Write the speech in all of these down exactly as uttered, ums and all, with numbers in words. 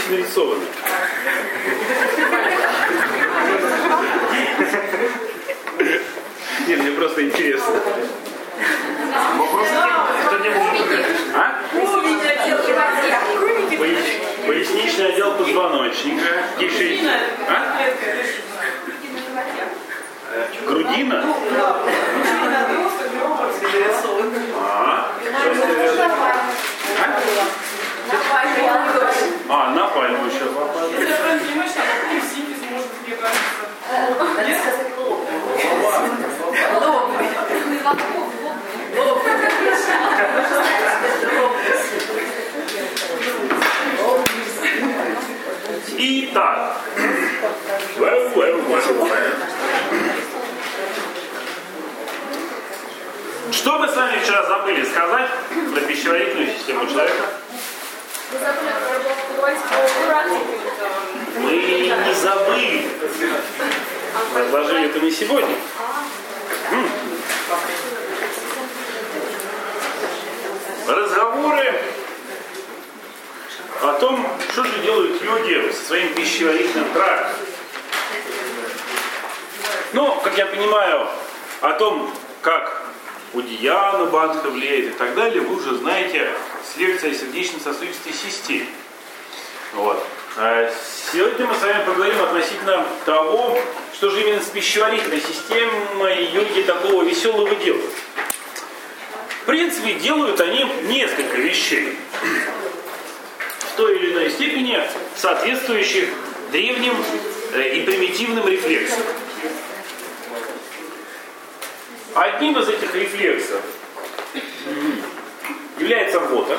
здесь нарисованы. Нет, мне просто интересно. А? Поясничный отдел позвоночника. Кишечник. А? Грудина? А? А, на пальму еще попали. Итак. Well, well, well, well. Что мы с вами вчера забыли сказать про пищеварительную систему человека? Мы не забыли. Мы отложили это на сегодня. М. Разговоры о том, что же делают йоги со своим пищеварительным трактом. Ну, как я понимаю, о том, как Удияна Бандха влияет и так далее, вы уже знаете с лекции о сердечно-сосудистой системе. Вот. А сегодня мы с вами поговорим относительно того, что же именно с пищеварительной системой йоги такого веселого делают. В принципе, делают они несколько вещей, в той или иной степени соответствующих древним и примитивным рефлексам. Одним из этих рефлексов является рвота.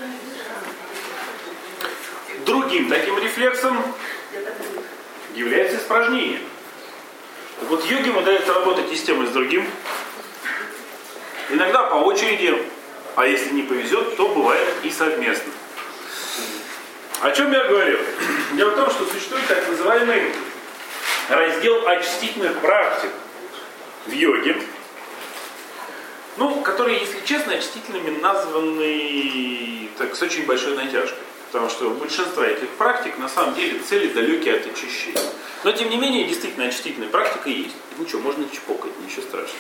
Другим таким рефлексом является испражнение. Так вот, йогам удается работать и с тем, и с другим. Иногда по очереди, а если не повезет, то бывает и совместно. О чем я говорю? Дело в том, что существует так называемый раздел очистительных практик в йоге, ну, которые, если честно, очистительными названы так, с очень большой натяжкой. Потому что у большинства этих практик на самом деле цели далекие от очищения. Но тем не менее, действительно, очистительная практика есть. Ну что, можно чпокать, ничего страшного.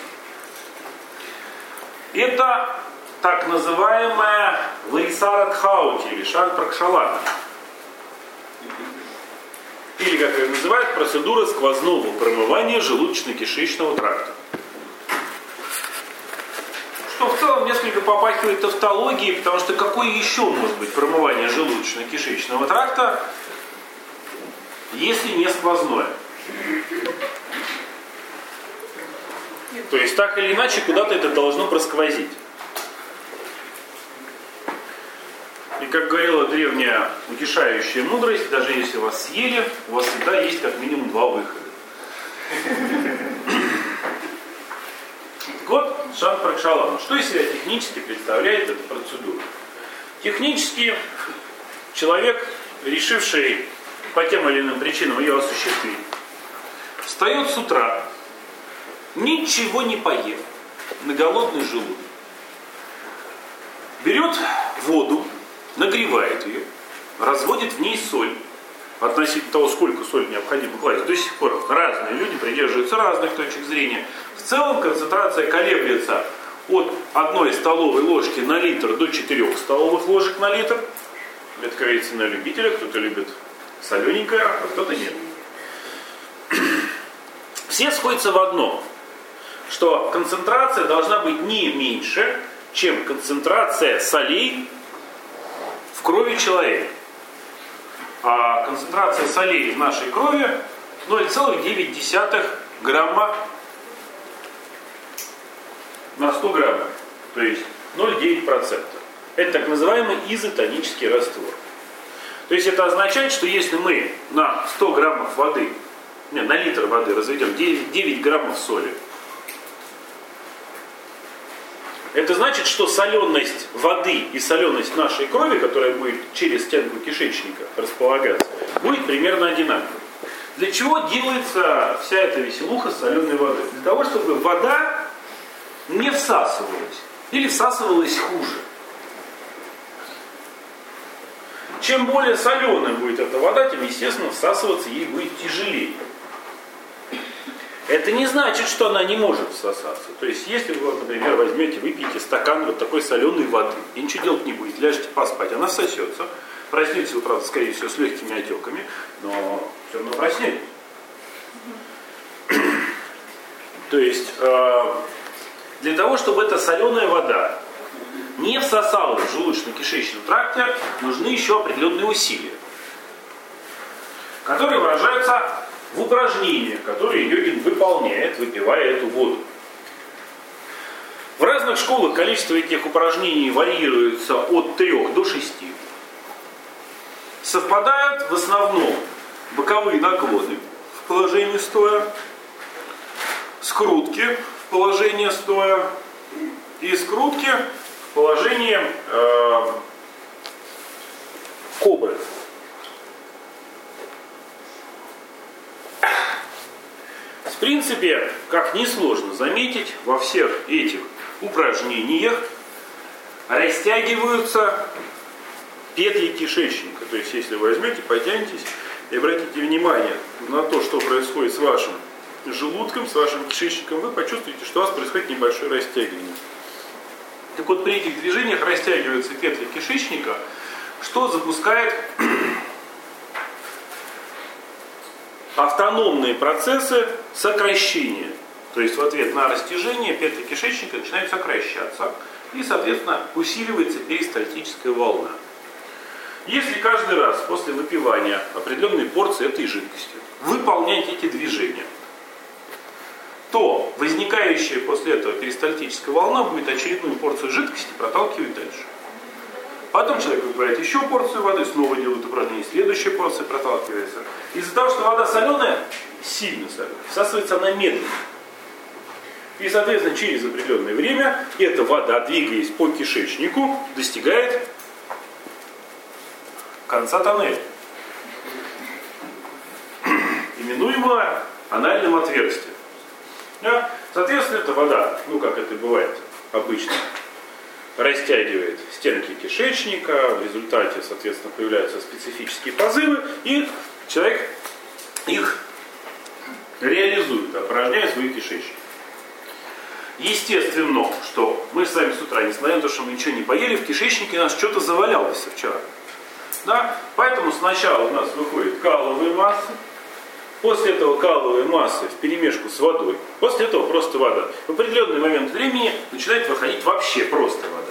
Это так называемая Варисарадхаути или Шанпракшалана. Или, как ее называют, процедура сквозного промывания желудочно-кишечного тракта. Что в целом несколько попахивает тавтологией, потому что какое еще может быть промывание желудочно-кишечного тракта, если не сквозное? То есть так или иначе куда-то это должно просквозить. И как говорила древняя утешающая мудрость, даже если вас съели, у вас всегда есть как минимум два выхода. Вот Шанпракшалана. Что из себя технически представляет эта процедура? Технически человек, решивший по тем или иным причинам ее осуществить, встает с утра, ничего не поев, на голодный желудок, берет воду, нагревает ее, разводит в ней соль. Относительно того, сколько соль необходимо класть, до сих пор разные люди придерживаются разных точек зрения. В целом концентрация колеблется от одной столовой ложки на литр до четырёх столовых ложек на литр. Это, как говорится, на любителя. Кто-то любит солененькое, а кто-то нет. Все сходятся в одном, что концентрация должна быть не меньше, чем концентрация солей в крови человека. А концентрация солей в нашей крови ноль целых девять десятых грамма на сто граммов. То есть ноль целых девять десятых процента. Это так называемый изотонический раствор. То есть это означает, что если мы на сто граммов воды, не, на литр воды разведем девять, девять граммов соли, это значит, что соленость воды и соленость нашей крови, которая будет через стенку кишечника располагаться, будет примерно одинаковой. Для чего делается вся эта веселуха с соленой водой? Для того, чтобы вода не всасывалась или всасывалась хуже. чем более соленая будет эта вода, тем, естественно, всасываться ей будет тяжелее. Это не значит, что она не может всосаться. То есть, если вы, например, возьмете, выпьете стакан вот такой соленой воды, и ничего делать не будете, ляжете поспать, она всосется. Проснетесь вы, правда, скорее всего, с легкими отеками, но все равно проснетесь. То есть, э, для того, чтобы эта соленая вода не всосалась в желудочно-кишечном тракте, нужны еще определенные усилия, которые выражаются в упражнениях, которые йогин выполняет, выпивая эту воду. В разных школах количество этих упражнений варьируется от трёх до шести. Совпадают в основном боковые наклоны в положении стоя, скрутки в положении стоя и скрутки в положении э, кобры. В принципе, как несложно заметить, во всех этих упражнениях растягиваются петли кишечника. То есть, если вы возьмете, потянетесь и обратите внимание на то, что происходит с вашим желудком, с вашим кишечником, вы почувствуете, что у вас происходит небольшое растягивание. Так вот, при этих движениях растягиваются петли кишечника, что запускает автономные процессы сокращения. То есть в ответ на растяжение петли кишечника начинают сокращаться и, соответственно, усиливается перистальтическая волна. Если каждый раз после выпивания определенной порции этой жидкости выполнять эти движения, то возникающая после этого перистальтическая волна будет очередную порцию жидкости проталкивать дальше. Потом человек выпивает еще порцию воды, снова делает упражнение, следующая порция проталкивается. Из-за того, что вода соленая, сильно соленая, всасывается она медленно. И, соответственно, через определенное время эта вода, двигаясь по кишечнику, достигает конца тоннеля, именуемого анальным отверстием. Да? Соответственно, эта вода, ну как это бывает обычно, растягивает стенки кишечника, в результате, соответственно, появляются специфические позывы, и человек их реализует, опорожняет свой кишечник. Естественно, что мы с вами с утра, несмотря на то, что мы ничего не поели, в кишечнике у нас что-то завалялось вчера. Да? Поэтому сначала у нас выходит каловые массы, после этого каловые массы вперемешку с водой, после этого просто вода. В определенный момент времени начинает выходить вообще просто вода.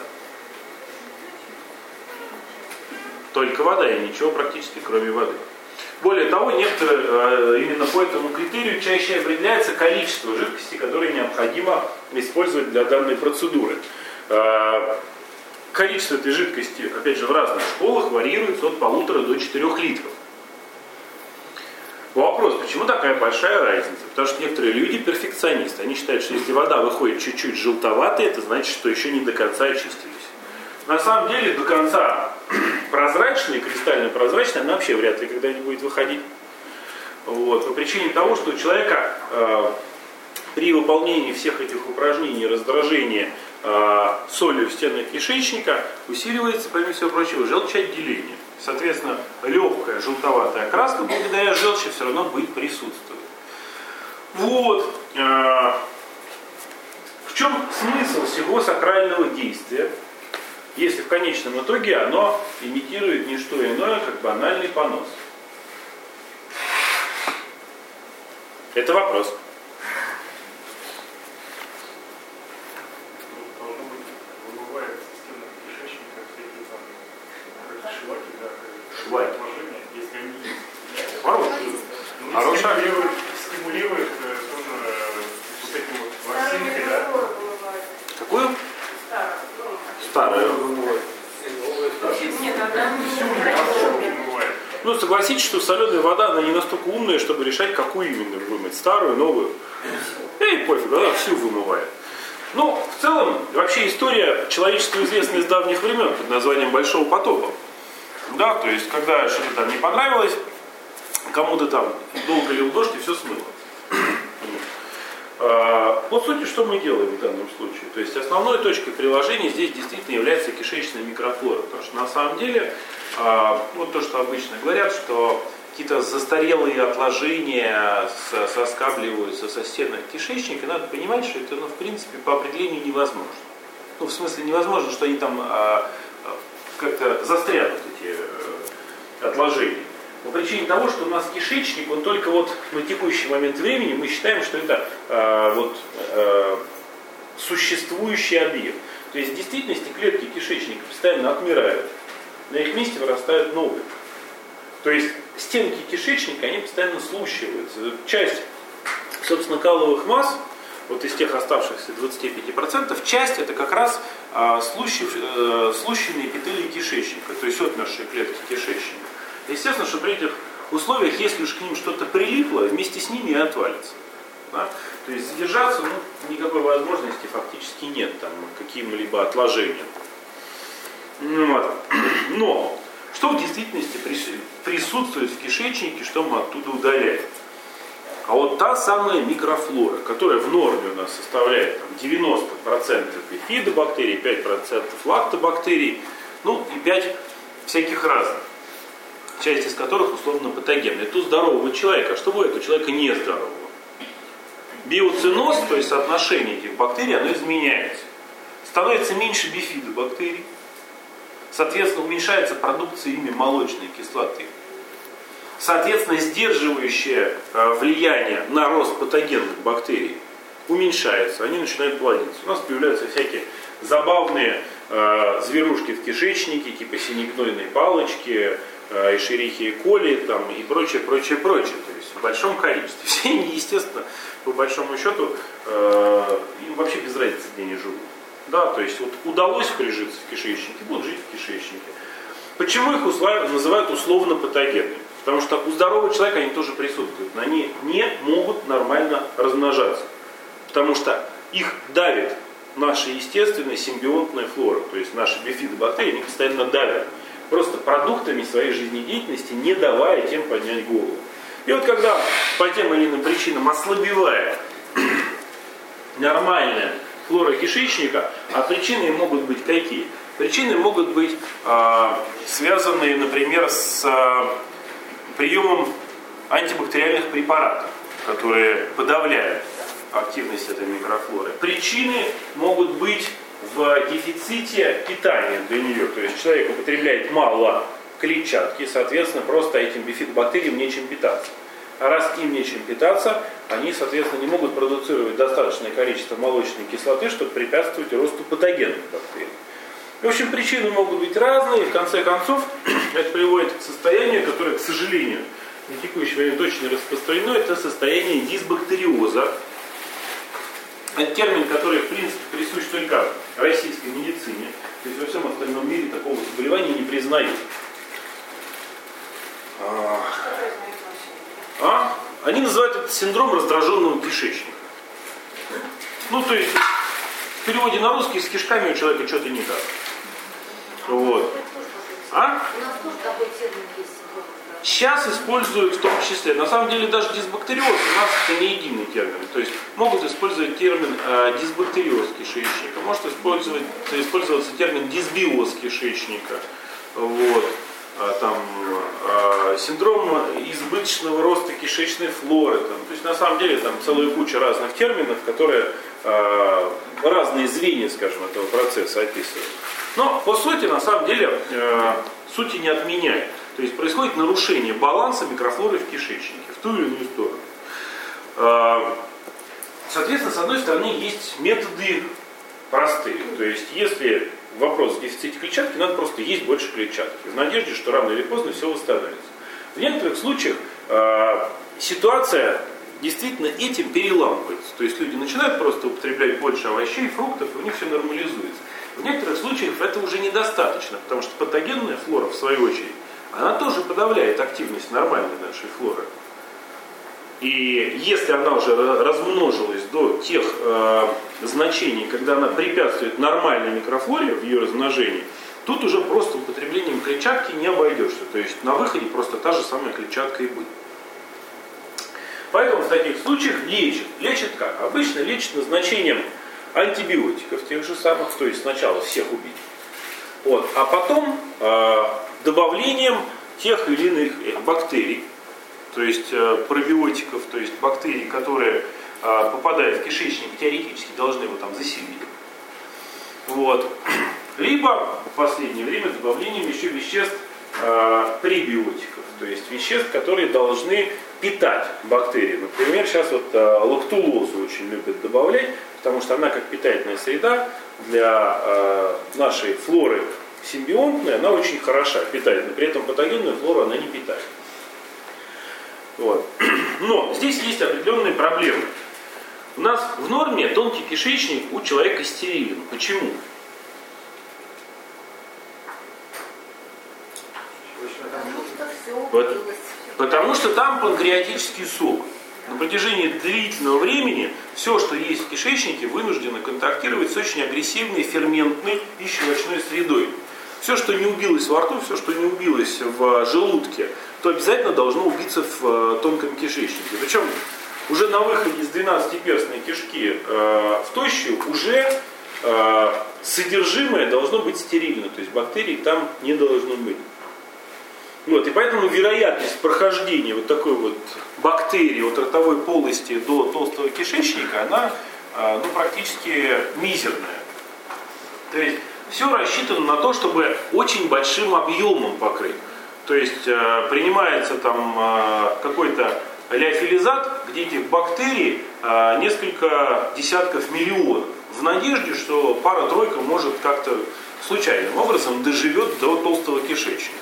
Только вода и ничего практически кроме воды. Более того, некоторые, именно по этому критерию чаще определяется количество жидкости, которое необходимо использовать для данной процедуры. Количество этой жидкости, опять же, в разных школах варьируется от полутора до четырех литров. Вопрос, почему такая большая разница? Потому что некоторые люди перфекционисты. Они считают, что если вода выходит чуть-чуть желтоватой, это значит, что еще не до конца очистились. На самом деле, до конца прозрачная, кристально прозрачная, она вообще вряд ли когда-нибудь будет выходить. Вот. По причине того, что у человека э, при выполнении всех этих упражнений раздражение э, солью в стенах кишечника усиливается, помимо всего прочего, желчеотделение. Соответственно, легкая желтоватая краска благодаря желчи все равно будет присутствовать. Вот. Э, в чем смысл всего сакрального действия? Если в конечном итоге оно имитирует не что иное, как банальный понос. Это вопрос. Швайки. Хороший. Хорошая. Стимулирует тоже вот эти вот ворсинки, да? Какую? Старая. Ну, согласитесь, что соленая вода, она не настолько умная, чтобы решать, какую именно вымыть, старую, новую. Эй, пофиг, она всю вымывает. Ну, в целом, вообще история человечеству известна из давних времен под названием Большого потопа. Да, то есть, когда что-то там не понравилось, кому-то там долго лил дождь и все смыло. по сути, что мы делаем в данном случае? То есть основной точкой приложения здесь действительно является кишечная микрофлора. Потому что на самом деле, вот то, что обычно говорят, что какие-то застарелые отложения соскабливаются со стенок кишечника, надо понимать, что это, ну, в принципе, по определению невозможно. Ну, в смысле, невозможно, что они там а, как-то застрянут, эти а, отложения. По причине того, что у нас кишечник, он только вот на текущий момент времени мы считаем, что это а, вот, а, существующий объект. То есть в действительности клетки кишечника постоянно отмирают, на их месте вырастают новые. То есть стенки кишечника, они постоянно слущиваются. Часть, собственно, каловых масс, вот из тех оставшихся двадцати пяти процентов, часть это как раз а, слущив, а, слущенные эпителии кишечника, то есть отмершие клетки кишечника. Естественно, что при этих условиях, если уж к ним что-то прилипло, вместе с ними и отвалится. Да? То есть задержаться, ну, никакой возможности фактически нет там каким-либо отложением. Вот. Но что в действительности присутствует в кишечнике, что мы оттуда удаляем? А вот та самая микрофлора, которая в норме у нас составляет там, девяносто процентов бифидобактерий, пять процентов лактобактерий, ну и пять всяких разных, часть из которых условно патогенны. Это у здорового человека. А что бывает у человека нездорового? Биоценоз, то есть соотношение этих бактерий, оно изменяется. Становится меньше бифидобактерий. Соответственно, уменьшается продукция ими молочной кислоты. Соответственно, сдерживающее влияние на рост патогенных бактерий уменьшается, они начинают плодиться. У нас появляются всякие забавные э, зверушки в кишечнике, типа синегнойной палочки, э, эшерихия коли там, и прочее, прочее, прочее. То есть в большом количестве. Все они, естественно, по большому счету, э, им вообще без разницы, где они живут. Да, то есть вот удалось прижиться в кишечнике, будут жить в кишечнике. Почему их услов... называют условно патогенными? Потому что у здорового человека они тоже присутствуют, но они не могут нормально размножаться. Потому что их давит наша естественная симбионтная флора, то есть наши бифидобактерии, они постоянно давят. Просто продуктами своей жизнедеятельности, не давая тем поднять голову. И вот когда по тем или иным причинам ослабевает нормальная флора кишечника, а причины могут быть какие? Причины могут быть э, связанные, например, с э, приемом антибактериальных препаратов, которые подавляют активность этой микрофлоры. Причины могут быть в дефиците питания для нее. То есть человек употребляет мало клетчатки, соответственно, просто этим бифидобактериям нечем питаться. А раз им нечем питаться, они, соответственно, не могут продуцировать достаточное количество молочной кислоты, чтобы препятствовать росту патогенных бактерий. В общем, причины могут быть разные, и в конце концов это приводит к состоянию, которое, к сожалению, на текущий момент очень распространено, это состояние дисбактериоза. Это термин, который, в принципе, присущ только российской медицине, то есть во всем остальном мире такого заболевания не признают. А? Они называют это синдром раздраженного кишечника. Ну, то есть, в переводе на русский, с кишками у человека что-то не так. Вот. А? Сейчас используют в том числе, на самом деле даже дисбактериоз у нас это не единый термин. То есть могут использовать термин э, дисбактериоз кишечника, может использовать, использоваться термин дисбиоз кишечника. Вот. А, там, э, синдром избыточного роста кишечной флоры. Там. То есть на самом деле там целая куча разных терминов, которые э, разные звенья, скажем, этого процесса описывают. Но по сути, на самом деле, э, сути не отменяет. То есть происходит нарушение баланса микрофлоры в кишечнике в ту или иную сторону. Э, соответственно, с одной стороны, есть методы простые. То есть, если вопрос в дефиците клетчатки, надо просто есть больше клетчатки, в надежде, что рано или поздно все восстановится. В некоторых случаях э, ситуация действительно этим переламывается. То есть люди начинают просто употреблять больше овощей, фруктов, и у них все нормализуется. В некоторых случаях это уже недостаточно, потому что патогенная флора, в свою очередь, она тоже подавляет активность нормальной нашей флоры. И если она уже размножилась до тех э, значений, когда она препятствует нормальной микрофлоре в ее размножении, тут уже просто употреблением клетчатки не обойдешься. То есть на выходе просто та же самая клетчатка и будет. Поэтому в таких случаях лечат. Лечат как? Обычно лечат назначением антибиотиков тех же самых, то есть сначала всех убить. Вот, а потом э, добавлением тех или иных бактерий, то есть э, пробиотиков, то есть бактерий, которые э, попадают в кишечник, теоретически должны его там заселить. Вот. Либо в последнее время добавлением еще веществ э, пребиотиков, то есть веществ, которые должны питать бактерии. Например, сейчас вот э, лактулозу очень любят добавлять, потому что она как питательная среда для э, нашей флоры симбионтная, она очень хороша, питательная. При этом патогенную флору она не питает. Вот. Но здесь есть определенные проблемы. У нас в норме тонкий кишечник у человека стерилен. Почему? Вот. Потому что там панкреатический сок. На протяжении длительного времени все, что есть в кишечнике, вынуждено контактировать с очень агрессивной ферментной и щелочной средой. Все, что не убилось во рту, все, что не убилось в желудке, то обязательно должно убиться в тонком кишечнике. Причем уже на выходе из двенадцатиперстной кишки э, в тощую уже э, содержимое должно быть стерильно, то есть бактерий там не должно быть. Вот, и поэтому вероятность прохождения вот такой вот бактерии от ротовой полости до толстого кишечника, она э, ну, практически мизерная. То есть все рассчитано на то, чтобы очень большим объемом покрыть. То есть э, принимается там э, какой-то лиофилизат, где этих бактерий э, несколько десятков миллионов, в надежде, что пара-тройка может как-то случайным образом доживет до толстого кишечника.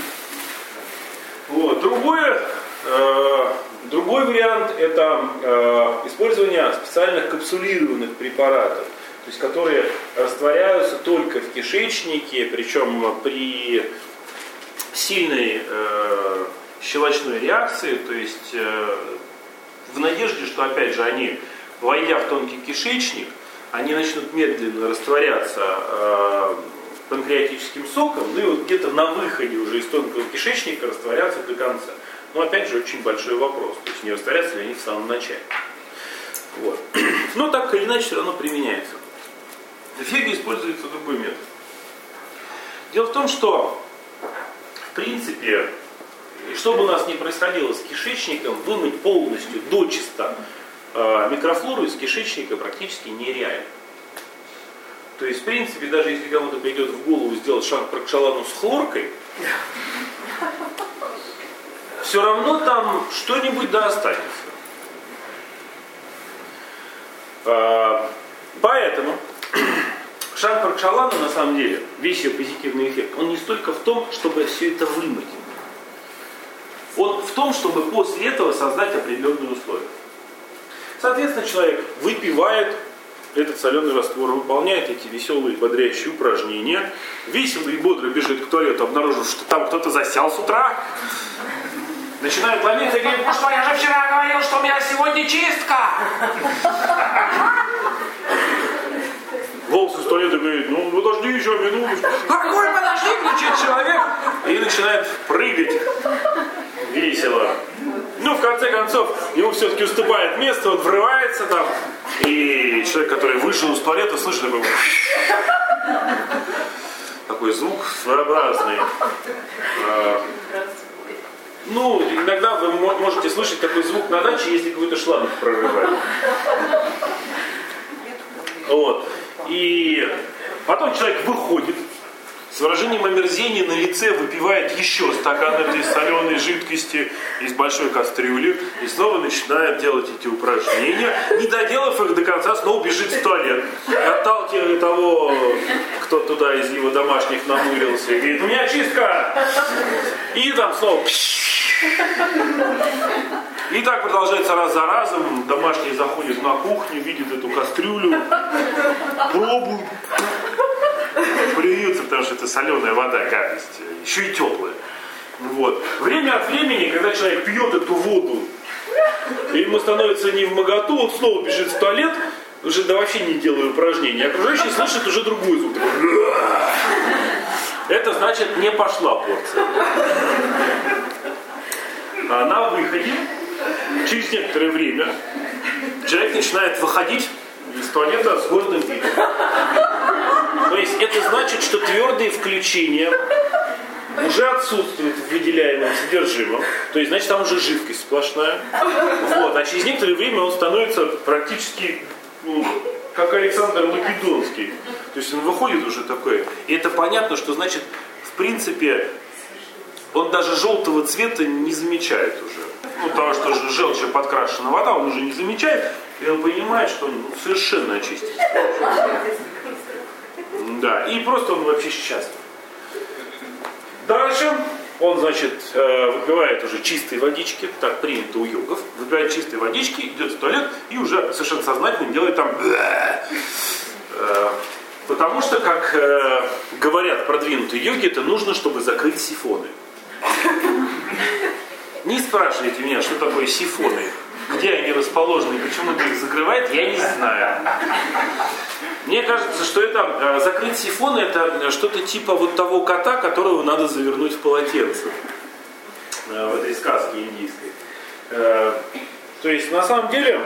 Вот. Другое, э, другой вариант это э, использование специальных капсулированных препаратов, то есть которые растворяются только в кишечнике, причем при сильной э, щелочной реакции, то есть э, в надежде, что опять же они, войдя в тонкий кишечник, они начнут медленно растворяться э, панкреатическим соком, ну и вот где-то на выходе уже из тонкого кишечника растворяться до конца. Но опять же очень большой вопрос, то есть не растворятся ли они в самом начале. Вот. Но так или иначе все равно применяется. В эфире используется другой метод. Дело в том, что в принципе, что бы у нас ни происходило с кишечником, вымыть полностью дочисто э, микрофлору из кишечника практически нереально. То есть, в принципе, даже если кому-то придет в голову сделать шанпрокшаладу с хлоркой, все равно там что-нибудь да останется. Э, поэтому шанпрокшалада, на самом деле, весь ее позитивный эффект, он не столько в том, чтобы все это вымыть. Он в том, чтобы после этого создать определенные условия. Соответственно, человек выпивает этот соленый раствор, выполняет эти веселые, бодрящие упражнения, весело и бодро бежит к туалету, обнаружив, что там кто-то засел с утра, начинает ломиться и говорит: ну что, я же вчера говорил, что у меня сегодня чистка. Волк из туалета говорит: ну подожди еще минуточку. Какой подожди, кричит человек. И начинает прыгать весело. Ну, в конце концов, ему все-таки уступает место, он врывается там. И человек, который вышел из туалета, слышит такой, такой звук своеобразный. Ну, иногда вы можете слышать такой звук на даче, если какой-то шланг прорывает. Вот. И потом человек выходит, с выражением омерзения на лице выпивает еще стакан этой соленой жидкости из большой кастрюли и снова начинает делать эти упражнения. Не доделав их до конца, снова бежит в туалет, отталкивая того, кто туда из его домашних намылился, и говорит: у меня чистка! И там снова... И так продолжается раз за разом. Домашние заходят на кухню, видят эту кастрюлю, пробуют, плюются, потому что это соленая вода, гадость, еще и теплая. Вот. Время от времени, когда человек пьет эту воду, и ему становится невмоготу, он снова бежит в туалет, уже да вообще не делая упражнений. Окружающие слышат уже другой звук. Это значит, не пошла порция. А на выходе через некоторое время человек начинает выходить из туалета с гордым видом. То есть это значит, что твердые включения уже отсутствуют в выделяемом содержимом. То есть, значит, там уже жидкость сплошная. Вот. А через некоторое время он становится практически, ну, как Александр Македонский. То есть он выходит уже такой. И это понятно, что значит, в принципе, он даже желтого цвета не замечает уже. Ну, потому что же желчью подкрашена вода, он уже не замечает. И он понимает, что он совершенно очистится. Да, и просто он вообще счастлив. Дальше он, значит, выпивает уже чистой водички, так принято у йогов, выпивает чистой водички, идет в туалет и уже совершенно сознательно делает там... Потому что, как говорят продвинутые йоги, это нужно, чтобы закрыть сифоны. Не спрашивайте меня, что такое сифоны. Где они расположены и почему их закрывает, я не знаю. Мне кажется, что это э, закрыть сифоны, это что-то типа вот того кота, которого надо завернуть в полотенце. Э, в этой сказке индийской. Э, то есть, на самом деле,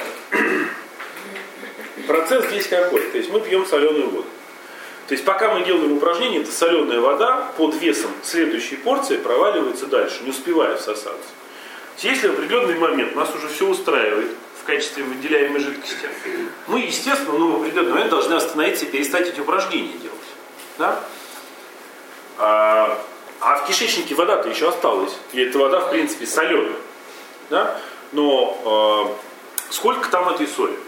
процесс здесь какой? То есть, мы пьем соленую воду. То есть, пока мы делаем упражнение, эта соленая вода под весом следующей порции проваливается дальше, не успевая всосаться. Если в определенный момент нас уже все устраивает в качестве выделяемой жидкости, мы, естественно, ну, в определенный момент должны остановиться и перестать эти упражнения делать. Да? А, а в кишечнике вода-то еще осталась. И эта вода, в принципе, соленая. Да? Но а, сколько там этой соли?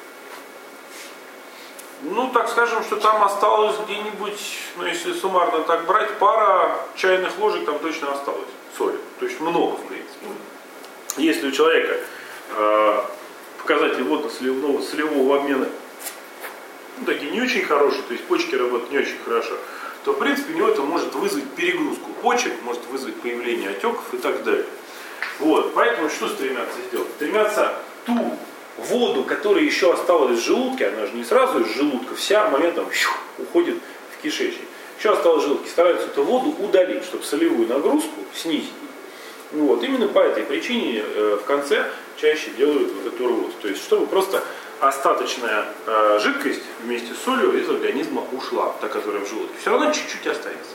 Ну, так скажем, что там осталось где-нибудь, ну, если суммарно так брать, пара чайных ложек там точно осталось соли. То есть много, в принципе. Если у человека э, показатели водно-солевого солевого обмена, ну, такие не очень хорошие, то есть почки работают не очень хорошо, то в принципе у него это может вызвать перегрузку почек, может вызвать появление отеков и так далее. Вот. Поэтому что стремятся сделать? Стремятся ту воду, которая еще осталась в желудке, она же не сразу из желудка, вся моментом уходит в кишечник. Еще осталось в желудке, стараются эту воду удалить, чтобы солевую нагрузку снизить. Вот. Именно по этой причине э, в конце чаще делают вот эту рвоту. То есть, чтобы просто остаточная э, жидкость вместе с солью из организма ушла, та, которая в желудке. Все равно чуть-чуть останется.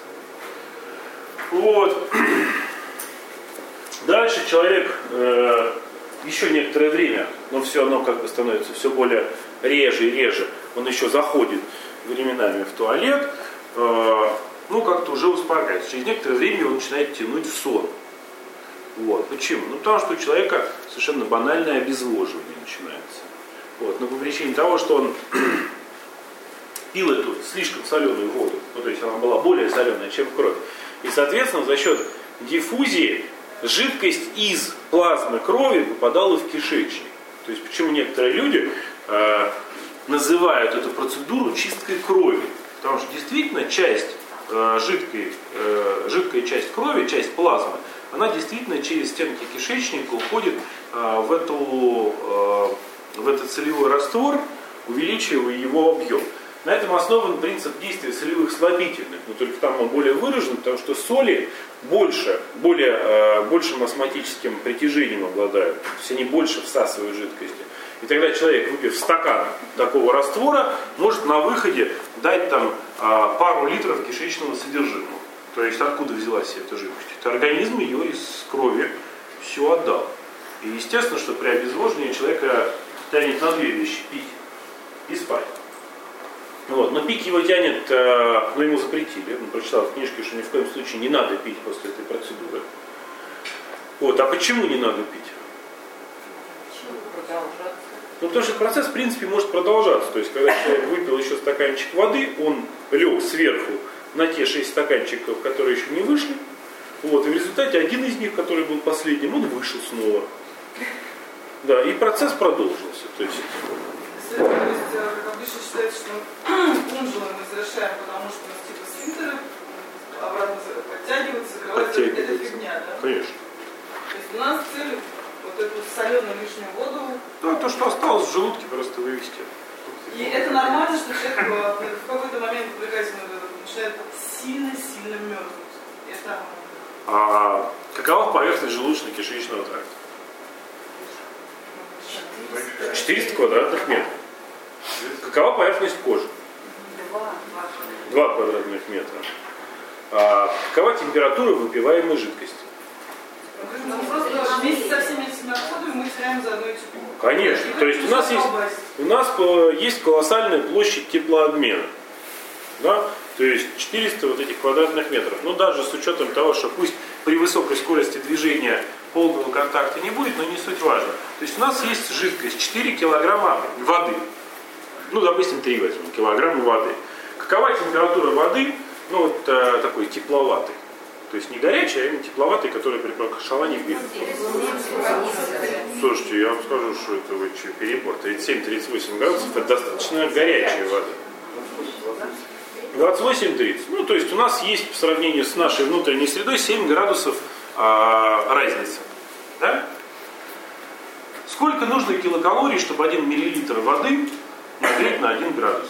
Вот. Дальше человек э, еще некоторое время, но все равно как бы становится все более реже и реже. Он еще заходит временами в туалет, э, ну как-то уже успокаивается. Через некоторое время он начинает тянуть в сон. Вот. Почему? Ну, потому что у человека совершенно банальное обезвоживание начинается. Вот. Но по причине того, что он пил эту слишком соленую воду, ну, то есть она была более соленая, чем кровь. И, соответственно, за счет диффузии жидкость из плазмы крови попадала в кишечник. То есть почему некоторые люди э, называют эту процедуру чисткой крови. Потому что действительно часть э, жидкой, э, жидкая часть крови, часть плазмы, она действительно через стенки кишечника уходит э, в, эту, э, в этот солевой раствор, увеличивая его объем. На этом основан принцип действия солевых слабительных, но только там он более выражен, потому что соли больше, более, э, большим осмотическим притяжением обладают, то есть они больше всасывают жидкости. И тогда человек, выпив стакан такого раствора, может на выходе дать там э, пару литров кишечного содержимого. То есть откуда взялась эта жидкость? Это организм ее из крови все отдал. И естественно, что при обезвоживании человека тянет на две вещи: пить и спать. Вот. Но пить его тянет, э, но ему запретили. Он прочитал в книжке, что ни в коем случае не надо пить после этой процедуры. Вот. А почему не надо пить? Почему продолжаться? Ну, потому что процесс, в принципе, может продолжаться. То есть, когда человек выпил еще стаканчик воды, он лег сверху на те шесть стаканчиков, которые еще не вышли. Вот. И в результате один из них, который был последним, он вышел снова. Да, и процесс продолжился. То есть, То есть, как обычно считается, что кунжелы мы завершаем, потому что у нас типа сфинктеры обратно подтягиваются, закрываются. Это фигня, да? Конечно. То есть у нас цель вот эту соленую лишнюю воду. Да, то, что осталось в желудке, просто вывести. И это нормально, что человек в какой-то момент увлекательно начинает сильно-сильно мерзнуть. Это... А какова поверхность желудочно-кишечного тракта? четыреста квадратных метров. Какова поверхность кожи? два квадратных метра. А какова температура выпиваемой жидкости? Ну, просто вместе со всеми этими отходами мы теряем заодно и тепло. Конечно. То есть у нас есть, у нас есть колоссальная площадь теплообмена. Да? То есть четыреста вот этих квадратных метров. Но даже с учетом того, что пусть при высокой скорости движения полного контакта не будет, но не суть важно. То есть у нас есть жидкость четыре килограмма воды. Ну, допустим, три возьмем килограмма воды. Какова температура воды? Ну, вот э, такой тепловатый. То есть не горячий, а именно тепловатый, который при прокашалане в белье. Слушайте, я вам скажу, что это вы что, перебор. тридцать семь - тридцать восемь градусов это достаточно горячая вода. двадцать восемь - тридцать. Ну, то есть у нас есть по сравнению с нашей внутренней средой семь градусов а, разницы. Да? Сколько нужно килокалорий, чтобы один миллилитр воды нагреть на один градус?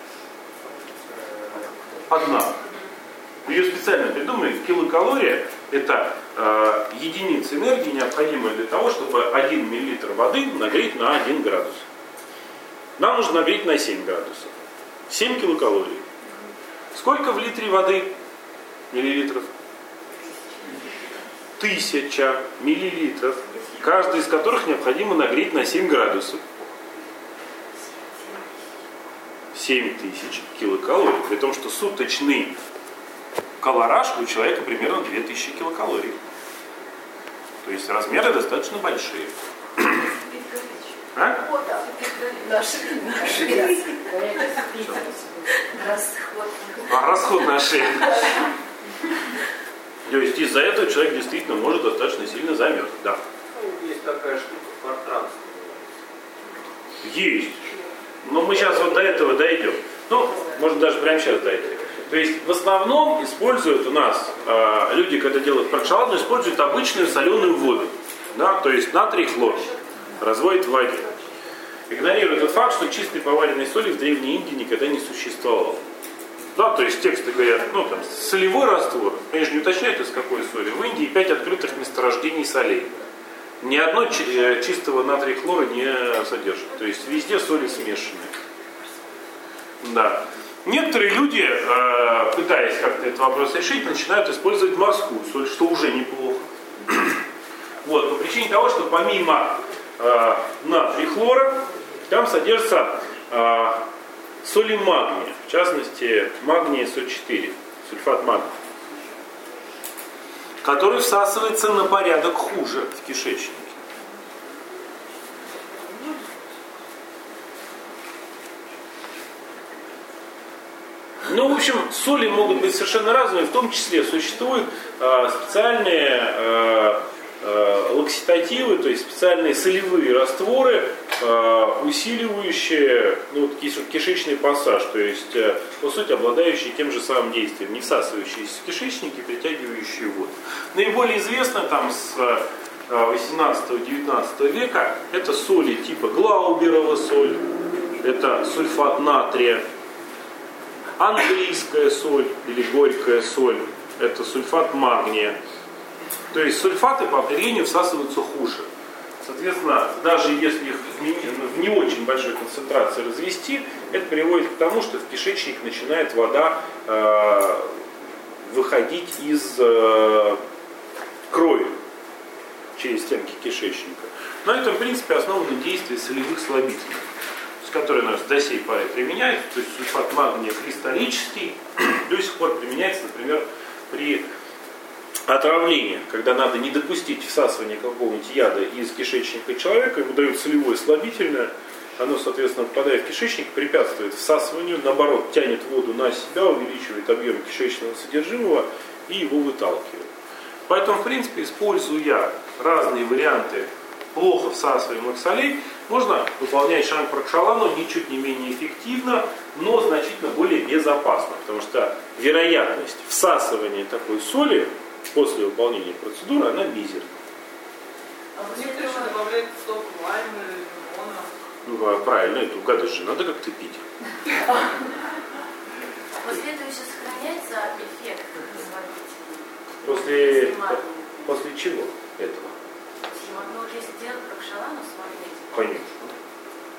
Одна. Ее специально придумали. Килокалория – это э, единица энергии, необходимая для того, чтобы один миллилитр воды нагреть на один градус. Нам нужно нагреть на семь градусов. семь килокалорий. Сколько в литре воды? Миллилитров? Тысяча миллилитров, каждый из которых необходимо нагреть на семь градусов. семь тысяч килокалорий. При том, что суточный калораж у человека примерно две тысячи килокалорий. То есть размеры достаточно большие. А? А, расход на шею. То есть из-за этого человек действительно может достаточно сильно замерзнуть. Да. Есть такая штука, фортранс. Есть. Но мы сейчас вот до этого дойдем. Ну, может даже прямо сейчас дойдем. То есть в основном используют у нас э, люди, когда делают прокшаладу, используют обычную соленую воду. Да? То есть натрий, хлор. Разводят в воде. Игнорируют тот факт, что чистой поваренной соли в Древней Индии никогда не существовало. Да, то есть тексты говорят, ну там, солевой раствор, конечно, не уточняют, из какой соли. В Индии пять открытых месторождений солей. Ни одно чистого натрия хлора не содержит. То есть везде соли смешаны. Да. Некоторые люди, э, пытаясь как-то этот вопрос решить, начинают использовать морскую соль, что уже неплохо. Вот, по причине того, что помимо э, натрия хлора, там содержится э, соли магния. В частности, магния С О четыре, сульфат магния, который всасывается на порядок хуже в кишечнике. Ну, в общем, соли могут быть совершенно разные, в том числе существуют э, специальные э, э, лакситативы, то есть специальные солевые растворы, э, усиливающие ну, кишечный пассаж, то есть, э, по сути, обладающие тем же самым действием, не всасывающиеся в кишечник и притягивающие воду. Наиболее известно там с восемнадцатого-девятнадцатого века это соли типа Глауберова соль, это сульфат натрия. Английская соль или горькая соль – это сульфат магния. То есть сульфаты по определению всасываются хуже. Соответственно, даже если их в не, в не очень большой концентрации развести, это приводит к тому, что в кишечник начинает вода э, выходить из э, крови через стенки кишечника. На этом, в принципе, основано действие солевых слабительных, который у нас до сей поры применяется, то есть сульфат магния кристаллический, до сих пор применяется, например, при отравлении, когда надо не допустить всасывания какого-нибудь яда из кишечника человека, ему дают солевое слабительное, оно, соответственно, попадая в кишечник, препятствует всасыванию, наоборот, тянет воду на себя, увеличивает объем кишечного содержимого и его выталкивает. Поэтому, в принципе, используя разные варианты плохо всасываемых солей, можно выполнять шанг пракшалану ничуть не менее эффективно, но значительно более безопасно, потому что вероятность всасывания такой соли после выполнения процедуры, она мизерна. А некоторые еще добавляют сок лайма или лимона. Ну, а правильно, эту гадость же надо как-то пить. После этого еще сохраняется эффект После, после чего этого? Ну, вот если делать пракшалану с магнитом. Конечно.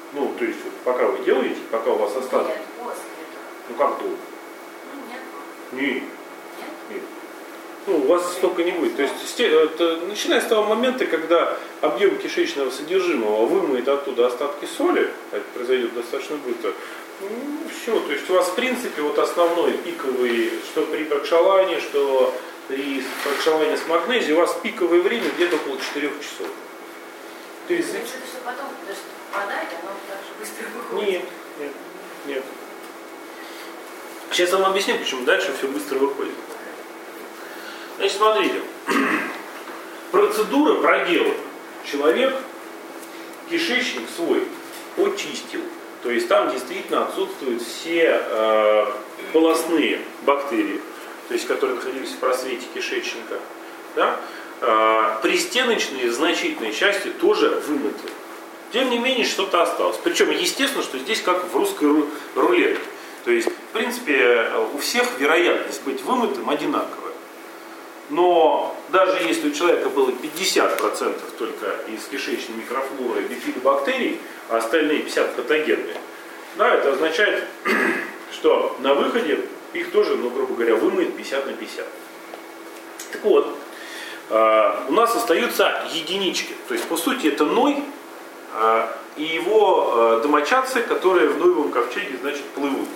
Ну, то есть, вот, пока вы делаете, пока у вас остаток. Нет, после этого. Ну, как долго? Ну, нет. Нет. Нет? Нет. Ну, у вас столько не будет. То есть, это, начиная с того момента, когда объем кишечного содержимого вымоет оттуда остатки соли, это произойдет достаточно быстро, ну, все. То есть, у вас, в принципе, вот основной пиковый, что при прокшалане, что при прокшалане с магнезией, у вас пиковое время где-то около четырёх часов. То есть, Значит, что потом даже попадает, оно так же быстро выходит. Нет, нет, нет. Сейчас я вам объясню, почему дальше все быстро выходит. Значит, смотрите. Процедура проделана. Человек кишечник свой очистил. То есть там действительно отсутствуют все э, полостные бактерии, то есть которые находились в просвете кишечника. Да? Э, пристеночные значительные части тоже вымыты. Тем не менее, что-то осталось. Причем, естественно, что здесь как в русской рулетке. То есть, в принципе, у всех вероятность быть вымытым одинаковая. Но даже если у человека было пятьдесят процентов только из кишечной микрофлоры бифидобактерий, а остальные пятьдесят процентов патогенные, да, это означает, что на выходе их тоже, ну, грубо говоря, вымоет пятьдесят на пятьдесят. Так вот, у нас остаются единички. То есть, по сути, это Ной и его домочадцы, которые в Ноевом ковчеге, значит, плывут.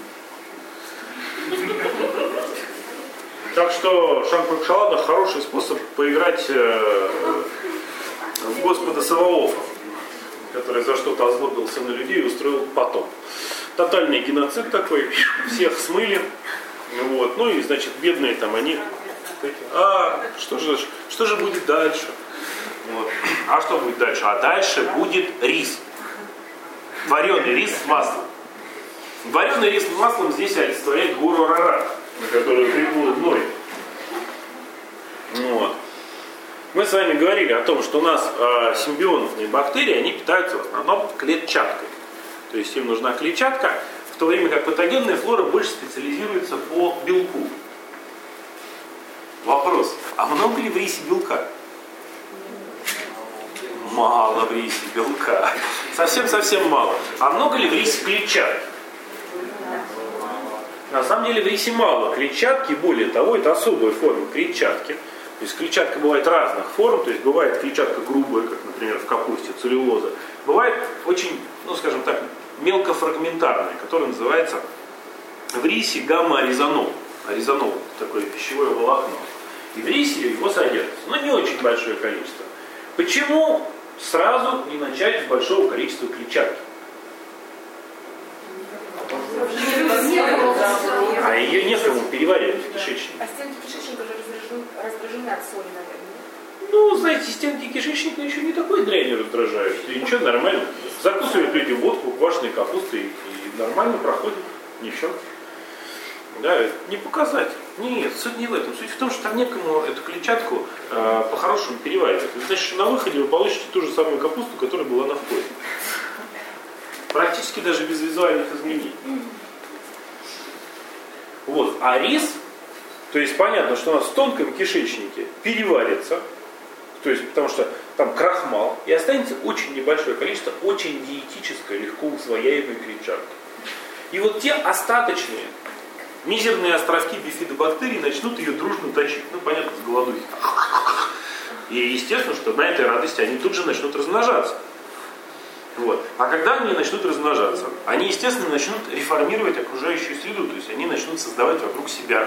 Так что Шампракшалана хороший способ поиграть э, в Господа Саваофа, который за что-то озлобился на людей и устроил потоп. Тотальный геноцид такой, всех смыли. Вот. Ну и, значит, бедные там они. А что же, что же будет дальше? Вот. А что будет дальше? А дальше будет рис. Вареный рис с маслом. Вареный рис с маслом здесь олицетворяет гору Арарат, на которую приплыл Ной. Вот. Мы с вами говорили о том, что у нас э, симбионтные бактерии, они питаются в основном клетчаткой. То есть им нужна клетчатка, в то время как патогенная флора больше специализируется по белку. Вопрос, а много ли в рисе белка? Мало в рисе белка. Совсем-совсем мало. А много ли в рисе клетчатки? На самом деле в рисе мало клетчатки, более того, это особая форма клетчатки. То есть клетчатка бывает разных форм, то есть бывает клетчатка грубая, как, например, в капусте, целлюлоза. Бывает очень, ну скажем так, мелкофрагментарная, которая называется в рисе гамма-аризанол. Аризанол – такое пищевое волокно. И в рисе его содержится, но не очень большое количество. Почему сразу не начать с большого количества клетчатки? А ее некому переваривать в кишечнике. А стенки кишечника же раздражены, раздражены от соли, наверное. Ну, знаете, стенки кишечника еще не такой дрянью раздражают. И ничего, нормально. Закусывают люди водку, квашеной капустой, и нормально проходит. Ничего. Да, не показать. Нет, суть не в этом. Суть в том, что там некому эту клетчатку э, по-хорошему переваривать. Значит, что на выходе вы получите ту же самую капусту, которая была на входе. Практически даже без визуальных изменений. Вот. А рис, то есть понятно, что у нас в тонком кишечнике переварится, то есть потому что там крахмал, и останется очень небольшое количество очень диетической, легко усвояемой клетчатки. И вот те остаточные, мизерные островки бифидобактерий начнут ее дружно точить. Ну, понятно, с голодухи. И естественно, что на этой радости они тут же начнут размножаться. Вот. А когда они начнут размножаться, они, естественно, начнут реформировать окружающую среду, то есть они начнут создавать вокруг себя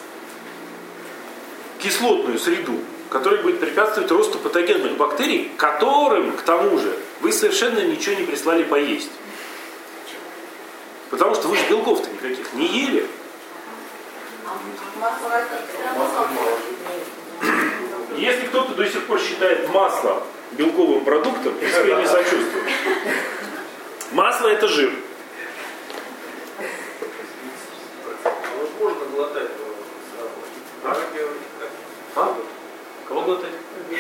кислотную среду, которая будет препятствовать росту патогенных бактерий, которым, к тому же, вы совершенно ничего не прислали поесть. Потому что вы же белков-то никаких не ели. Если кто-то до сих пор считает масло белковым продуктом, я не сочувствую. Масло – это жир. Можно глотать. А? А? Кого глотать?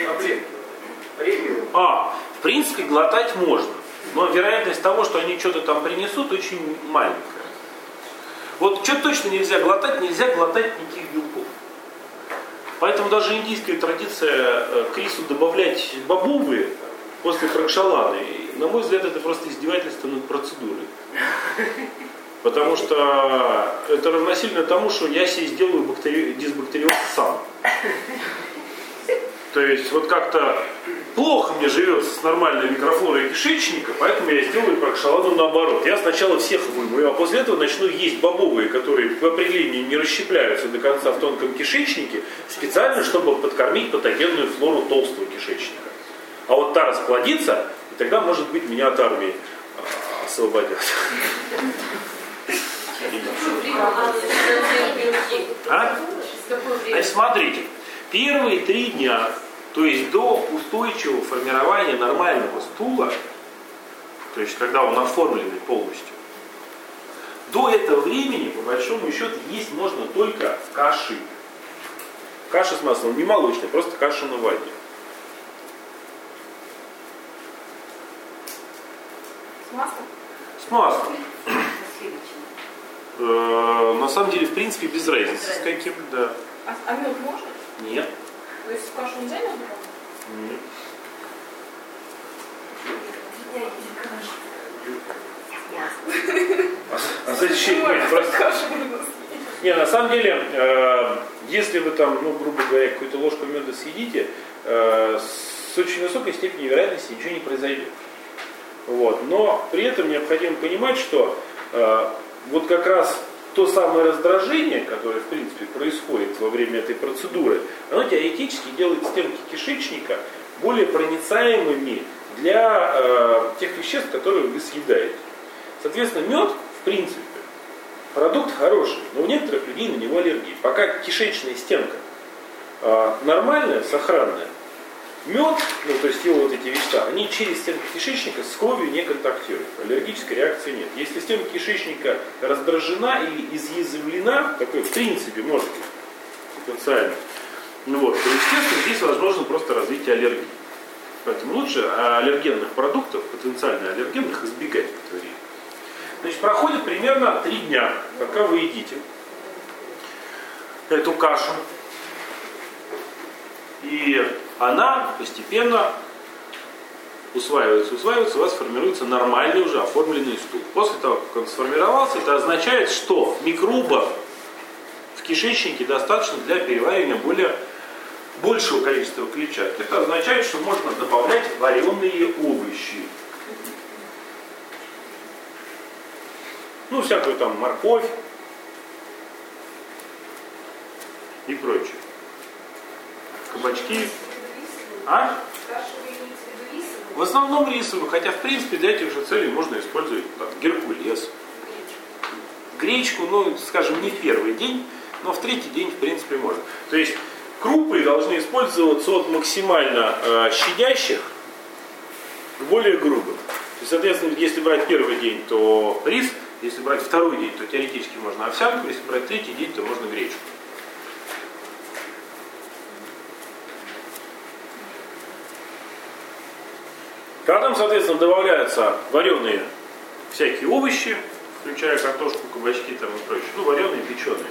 А, в принципе, глотать можно. Но вероятность того, что они что-то там принесут, очень маленькая. Вот что точно нельзя глотать, нельзя глотать никаких белков. Поэтому даже индийская традиция к рису добавлять бобовые после пракшаланы на мой взгляд, это просто издевательство над процедурой. Потому что это равносильно тому, что я себе сделаю бактери... дисбактериоз сам. То есть вот как-то плохо мне живется с нормальной микрофлорой кишечника, поэтому я сделаю прокшаладу наоборот. Я сначала всех вымою, а после этого начну есть бобовые, которые по определению не расщепляются до конца в тонком кишечнике, специально, чтобы подкормить патогенную флору толстого кишечника. А вот та расплодится, и тогда, может быть, меня от армии освободят. А? Значит, смотрите. Первые три дня, то есть до устойчивого формирования нормального стула, то есть когда он оформленный полностью, до этого времени, по большому счету, есть можно только каши. Каша с маслом, не молочная, просто каша на воде. С маслом? С маслом. Э, на самом деле, в принципе, без разницы с каким, да. А, а мед можно? Нет. То есть в кашу нельзя мед добавить? Нет. А зачем? Просто... Не, на самом деле, э, если вы там, ну, грубо говоря, какую-то ложку меда съедите, э, с очень высокой степенью вероятности ничего не произойдет. Вот. Но при этом необходимо понимать, что э, вот как раз то самое раздражение, которое, в принципе, происходит во время этой процедуры, оно теоретически делает стенки кишечника более проницаемыми для э, тех веществ, которые вы съедаете. Соответственно, мед, в принципе, продукт хороший, но у некоторых людей на него аллергия. Пока кишечная стенка э, нормальная, сохранная, мед, ну то есть его вот эти вещества, они через стенку кишечника с кровью не контактируют. Аллергической реакции нет. Если стенка кишечника раздражена или изъязвлена, такое в принципе может быть потенциально, ну вот, то естественно здесь возможно просто развитие аллергии. Поэтому лучше аллергенных продуктов, потенциально аллергенных, избегать в это время. Значит, проходит примерно три дня, пока вы едите эту кашу. И она постепенно усваивается, усваивается, у вас формируется нормальный уже оформленный стул. После того, как он сформировался, это означает, что микробов в кишечнике достаточно для переваривания более большего количества клетчатки. Это означает, что можно добавлять вареные овощи. Ну, всякую там морковь и прочее. Кабачки. А? В основном рисовую, хотя в принципе для этих же целей можно использовать там, геркулес. Гречку, ну, скажем, не в первый день, но в третий день в принципе можно. То есть крупы должны использоваться от максимально э, щадящих к более грубым. То есть, соответственно, если брать первый день, то рис, если брать второй день, то теоретически можно овсянку, если брать третий день, то можно гречку. Потом, соответственно, добавляются вареные всякие овощи, включая картошку, кабачки там и прочее. Ну, вареные, печеные.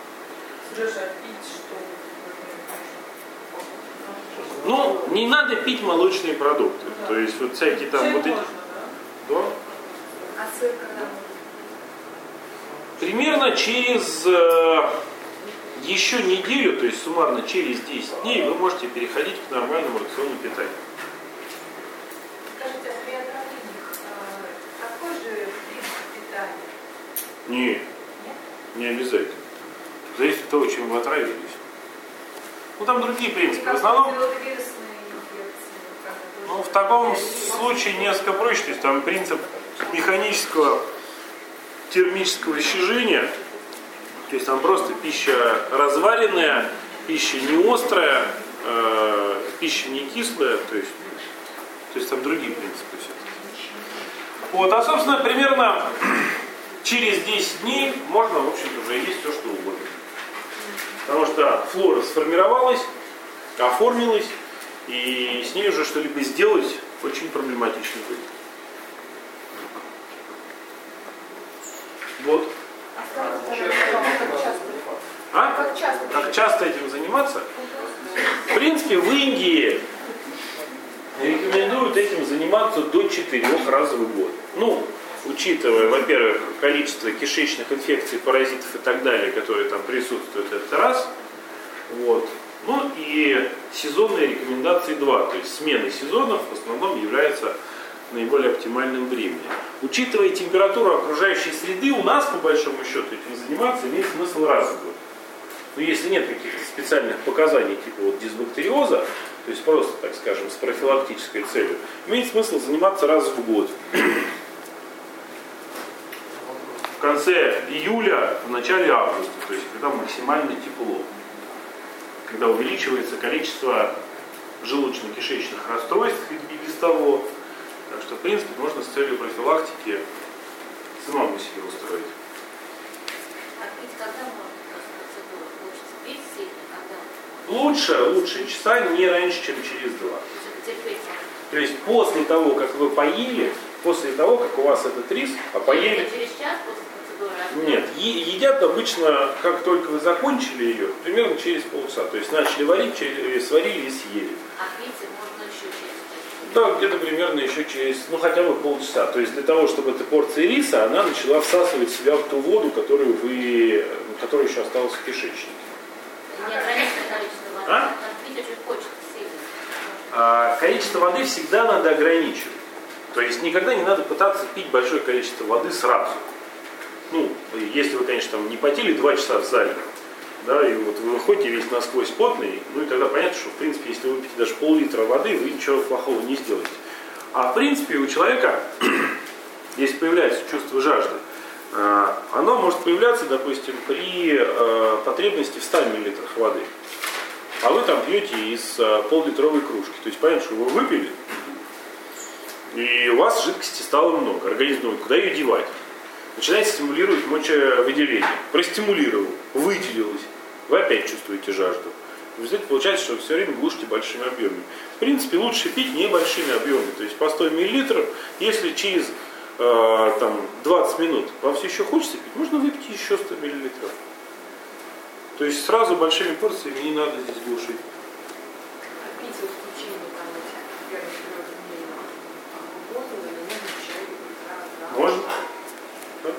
Ну, не надо пить молочные продукты. Да. То есть вот всякие там вот эти. Да? А сыр когда? Примерно через э, еще неделю, то есть суммарно через десять дней, вы можете переходить к нормальному рациону питания. Скажите, а при отравлениях э, какой же принцип питания? Не, Нет? не обязательно. Зависит от того, чем вы отравились. Ну там другие принципы. В основном, ну, в таком случае несколько проще. То есть там принцип механического термического счижения. То есть там просто пища разваренная, пища не острая, э, пища не кислая. То есть, то есть там другие принципы все-таки. Вот, а собственно примерно через десять дней можно, в общем-то, уже есть все, что угодно. Потому что флора сформировалась, оформилась, и с ней уже что-либо сделать очень проблематично будет. Вот. А? Как часто? Как часто этим заниматься? В принципе, в Индии рекомендуют этим заниматься до четырёх раз в год. Ну, учитывая, во-первых, количество кишечных инфекций, паразитов и так далее, которые там присутствуют, это раз. Вот. Ну и сезонные рекомендации два. То есть смена сезонов в основном является наиболее оптимальным временем. Учитывая температуру окружающей среды, у нас, по большому счету, этим заниматься имеет смысл раз в год. Но если нет каких-то специальных показаний, типа вот дисбактериоза, то есть просто, так скажем, с профилактической целью, имеет смысл заниматься раз в год. В конце июля, в начале августа, то есть когда максимально тепло, когда увеличивается количество желудочно-кишечных расстройств и без того. Так что, в принципе, можно с целью профилактики самому себе устроить. А пить когда можно после процедуры? Лучше пить сильно, когда? Лучше, лучше часа не раньше, чем через два. Терпеть. То есть после того, как вы поели, после того, как у вас этот рис, а поели... Через час после процедуры? Нет, е- едят обычно, как только вы закончили ее, примерно через полчаса. То есть начали варить, через- сварили и съели. А пить можно еще через час? Да, где-то примерно еще через, ну хотя бы полчаса. То есть для того, чтобы эта порция риса, она начала всасывать в себя в ту воду, которую вы, которая еще осталась в кишечнике. Неограниченное количество воды. А? Там пить очень хочется сильно. А, количество воды всегда надо ограничивать. То есть никогда не надо пытаться пить большое количество воды сразу. Ну, если вы, конечно, там не потели два часа в зале, да, и вот вы выходите весь насквозь потный, ну и тогда понятно, что в принципе, если вы выпьете даже пол-литра воды, вы ничего плохого не сделаете. А в принципе у человека, если появляется чувство жажды, оно может появляться, допустим, при потребности в ста миллилитрах воды. А вы там пьете из пол-литровой кружки. То есть понятно, что вы выпили, и у вас жидкости стало много. Организм думает, куда ее девать? Начинает стимулировать мочевыделение. Простимулировал, выделилось. Вы опять чувствуете жажду. В результате получается, что вы все время глушите большими объемами. В принципе, лучше пить небольшими объемами. То есть по сто миллилитров, если через э, там, двадцать минут вам все еще хочется пить, можно выпить еще сто миллилитров. То есть сразу большими порциями не надо здесь глушить. А пить вот в течение там этих первых трех дней работу или нет, чай, да, Можно? Да.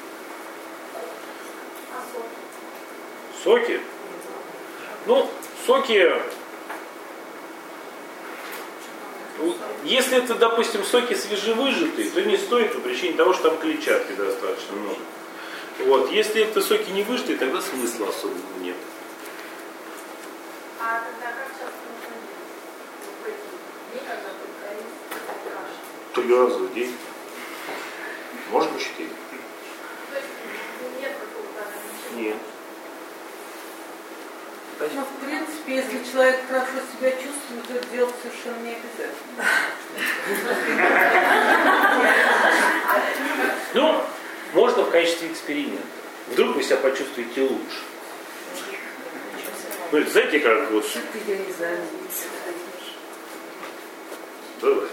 А сок? Соки? Ну, соки, если это, допустим, соки свежевыжатые, то не стоит по причине того, что там клетчатки достаточно много. Вот. Если это соки не выжатые, тогда смысла особого нет. А тогда как часто нужно есть? В эти дни, когда только рис, каша? Три раза в день. Может быть, четыре. То есть нет какого-то ограничения? Нет. Ну, в принципе, если человек хорошо себя чувствует, то это делать совершенно не обязательно. Ну, можно в качестве эксперимента. Вдруг вы себя почувствуете лучше. Ну, это, знаете, как вот... Давай.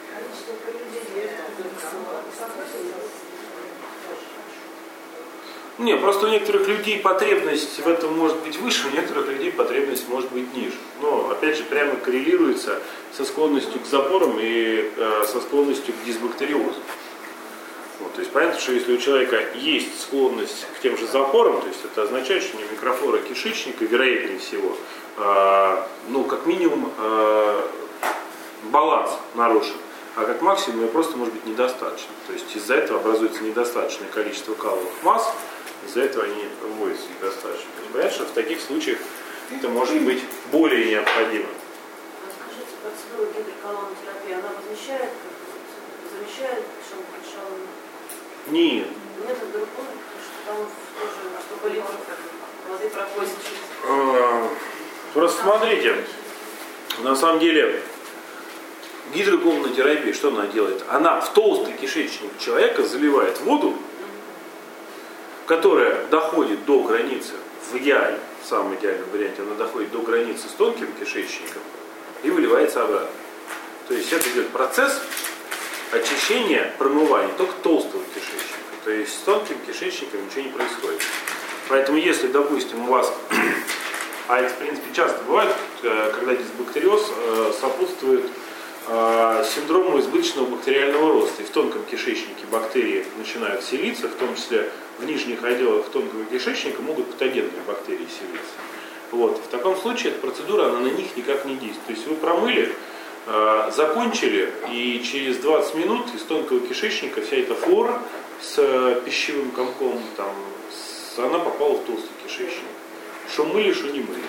Не, просто у некоторых людей потребность в этом может быть выше, у некоторых людей потребность может быть ниже. Но, опять же, прямо коррелируется со склонностью к запорам и э, со склонностью к дисбактериозу. Вот, то есть понятно, что если у человека есть склонность к тем же запорам, то есть это означает, что у него микрофлора кишечника, вероятнее всего, э, ну, как минимум, э, баланс нарушен. А как максимум ее просто может быть недостаточно. То есть из-за этого образуется недостаточное количество каловых масс, из-за этого они выводятся недостаточно. То есть понятно, что в таких случаях это может быть более необходимо. Скажите, процедура гидроколонотерапии, она возмещает, замещает шампунь? Нет. Нет, это другое, потому что там тоже столько литров воды проходит через... А, просто смотрите, на самом деле гидроколонотерапия, что она делает? Она в толстый кишечник человека заливает воду, которая доходит до границы, в идеале, в самом идеальном варианте, она доходит до границы с тонким кишечником и выливается обратно. То есть это идет процесс очищения, промывания только толстого кишечника. То есть с тонким кишечником ничего не происходит. Поэтому если, допустим, у вас, а это в принципе часто бывает, когда дисбактериоз сопутствует э, синдрому избыточного бактериального роста. И в тонком кишечнике бактерии начинают селиться, в том числе в нижних отделах тонкого кишечника могут патогенные бактерии селиться. Вот. В таком случае эта процедура она на них никак не действует. То есть вы промыли, э, закончили, и через двадцать минут из тонкого кишечника вся эта флора с э, пищевым комком, там, с, она попала в толстый кишечник. Что мыли, что не мыли.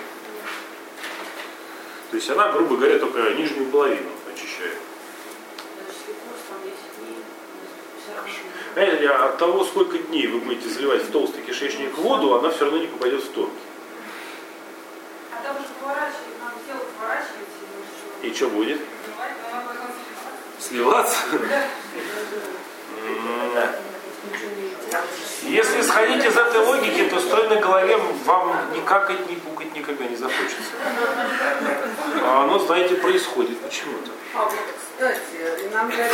То есть она, грубо говоря, только нижнюю половину очищает. Знаете, от того, сколько дней вы будете заливать в толстый кишечник воду, она все равно не попадет в тонкий. А там же поворачивать, нам тело поворачивать. И что будет? Сливаться? Если сходить из этой логики, то стоя на голове вам ни какать, ни пукать никогда не захочется. А оно, знаете, происходит почему-то. А вот, кстати, иногда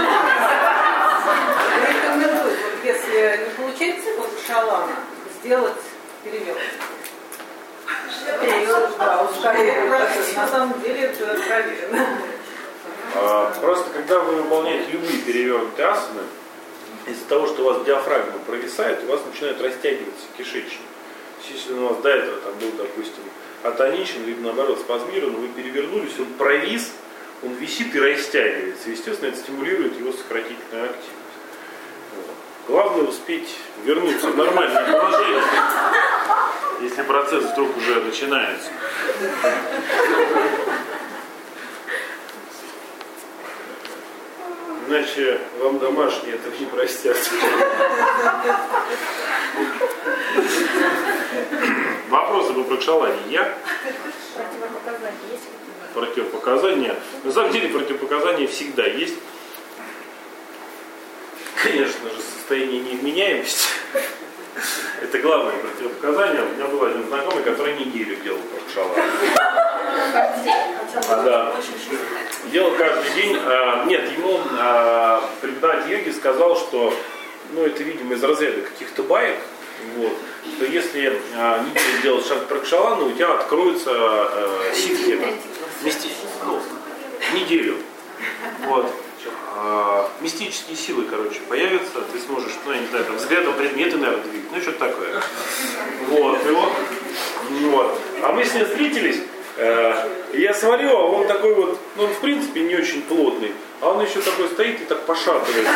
рекомендуют, вот, если не получается вот шалана, сделать перевертыш. Перевертыш, да, ускоряет процесс. На самом деле это проверено. А, просто когда вы выполняете любые перевернутые асаны, из-за того, что у вас диафрагма провисает, у вас начинает растягиваться кишечник. Если у вас до этого там был, допустим, атоничен, либо наоборот спазмирован, вы перевернулись, он провис, он висит и растягивается. Естественно, это стимулирует его сократительную активность. Вот. Главное успеть вернуться в нормальное положение, если процесс вдруг уже начинается. Иначе вам домашние это не простят. Вопросы по прокшалане я? Противопоказания есть какие-то? Противопоказания? На самом деле противопоказания всегда есть. Конечно же, состояние невменяемости. Это главное противопоказание. У меня был один знакомый, который неделю делал прокшалан. А, да. Делал каждый день. А, нет, ему а, преподаватель йоги сказал, что, ну, это, видимо, из разряда каких-то баек, вот, что если а, неделю делать шаг прокшалана, у тебя откроется а, ситхи, мисти... ну, неделю. Вот. А, мистические силы, короче, появятся, ты сможешь, ну, я не знаю, там, взглядом предметы, наверное, двигать, ну, что-то такое. Вот, и вот, вот. А мы с ним встретились. Я смотрю, а он такой вот, ну он в принципе не очень плотный, а он еще такой стоит и так пошатывается.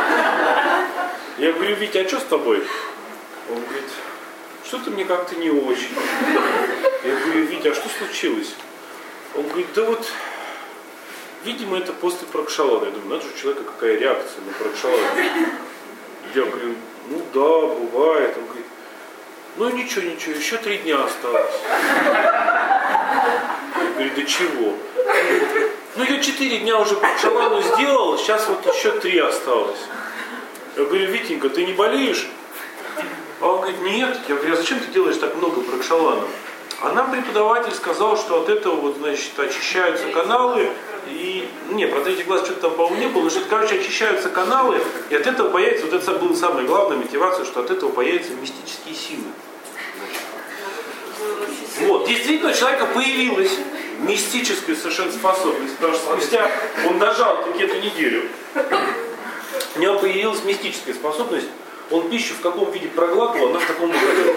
Я говорю: Витя, а что с тобой? Он говорит: что-то мне как-то не очень. Я говорю: Витя, а что случилось? Он говорит: да вот, видимо, это после прокшалана. Я думаю, надо же у человека какая реакция на прокшалан. Я говорю: ну да, бывает. Он говорит: ну ничего, ничего, еще три дня осталось. Я говорю: да чего? Ну я четыре дня уже прокшалану сделал, сейчас вот еще три осталось. Я говорю: Витенька, ты не болеешь? А он говорит: нет. Я говорю: а зачем ты делаешь так много прокшалана? А нам преподаватель сказал, что от этого вот, значит, очищаются каналы. И, не, про третий глаз что-то там, по-моему, не было, но что-то, короче, очищаются каналы, и от этого появится, вот это была самая главная мотивация, что от этого появятся мистические силы. Вот, действительно, у человека появилась мистическая совершенно способность, потому что спустя он дожал таки эту неделю, у него появилась мистическая способность, он пищу в каком виде проглатывал, она в таком выходила.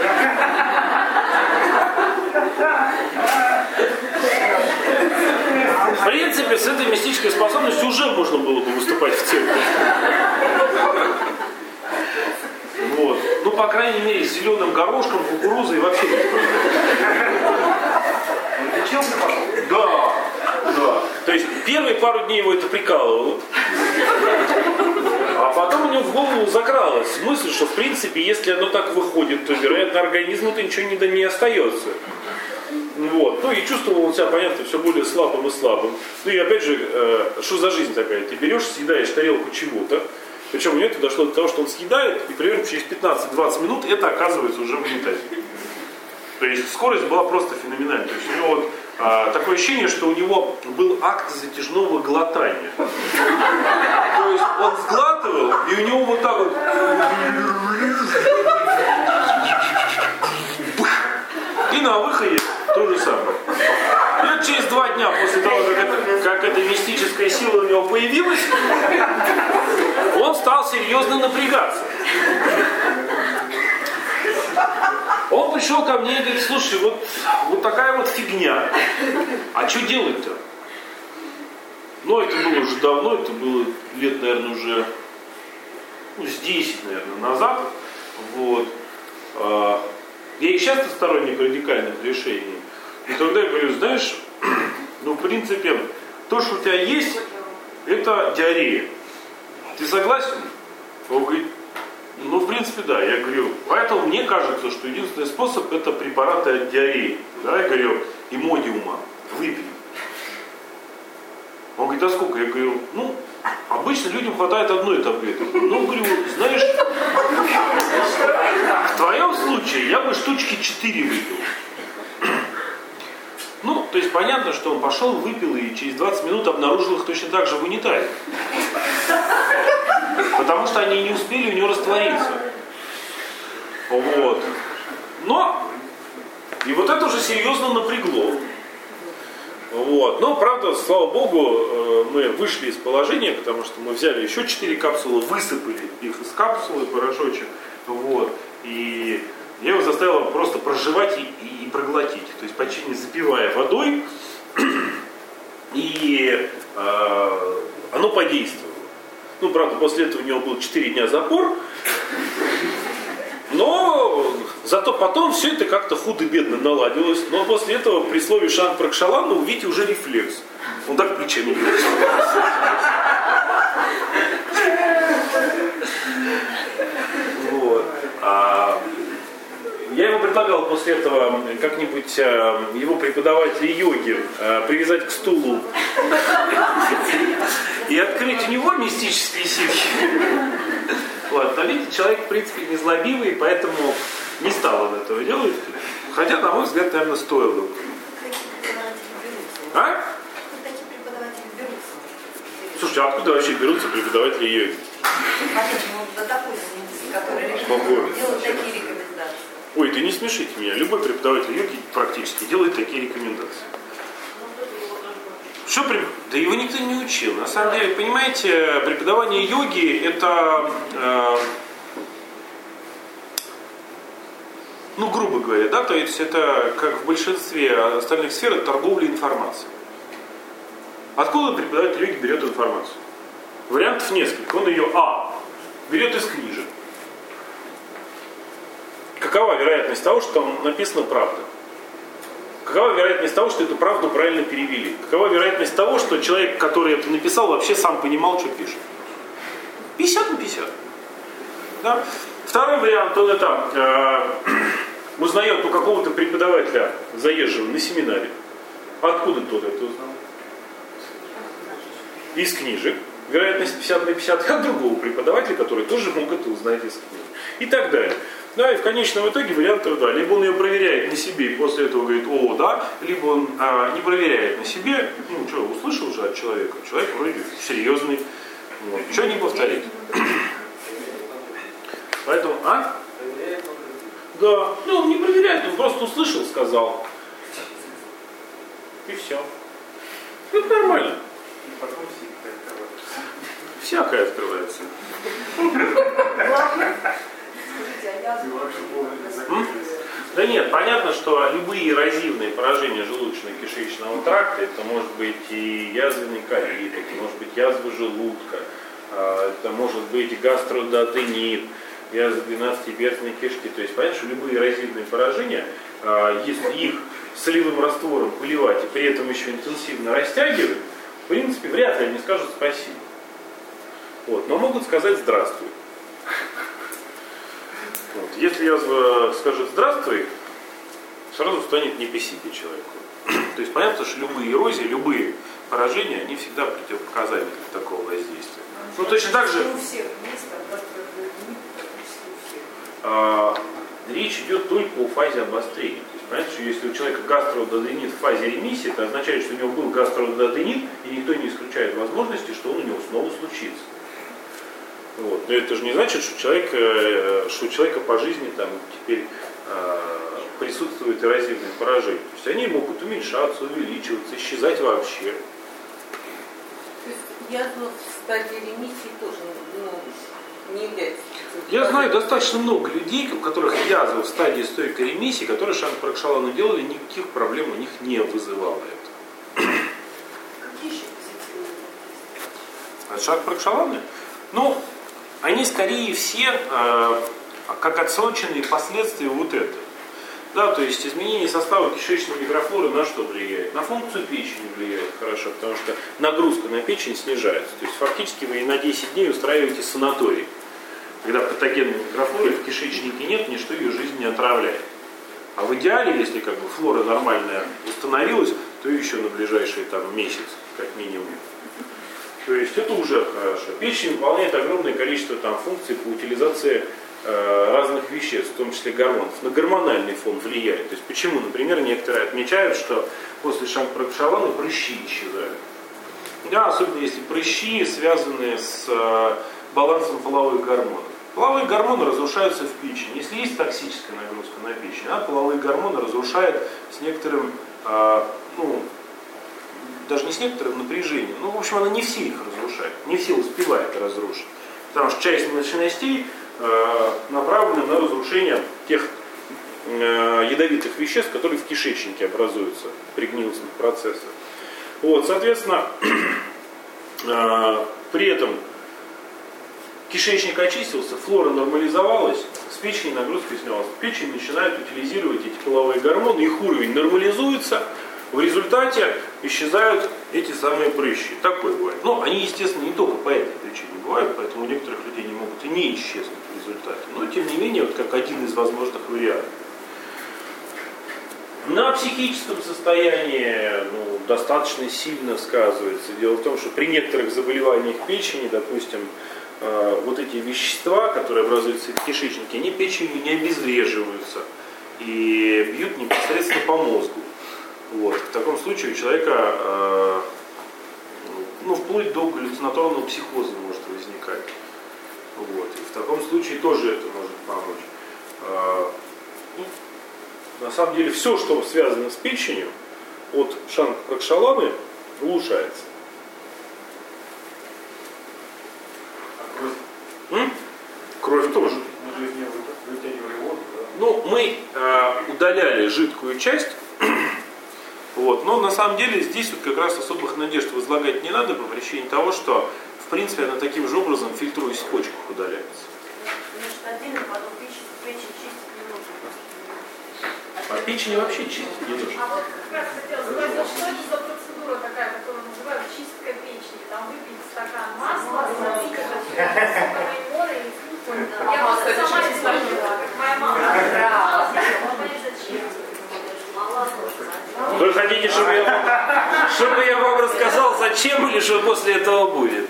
В принципе, с этой мистической способностью уже можно было бы выступать в церкви. Вот. Ну, по крайней мере, с зеленым горошком, кукурузой вообще не проблем. Он лечился потом? Да, да. То есть первые пару дней его это прикалывало. А потом у него в голову закралась мысль, что в принципе, если оно так выходит, то, вероятно, организму-то ничего не, не остается. Вот. Ну и чувствовал он себя, понятно, все более слабым и слабым. Ну и опять же, э, что за жизнь такая? Ты берешь, съедаешь тарелку чего-то, причем у него это дошло до того, что он съедает, и примерно через пятнадцать-двадцать минут это оказывается уже в унитазе. То есть скорость была просто феноменальная. То есть у него вот, а, такое ощущение, что у него был акт затяжного глотания. То есть он сглатывал, и у него вот так вот... И на выходе то же самое. И вот через два дня после того, как это, как это серьезная мистическая сила у него появилась, он стал серьезно напрягаться. Он пришел ко мне и говорит: слушай, вот, вот такая вот фигня. А что делать-то? Ну, это было уже давно, это было лет, наверное, уже ну, с десять, наверное, назад. Вот. Я и часто сторонник радикальных решений. И тогда я говорю: знаешь, ну, в принципе, то, что у тебя есть, это диарея. Ты согласен? Он говорит: ну, в принципе, да. Я говорю: поэтому мне кажется, что единственный способ — это препараты от диареи. Да, я говорю: имодиума, выпей. Он говорит: а сколько? Я говорю: ну, обычно людям хватает одной таблетки. Ну, говорю, знаешь, в твоем случае я бы штучки четыре выпил. Ну, то есть понятно, что он пошел, выпил и через двадцать минут обнаружил их точно так же в унитазе. Потому что они не успели у него раствориться. Вот. Но, и вот это уже серьезно напрягло. Вот. Но, правда, слава богу, мы вышли из положения, потому что мы взяли еще четыре капсулы, высыпали их из капсулы, порошочек. Вот. И я его заставил просто прожевать и, и, и проглотить. То есть почти не запивая водой. И э, оно подействовало. Ну, правда, после этого у него был четыре дня запор. Но зато потом все это как-то худо-бедно наладилось. Но после этого при слове шанг пракшалана у Вити уже рефлекс. Он так плечами бьет. Вот. А я ему предлагал после этого как-нибудь а, его преподавателя йоги а, привязать к стулу и открыть у него мистические силы. Вот. Но видите, человек в принципе не злобивый, поэтому не стал он этого делать. Хотя, на мой взгляд, наверное, стоило. А? Такие преподаватели берутся. Слушайте, а откуда вообще берутся преподаватели йоги? Ну, допустим, которые делают такие рекомендации. Ой, ты не смешите меня. Любой преподаватель йоги практически делает такие рекомендации. Что при... Да его никто не учил. На самом деле, понимаете, преподавание йоги это, э, ну, грубо говоря, да, то есть это, как в большинстве остальных сфер, это торговля информацией. Откуда преподаватель йоги берет информацию? Вариантов несколько. Он ее, а, берет из книжек. Какова вероятность того, что там написано правда? Какова вероятность того, что эту правду правильно перевели? Какова вероятность того, что человек, который это написал, вообще сам понимал, что пишет? пятьдесят на пятьдесят. Да? Второй вариант, он это э, узнает у какого-то преподавателя заезжего на семинаре. Откуда тот это узнал? Из книжек. Вероятность пятьдесят на пятьдесят от другого преподавателя, который тоже мог это узнать из книг. И так далее. Да, и в конечном итоге вариантов да. Либо он ее проверяет на себе и после этого говорит: о, да, либо он а, не проверяет на себе, ну что, услышал же от человека, человек вроде серьезный, вот. Что не повторить. Поэтому, а? Да, ну он не проверяет, он просто услышал, сказал. И все. Это нормально. Всякое открывается. М? Да нет, понятно, что любые эрозивные поражения желудочно-кишечного тракта, это может быть и язвенный колит, это может быть язва желудка, это может быть гастродуоденит, язва двенадцатиперстной кишки. То есть понятно, что любые эрозивные поражения, если их солевым раствором поливать и при этом еще интенсивно растягивать, в принципе, вряд ли они скажут спасибо. Вот, но могут сказать здравствуй. Вот. Если язва скажет здравствуй, сразу станет не по себе человеку. То есть понятно, что любые эрозии, любые поражения, они всегда противопоказания для такого воздействия. Ну точно так же а, речь идет только о фазе обострения. То есть понятно, что если у человека гастродуоденит в фазе ремиссии, это означает, что у него был гастродуоденит, и никто не исключает возможности, что он у него снова случится. Вот. Но это же не значит, что, человек, что у человека по жизни там, теперь э, присутствует эрозивные поражения. То есть они могут уменьшаться, увеличиваться, исчезать вообще. То есть язва в стадии ремиссии тоже ну, не является. Я знаю достаточно много людей, у которых язва в стадии стойкой ремиссии, которые Шанг Пракшалану делали, никаких проблем у них не вызывало это. Какие еще позитивные? От Шанг Пракшаланы? Ну, они скорее все э, как отсроченные последствия вот этого. Да, то есть изменение состава кишечной микрофлоры на что влияет? На функцию печени влияет хорошо, потому что нагрузка на печень снижается. То есть фактически вы на десять дней устраиваете санаторий. Когда патогенной микрофлоры в кишечнике нет, ничто ее жизнь не отравляет. А в идеале, если как бы флора нормальная установилась, то еще на ближайший там, месяц, как минимум. То есть это уже хорошо. Печень выполняет огромное количество там, функций по утилизации э, разных веществ, в том числе гормонов. На гормональный фон влияет. То есть почему, например, некоторые отмечают, что после Шанг Пракшаланы прыщи исчезают. Да, особенно если прыщи связаны с э, балансом половых гормонов. Половые гормоны разрушаются в печени. Если есть токсическая нагрузка на печень, а половые гормоны разрушают с некоторым, э, ну, даже не с некоторым напряжением, ну, в общем, она не все их разрушает, не все успевает разрушить. Потому что часть мощностей э, направлена на разрушение тех э, ядовитых веществ, которые в кишечнике образуются при гнилостных процессах. Вот, соответственно, э, при этом кишечник очистился, флора нормализовалась, с печени нагрузка снялась. Печень начинает утилизировать эти половые гормоны, их уровень нормализуется, в результате исчезают эти самые прыщи. Такое бывает. Но они, естественно, не только по этой причине бывают, поэтому у некоторых людей не могут и не исчезнуть в результате. Но, тем не менее, вот как один из возможных вариантов. На психическом состоянии ну, достаточно сильно сказывается. Дело в том, что при некоторых заболеваниях печени, допустим, э, вот эти вещества, которые образуются в кишечнике, они печенью не обезвреживаются и бьют непосредственно по мозгу. Вот. В таком случае у человека э, ну, вплоть до галлюцинаторного психоза может возникать. Вот. И в таком случае тоже это может помочь. Э, ну, на самом деле все, что связано с печенью, от Шанг Пракшаланы улучшается. А кровь? М? Кровь тоже. Мы же из нее вытягивали воду, да? Ну, мы э, удаляли жидкую часть. Вот. Но на самом деле здесь вот как раз особых надежд возлагать не надо по причине того, что в принципе она таким же образом, фильтруясь в почках, удаляется. Значит, отдельно потом печень, печень чистить не нужно. А печени вообще чистить не нужно. А вот как раз хотела спросить, что это за процедура такая, которую называют чистка печени? Там выпить стакан масла, залить это все, помидоры и вкусно. Я просто сама не знала, как моя мама. Вы хотите, чтобы я, чтобы я вам рассказал, зачем или что после этого будет?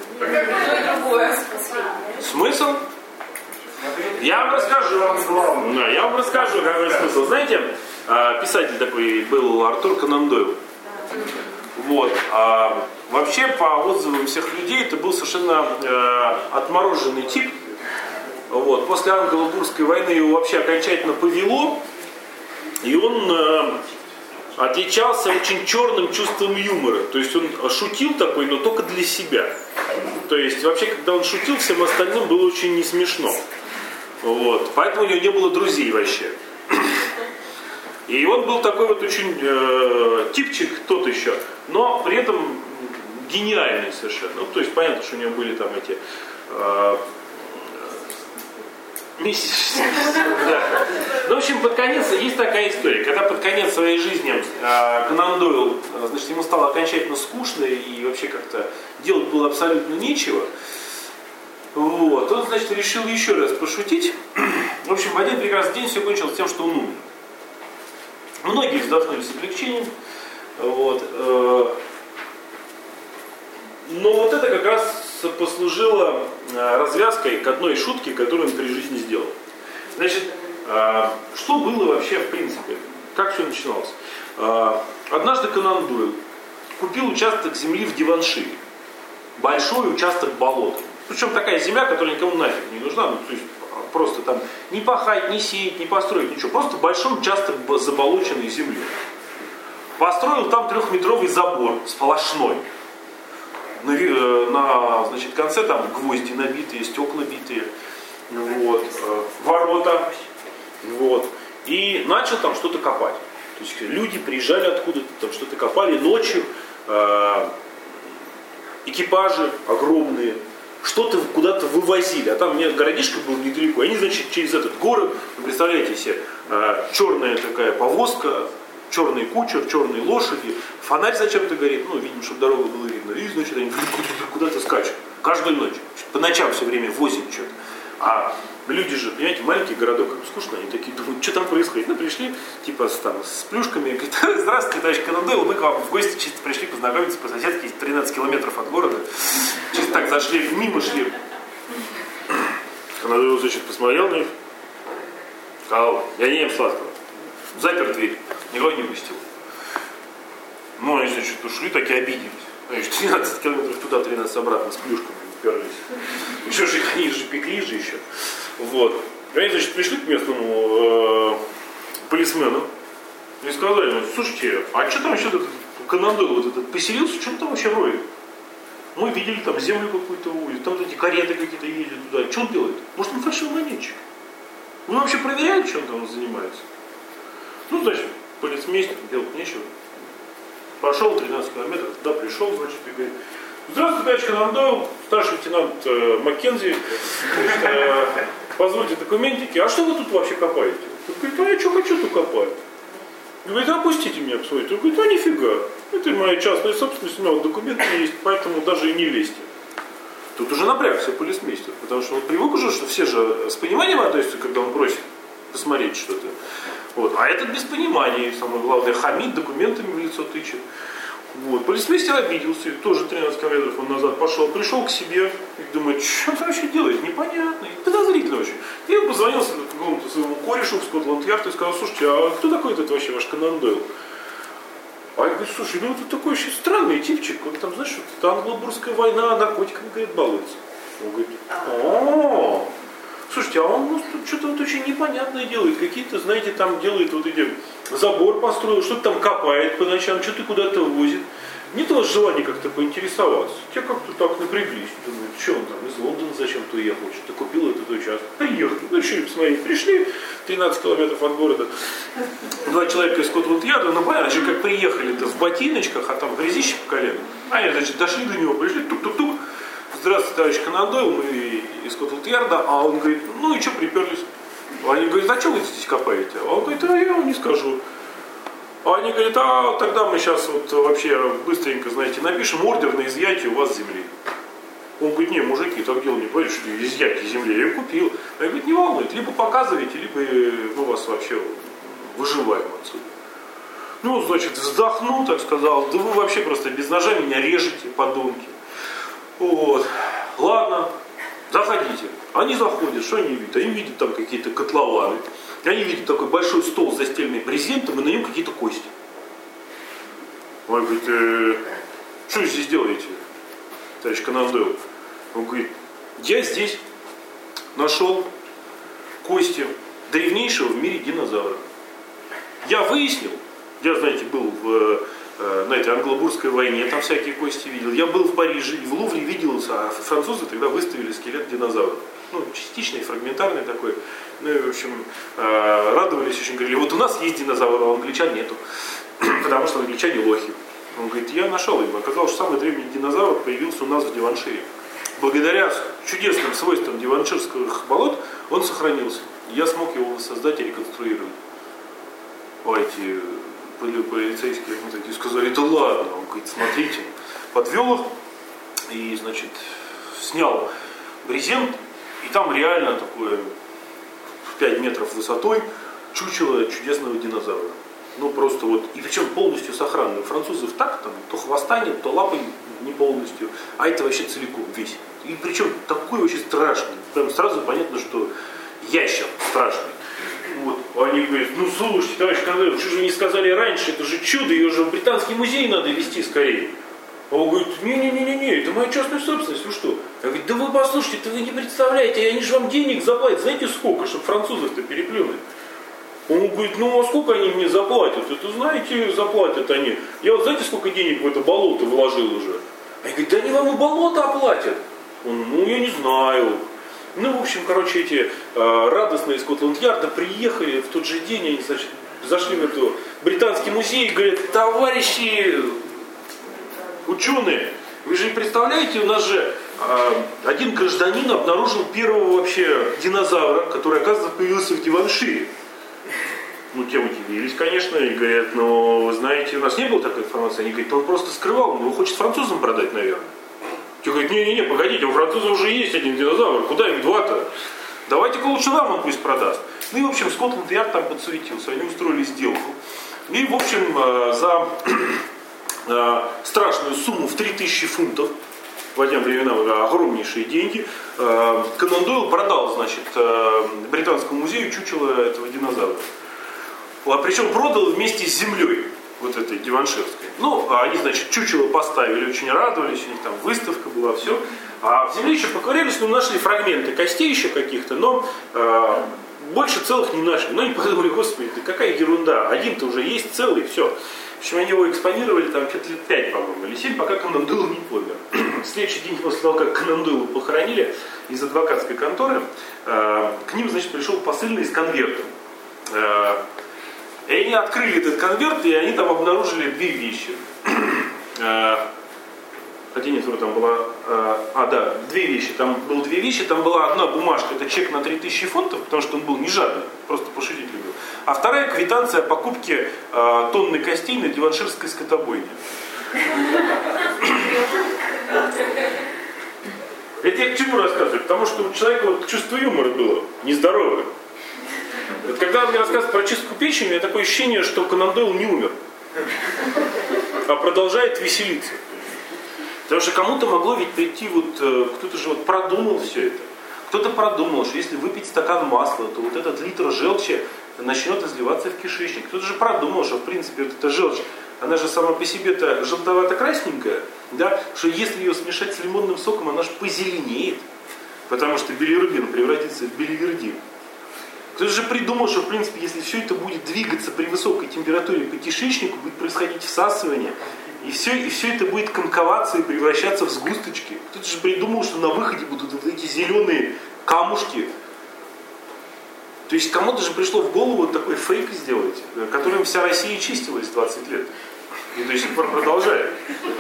Смысл? Я вам расскажу. Да, я вам расскажу, какой смысл. Знаете, писатель такой был Артур Конан Дойл. Вот. А вообще, по отзывам всех людей, это был совершенно э, отмороженный тип. Вот. После англо-бурской войны его вообще окончательно повело. И он э, отличался очень черным чувством юмора. То есть он шутил такой, но только для себя. То есть вообще, когда он шутил, всем остальным было очень не смешно. Вот. Поэтому у него не было друзей вообще. И он был такой вот очень э, типчик, тот еще, но при этом гениальный совершенно. Ну, то есть понятно, что у него были там эти э, да. Ну, в общем, под конец есть такая история. Когда под конец своей жизни э, Конан Дойл, значит, ему стало окончательно скучно и вообще как-то делать было абсолютно нечего. Вот. Он, значит, решил еще раз пошутить. В общем, в один прекрасный день все кончилось тем, что он умер. Многие вздохнули с облегчением. Вот. Но вот это как раз послужило развязкой к одной шутке, которую он при жизни сделал. Значит, что было вообще в принципе? Как все начиналось? Однажды Конан Дойл купил участок земли в Диваншире. Большой участок болота. Причем такая земля, которая никому нафиг не нужна. Ну, то есть просто там не пахать, не сеять, не построить, ничего. Просто большой участок заболоченной земли. Построил там трехметровый забор сплошной. на, на значит, конце там гвозди набитые, стекла битые, вот, ворота, вот, и начал там что-то копать. То есть люди приезжали откуда-то, там что-то копали ночью, экипажи огромные, что-то куда-то вывозили, а там у меня городишко был недалеко, они, значит, через этот город, вы представляете себе, черная такая повозка, черный кучер, черные лошади, фонарь зачем-то горит, ну, видимо, чтобы дорогу было видно, и, значит, они куда-то скачут, каждую ночь, по ночам все время возят что-то. А люди же, понимаете, маленький городок, им скучно, они такие думают, что там происходит. Ну, пришли, типа, с, там, с плюшками, говорят, здравствуйте, товарищ Конан Дойл, мы к вам в гости чисто пришли познакомиться по соседке, тринадцать километров от города. Чисто так зашли, мимо шли. Конан Дойл, значит, посмотрел на них, сказал, я не ем сладкого. Запер дверь, никого не пустил. Ну, они, значит, ушли, такие обиделись. Значит, тринадцать километров туда, тринадцать обратно с плюшками уперлись. Еще же они же пекли же еще. Вот. И они, значит, пришли к местному э, полисмену и сказали, ну, слушайте, а что там вообще этот Конан Дойл вот этот поселился, что он там вообще роет? Мы видели, там землю какую-то увозят, там эти кареты какие-то ездят туда. Что он делает? Может, он фальшивомонетчик? Вы вообще проверяете, чем там он занимается? Ну, значит, полицмейстер, делать нечего. Пошел тринадцать километров, туда пришел, значит, и говорит, здравствуйте, товарищ Конан Дойл, старший лейтенант э, Маккензи, э, позвольте документики, а что вы тут вообще копаете? Он говорит, а я что хочу, то копаю. Он говорит, опустите меня, посмотрите. Он говорит, а нифига, это моя частная собственность, у меня вот документы есть, поэтому даже и не лезьте. Тут уже напрягся полицмейстер, потому что он привык уже, что все же с пониманием относятся, когда он просит посмотреть что-то. Вот. А этот без понимания, самое главное, хамит, документами в лицо тычет. Вот. Полицмейстер обиделся, тоже тринадцать километров он назад пошел, пришел к себе и думает, что он вообще делает, непонятно, и подозрительно очень. И он позвонил своему корешу в Скотланд-Ярд и сказал, слушайте, а кто такой этот вообще ваш Конан Дойл? А я говорю, слушай, ну это такой очень странный типчик, он там, знаешь, это англо-бурская война, наркотиками, говорит, балуется. Он говорит, о, слушайте, а он ну, что-то вот очень непонятное делает, какие-то, знаете, там делает вот эти, забор построил, что-то там копает по ночам, что-то куда-то возит. Нет у вас желания как-то поинтересоваться? Те как-то так напряглись, думают, что он там из Лондона зачем-то уехал, что-то купил этот участок. Приехали, ну решили посмотреть, пришли, тринадцать километров от города, два человека из Скотланд-Ярда, ну понятно, же как приехали-то в ботиночках, а там грязище по колено. Они, значит, дошли до него, пришли, тук-тук-тук, здравствуйте, товарищ Конан Дойл, мы из Скотланд-Ярда, а он говорит, ну и что приперлись? Они говорят, а что вы здесь копаете? А он говорит, а я вам не скажу. А они говорят, а тогда мы сейчас вот вообще быстренько, знаете, напишем ордер на изъятие у вас земли. Он говорит, не, мужики, так дело не говорит, что изъятие земли, я ее купил. А я говорю, не волнует, либо показывайте, либо мы вас вообще выживаем отсюда. Ну, значит, вздохнул, так сказал, да вы вообще просто без ножа меня режете, подонки. Вот, ладно, заходите. Они заходят, что они видят? Они видят там какие-то котлованы. И они видят такой большой стол, застеленный брезентом, и на нем какие-то кости. Он говорит, э, что вы здесь делаете, товарищ Конан Дойл? Он говорит, я здесь нашел кости древнейшего в мире динозавра. Я выяснил, я, знаете, был в, э, на этой англо-бурской войне, там всякие кости видел. Я был в Париже, и в Лувре видел, а французы тогда выставили скелет динозавра. Ну, частичный, фрагментарный такой. Ну и, в общем, э, радовались очень, говорили, вот у нас есть динозавр, а у англичан нету. Потому что англичане лохи. Он говорит, я нашел его. Оказалось, что самый древний динозавр появился у нас в Диваншире. Благодаря чудесным свойствам диванширских болот он сохранился. Я смог его воссоздать и реконструировать. А эти полицейские мы такие сказали, да ладно. Он говорит, смотрите, подвел их и, значит, снял брезент. И там реально такое в пять метров высотой чучело чудесного динозавра. Ну просто вот, и причем полностью сохранно. У французов так, там, то хвоста нет, то лапы не полностью, а это вообще целиком весь. И причем такой очень страшный. Прям сразу понятно, что ящер страшный. Вот. Они говорят, ну слушайте, товарищ Конан Дойл, что же вы не сказали раньше, это же чудо, ее же в Британский музей надо везти скорее. А он говорит, не-не-не-не, это моя частная собственность, вы что? Я говорю, да вы послушайте, это вы не представляете, они же вам денег заплатят, знаете сколько, чтобы французов-то переплюнуть? Он говорит, ну а сколько они мне заплатят? Это знаете, заплатят они. Я вот знаете, сколько денег в это болото вложил уже? Они говорят, да они вам и болото оплатят. Он, ну, я не знаю. Ну, в общем, короче, эти э, радостные из Скотланд-Ярда приехали в тот же день, они, значит, зашли в эту британский музей и говорят, товарищи ученые, вы же не представляете, у нас же э, один гражданин обнаружил первого вообще динозавра, который, оказывается, появился в Диваншире. Ну, те удивились, конечно, и говорят, ну, вы знаете, у нас не было такой информации. Они говорят, он просто скрывал, он его хочет французам продать, наверное. Те говорят, не-не-не, погодите, у французов уже есть один динозавр, куда им два-то? Давайте-ка лучше нам он пусть продаст. Ну и, в общем, Скотланд-Ярд там подсуетился, они устроили сделку. И, в общем, за страшную сумму в три тысячи фунтов, в те времена огромнейшие деньги, Конан Дойл продал, значит, Британскому музею чучело этого динозавра. А причем продал вместе с землей, вот этой диванширской. Ну, они, значит, чучело поставили, очень радовались, у них там выставка была, все. А в земле еще поковырялись, ну, нашли фрагменты костей еще каких-то, но э, больше целых не нашли. Ну, они подумали, господи, да какая ерунда, один-то уже есть целый, все. В общем, они его экспонировали там что-то лет пять, по-моему, или семь, пока Конан Дойл не помер. В следующий день после того, как Конан Дойла похоронили из адвокатской конторы, э, к ним, значит, пришел посыльный с конвертом. Э, И они открыли этот конверт, и они там обнаружили две вещи. Хотя нет, там была... А, да, две вещи. Там было две вещи. Там была одна бумажка, это чек на три тысячи фунтов, потому что он был не жадный, просто пошутить любил. А вторая квитанция о покупке а, тонны костей на диванширской скотобойне. Это я к чему рассказываю? Потому что у человека вот чувство юмора было нездоровое. Вот когда он мне рассказывает про чистку печени, у меня такое ощущение, что Конан Дойл не умер, а продолжает веселиться. Потому что кому-то могло ведь прийти, вот кто-то же вот продумал все это. Кто-то продумал, что если выпить стакан масла, то вот этот литр желчи начнет изливаться в кишечник. Кто-то же продумал, что в принципе вот эта желчь, она же сама по себе-то желтовато-красненькая, да, что если ее смешать с лимонным соком, она же позеленеет, потому что билирубин превратится в биливердин. Кто-то же придумал, что в принципе, если все это будет двигаться при высокой температуре по кишечнику, будет происходить всасывание, и все, и все это будет комковаться и превращаться в сгусточки. Кто-то же придумал, что на выходе будут вот эти зеленые камушки. То есть кому-то же пришло в голову вот такой фейк сделать, которым вся Россия чистилась двадцать лет. И до сих пор продолжает.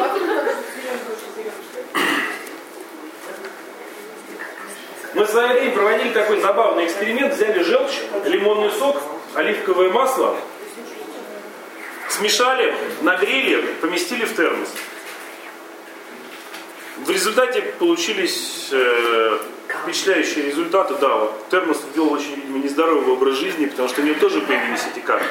Мы в свое время проводили такой забавный эксперимент. Взяли желчь, лимонный сок, оливковое масло, смешали, нагрели, поместили в термос. В результате получились э, впечатляющие результаты. Да, вот термос ввел очень, видимо, нездоровый образ жизни, потому что у него тоже появились эти камни.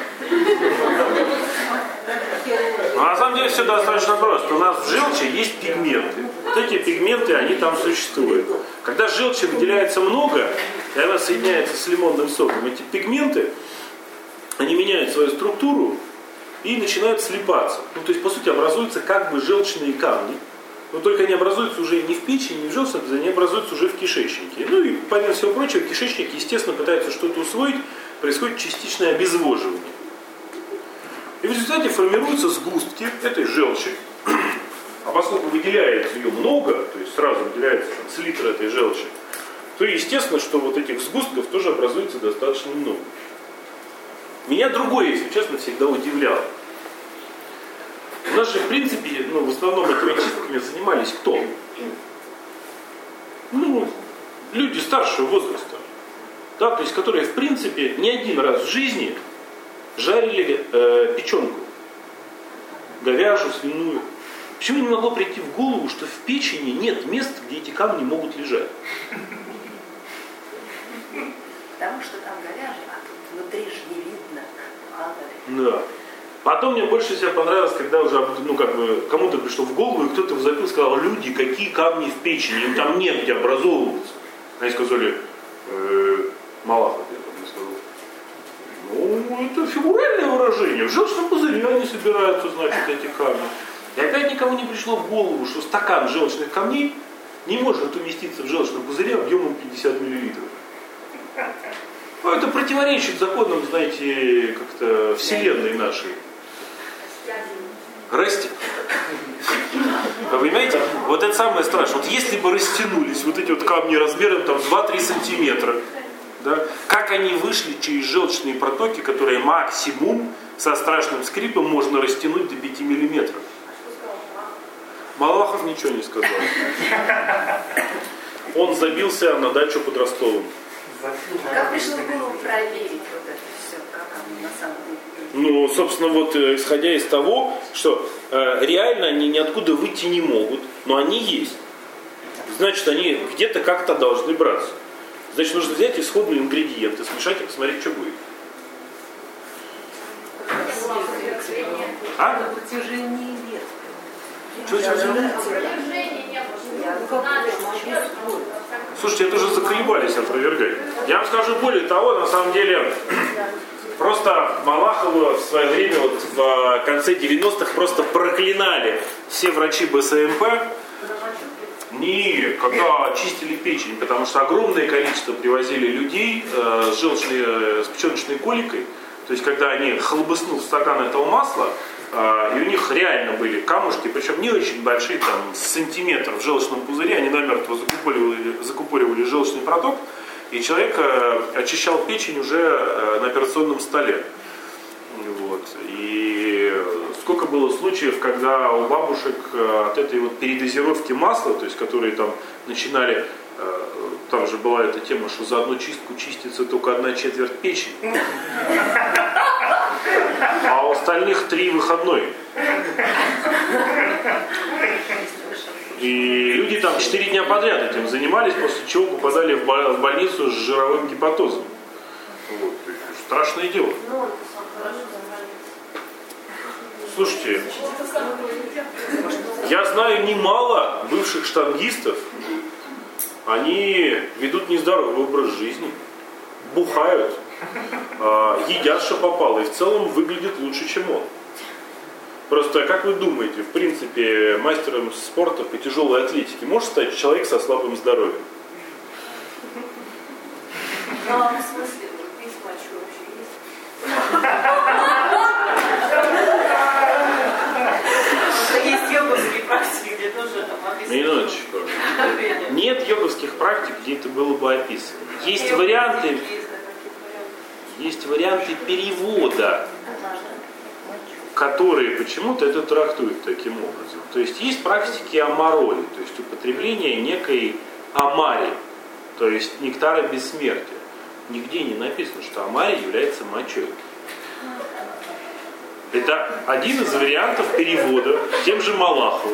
Но на самом деле все достаточно просто. У нас в желчи есть пигменты. Вот эти пигменты, они там существуют. Когда желчи выделяется много, и она соединяется с лимонным соком, эти пигменты, они меняют свою структуру и начинают слипаться. Ну, то есть, по сути, образуются как бы желчные камни. Но только они образуются уже не в печени, не в желчном, они образуются уже в кишечнике. Ну и, помимо всего прочего, кишечник, естественно, пытается что-то усвоить, происходит частичное обезвоживание. И в результате формируются сгустки этой желчи. А поскольку выделяется ее много, то есть сразу выделяется там, с литра этой желчи, то естественно, что вот этих сгустков тоже образуется достаточно много. Меня другое, если честно, всегда удивляло. У нас же, в принципе, ну, в основном этими чистками занимались кто? Ну, люди старшего возраста. Да, то есть, которые, в принципе, не один раз в жизни жарили э, печенку. Говяжью, свиную. Почему не могло прийти в голову, что в печени нет мест, где эти камни могут лежать? Потому что там говяжье, а тут внутри же не видно. Падали. Да. Потом мне больше всего понравилось, когда уже ну, как бы, кому-то пришло в голову, и кто-то возопил, сказал, люди, какие камни в печени, им там нет где образовываться. Они сказали, э, Малахов, я там сказал. Ну, это фигуральное выражение. В желчном пузыре они собираются, значит, эти камни. И опять никому не пришло в голову, что стакан желчных камней не может уместиться в желчном пузыре объемом пятьдесят миллилитров. Ну, это противоречит законам, знаете, как-то вселенной нашей. Расти. Вы понимаете? Вот это самое страшное. Вот если бы растянулись вот эти вот камни размером там два-три сантиметра, да, как они вышли через желчные протоки, которые максимум со страшным скрипом можно растянуть до пяти миллиметров. Малахов ничего не сказал. Он забился на дачу под Ростовом. Как пришло в голову проверить вот это все, как оно на самом деле? Ну, собственно, вот исходя из того, что э, реально они ниоткуда выйти не могут, но они есть. Значит, они где-то как-то должны браться. Значит, нужно взять исходные ингредиенты, смешать и посмотреть, что будет. А? На протяжении лет. Слушайте, это уже заколебались опровергать. Я вам скажу более того, на самом деле, просто Малахова в свое время, вот в конце девяностых, просто проклинали все врачи бэ эс эм пэ. Не, когда очистили печень, потому что огромное количество привозили людей э, с желчной, с печеночной коликой. То есть, когда они хлобыснут в стакан этого масла, э, и у них реально были камушки, причем не очень большие, там, сантиметр в желчном пузыре, они намертво закупоривали, закупоривали желчный проток, и человек э, очищал печень уже э, на операционном столе. Вот. И сколько было случаев, когда у бабушек от этой вот передозировки масла, то есть которые там начинали, там же была эта тема, что за одну чистку чистится только одна четверть печени, а у остальных три выходной. И люди там четыре дня подряд этим занимались, после чего попадали в больницу с жировым гепатозом. Вот. Страшное дело. Слушайте, я знаю немало бывших штангистов, они ведут нездоровый образ жизни, бухают, едят, что попало, и в целом выглядят лучше, чем он. Просто, как вы думаете, в принципе, мастером спорта по тяжелой атлетике может стать человек со слабым здоровьем? Ну, а в смысле, пить мочу вообще есть? Есть йоговские практики, где тоже там описано. Минуточку. Нет йоговских практик, где это было бы описано. Есть варианты, есть варианты перевода, которые почему-то это трактуют таким образом. То есть есть практики амароли, то есть употребление некой амари, то есть нектара бессмертия. Нигде не написано, что амари является мочой. Это один из вариантов перевода тем же Малаховым.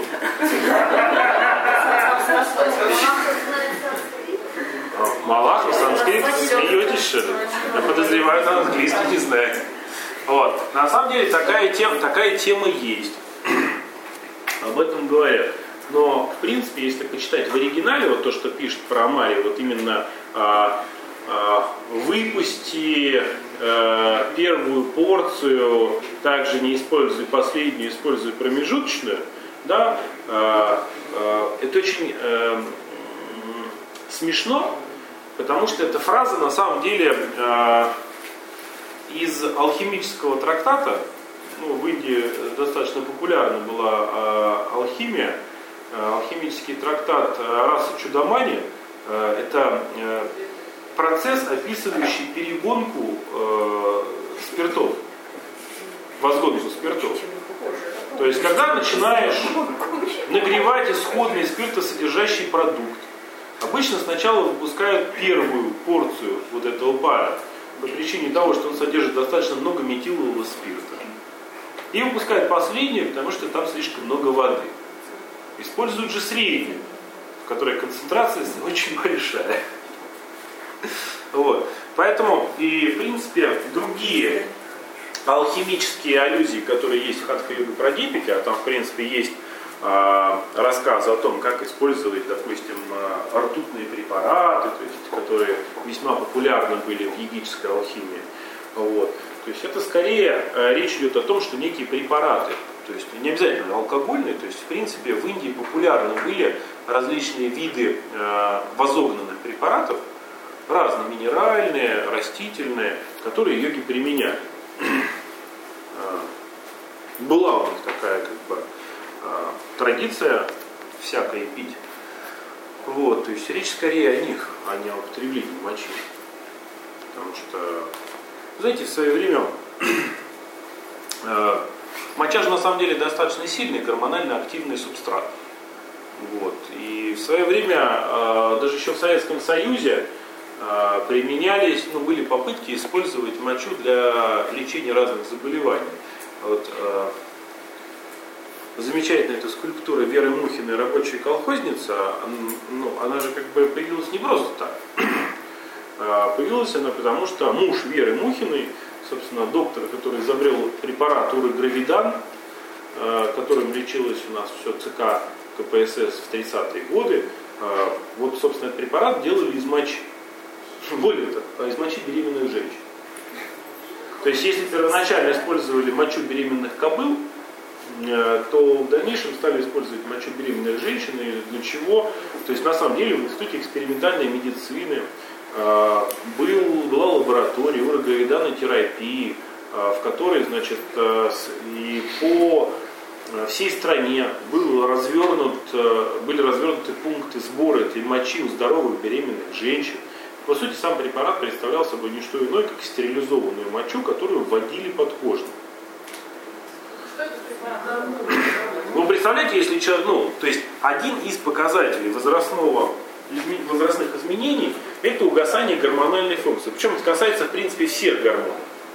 Малахов, санскрит, смеетесь, что ли? Я подозреваю, на английский не знает. Вот. На самом деле такая тема, такая тема есть. Об этом говорят. Но, в принципе, если почитать в оригинале вот то, что пишет про амари, вот именно а, а, выпусти а, первую порцию, также не используй последнюю, используй промежуточную, да, а, а, это очень а, смешно, потому что эта фраза на самом деле а, из алхимического трактата, ну, в Индии достаточно популярна была а, алхимия, а, алхимический трактат Раса Чудамани, а, это а, процесс, описывающий перегонку а, спиртов, возгонку спиртов. То есть, когда начинаешь нагревать исходный спиртосодержащий продукт, обычно сначала выпускают первую порцию вот этого пара, по причине того, что он содержит достаточно много метилового спирта. И выпускают последнюю, потому что там слишком много воды. Используют же среднюю, в которой концентрация очень большая. Вот. Поэтому и, в принципе, другие алхимические аллюзии, которые есть в Хатха-йога Прадипике, а там, в принципе, есть э, рассказы о том, как использовать, допустим, э, ртутные препараты, то есть, которые весьма популярны были в йогической алхимии. Вот. То есть это скорее э, речь идет о том, что некие препараты, то есть не обязательно алкогольные, то есть в принципе в Индии популярны были различные виды э, возогнанных препаратов, разные минеральные, растительные, которые йоги применяли. Была у них такая как бы традиция всякое пить. Вот, то есть речь скорее о них, а не о употреблении мочи. Потому что, знаете, в свое время э, моча же на самом деле достаточно сильный гормонально активный субстрат. Вот. И в свое время, э, даже еще в Советском Союзе, э, применялись, ну, были попытки использовать мочу для лечения разных заболеваний. Вот, э, замечательная эта скульптура Веры Мухиной «Рабочая колхозница», ну, она же как бы появилась не просто так. А появилась она потому, что муж Веры Мухиной, собственно, доктор, который изобрел препарат урогравидан, которым лечилось у нас все ЦК КПСС в тридцатые годы, вот, собственно, этот препарат делали из мочи. Более того, из мочи беременных женщин. То есть, если первоначально использовали мочу беременных кобыл, то в дальнейшем стали использовать мочу беременных женщин. И для чего? То есть, на самом деле, в Институте экспериментальной медицины был, была лаборатория урогравиданотерапии, в которой, значит, и по всей стране был развернут, были развернуты пункты сбора этой мочи у здоровых беременных женщин. По сути, сам препарат представлял собой не что иное, как стерилизованную мочу, которую вводили под кожу. Вы представляете, если человек, ну, то есть один из показателей возрастного, возрастных изменений — это угасание гормональной функции. Причем это касается, в принципе, всех гормонов.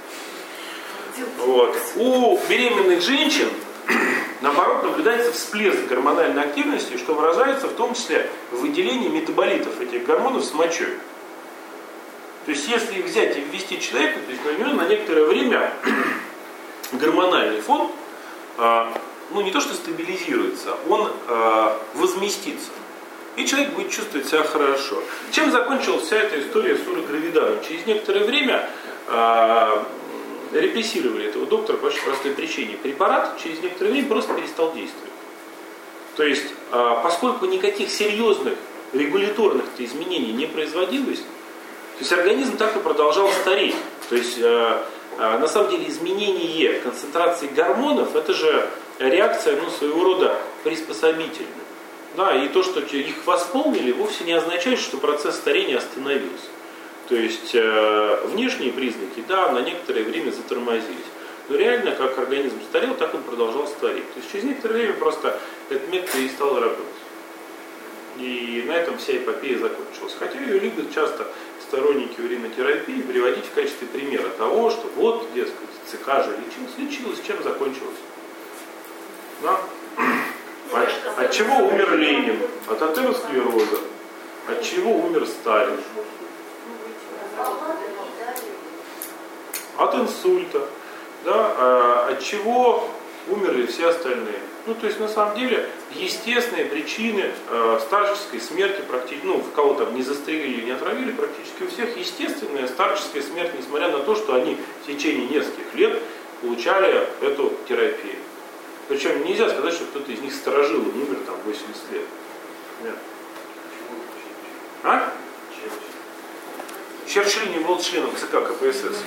Вот. У беременных женщин, наоборот, наблюдается всплеск гормональной активности, что выражается в том числе в выделении метаболитов этих гормонов с мочой. То есть, если их взять и ввести человеку, то есть на него на некоторое время гормональный фон, э, ну не то что стабилизируется, он э, возместится. И человек будет чувствовать себя хорошо. Чем закончилась вся эта история с урогравиданом? Через некоторое время э, репрессировали этого доктора по очень простой причине. Препарат через некоторое время просто перестал действовать. То есть, э, поскольку никаких серьезных регуляторных изменений не производилось, то есть организм так и продолжал стареть. То есть, э, э, на самом деле, изменение концентрации гормонов — это же реакция, ну, своего рода приспособительная. Да, и то, что их восполнили, вовсе не означает, что процесс старения остановился. То есть, э, внешние признаки, да, на некоторое время затормозились. Но реально, как организм старел, так он продолжал стареть. То есть, через некоторое время просто этот метод перестал работать. И на этом вся эпопея закончилась. Хотя ее любят часто сторонники уринотерапии приводить в качестве примера того, что вот, дескать, ЦК же лечилось, лечилось, чем закончилось. Да? От, от чего умер Ленин? От атеросклероза. От чего умер Сталин? От инсульта. Да? А от чего умерли все остальные? Ну, то есть, на самом деле, естественные причины э, старческой смерти, практически, ну, в кого там не застрелили, не отравили, практически у всех естественная старческая смерть, несмотря на то, что они в течение нескольких лет получали эту терапию. Причем нельзя сказать, что кто-то из них старожилом умер там восемьдесят лет. Нет. А? Черчилль не был членом ЦК КПСС.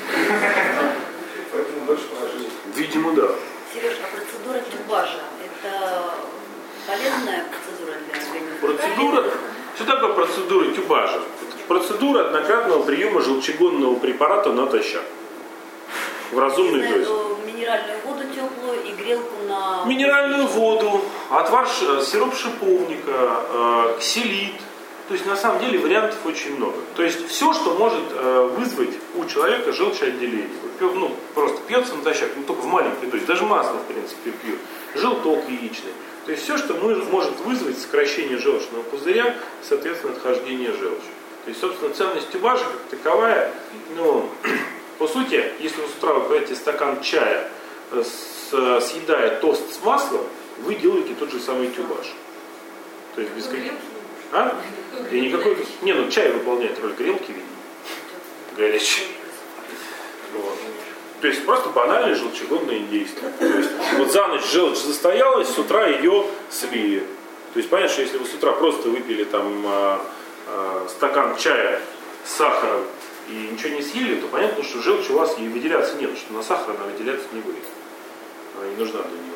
Видимо, да. Сереж, а процедура тюбажа – это полезная процедура для организма? Процедура? Что такое процедура тюбажа? Это процедура однократного приема желчегонного препарата натощак. В разумной дозе. Минеральную воду теплую и грелку на... Минеральную воду, отвар, сироп шиповника, э, ксилит. То есть, на самом деле, вариантов очень много. То есть, все, что может э, вызвать у человека желчеотделение. Ну, просто пьется натощак, ну, только в маленькой дозе. Даже масло, в принципе, пьют. Желток яичный. То есть, все, что может вызвать сокращение желчного пузыря, соответственно, отхождение желчи. То есть, собственно, ценность тюбажа как таковая, ну, по сути, если вы с утра вы пьете стакан чая, с, съедая тост с маслом, вы делаете тот же самый тюбаж. То есть, без каких... А? И никакой... Не, ну чай выполняет роль грелки, видимо. Горячий. Вот. То есть просто банальное желчегонное действие. То есть вот за ночь желчь застоялась, с утра ее слили. То есть понятно, что если вы с утра просто выпили там а, а, стакан чая с сахаром и ничего не съели, то понятно, что желчь у вас и выделяться нет, что на сахар она выделяться не будет. Она не нужна для нее.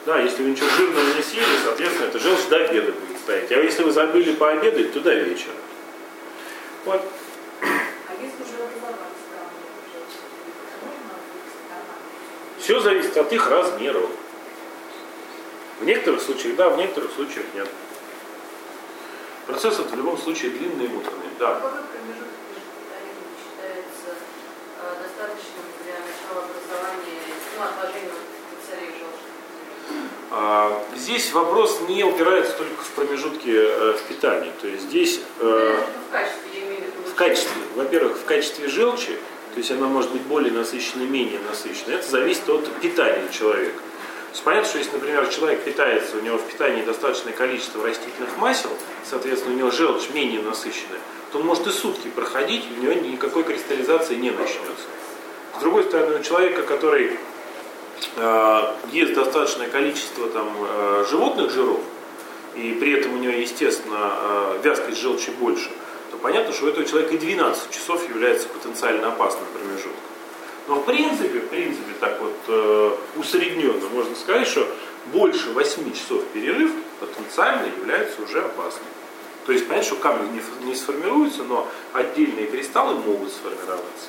Да, если вы ничего жирного не съели, соответственно, эта желчь до обеда будет стоять. А если вы забыли пообедать, то до вечера. Вот. А если уже образовались травмы, можно быть Все зависит от их размеров. В некоторых случаях да, в некоторых случаях нет. Процесс это в любом случае длинный и муторный. Да. Какой промежуток между питанием считается э, достаточным для начала образования, ну, отложения бактерий желчных? А, здесь вопрос не упирается только в промежутке э, в питании. То есть здесь э, в качестве, я имею в виду. в качестве, во-первых, в качестве желчи, то есть она может быть более насыщенной, менее насыщенной, это зависит от питания человека. То есть понятно, что если, например, человек питается, у него в питании достаточное количество растительных масел, соответственно, у него желчь менее насыщенная, то он может и сутки проходить, и у него никакой кристаллизации не начнется. С другой стороны, у человека, который э, ест достаточное количество там, э, животных жиров, и при этом у него, естественно, э, вязкость желчи больше, то понятно, что у этого человека и двенадцать часов является потенциально опасным промежутком. Но в принципе, в принципе, так вот э, усредненно можно сказать, что больше восьми часов перерыв потенциально является уже опасным. То есть понятно, что камни не, не сформируются, но отдельные кристаллы могут сформироваться.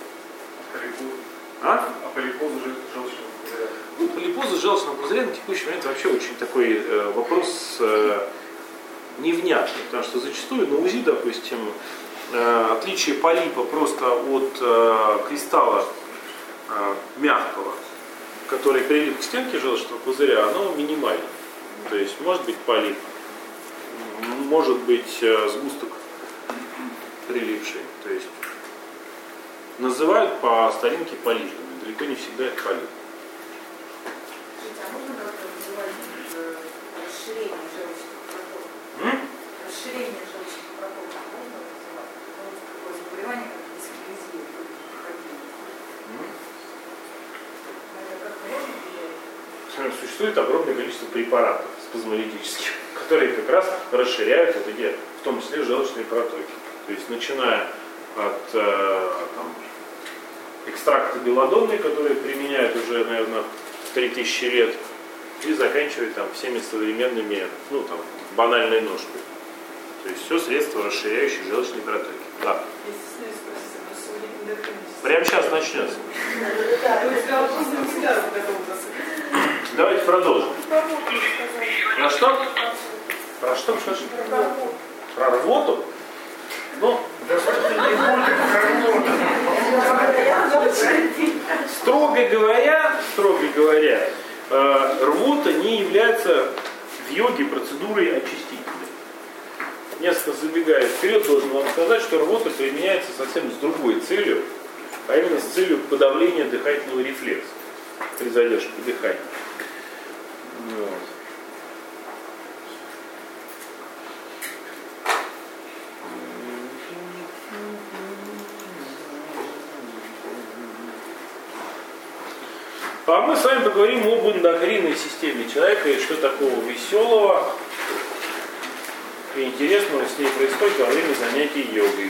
А? А полипозы желчного пузыря? Ну, полипозы желчного пузыря на текущий момент вообще очень такой э, вопрос э, невнятный, потому что зачастую на УЗИ, допустим, э, отличие полипа просто от э, кристалла э, мягкого, который прилип к стенке желчного пузыря, оно минимально. То есть может быть полип, может быть э, сгусток прилипший. То есть называют по старинке полипами, далеко не всегда это полип. А можно как-то называть э, расширение желчных протоков? М? Расширение желчных протоков можно называть? Ну, такое заболевание, как дисклезия, проходили. Это как-то можно влиять? Существует огромное количество препаратов спазмолитических, которые как раз расширяют вот эти, в том числе, желчные протоки. То есть начиная от э, там, экстракта белодонной, которые применяют уже, наверное, три тысячи лет, и заканчивая там всеми современными, ну там, банальной ножкой. То есть все средства, расширяющие желчные протоки. Да. Прямо сейчас начнется. Давайте продолжим. Про что? Про что? Что? Про рвоту? Ну, строго говоря, строго говоря, рвота не является в йоге процедурой очистительной. Несколько забегая вперед, должен вам сказать, что рвота применяется совсем с другой целью, а именно с целью подавления дыхательного рефлекса при задержке дыхания. Вот. А мы с вами поговорим об эндокринной системе человека и что такого веселого и интересного с ней происходит во время занятий йогой.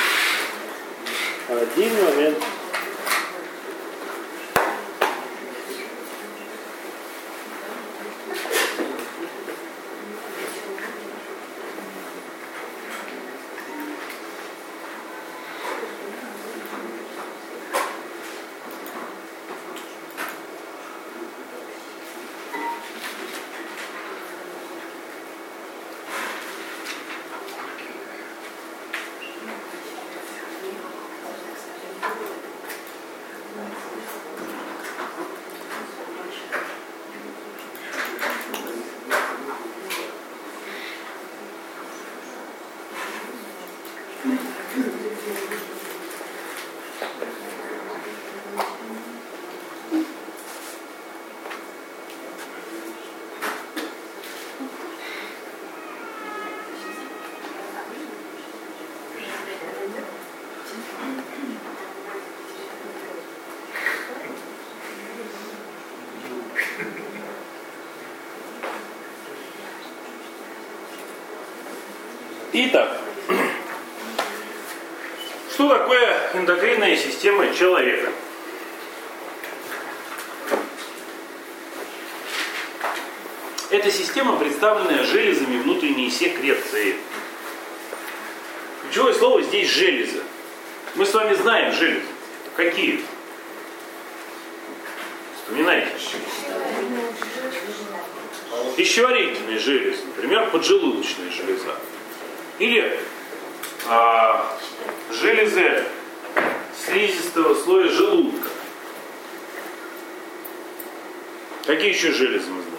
Один момент. Итак, что такое эндокринная система человека? Эта система, представленная железами внутренней секреции. Ключевое слово здесь железы. Мы с вами знаем железы. Какие? Вспоминайте. Пищеварительные железы, например, поджелудочная железа. Или а, железы слизистого слоя желудка. Какие еще железы мы знаем?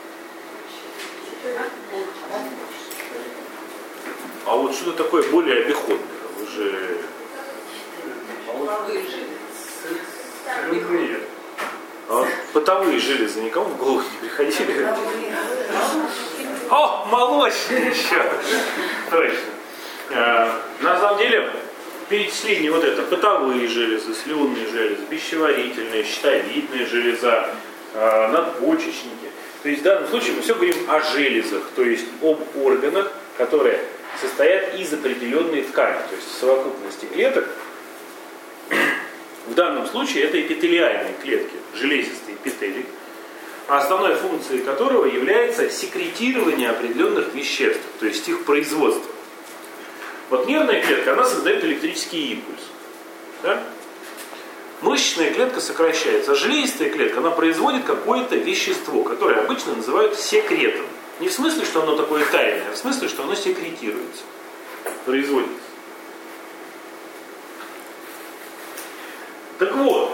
А вот что-то такое более обиходное. Вы же... Слюнные. А вот потовые железы никому в голову не приходили? О, молочные еще! Точно. А, на самом деле, перечисление вот это: потовые железы, слюнные железы, пищеварительные, щитовидная железа, а, надпочечники. То есть в данном случае мы все говорим о железах, то есть об органах, которые состоят из определенной ткани, то есть совокупности клеток. В данном случае это эпителиальные клетки, железистые эпителии, основной функцией которого является секретирование определенных веществ, то есть их производство. Вот нервная клетка, она создает электрический импульс. Да? Мышечная клетка сокращается, а железистая клетка, она производит какое-то вещество, которое обычно называют секретом. Не в смысле, что оно такое тайное, а в смысле, что оно секретируется, производится. Так вот,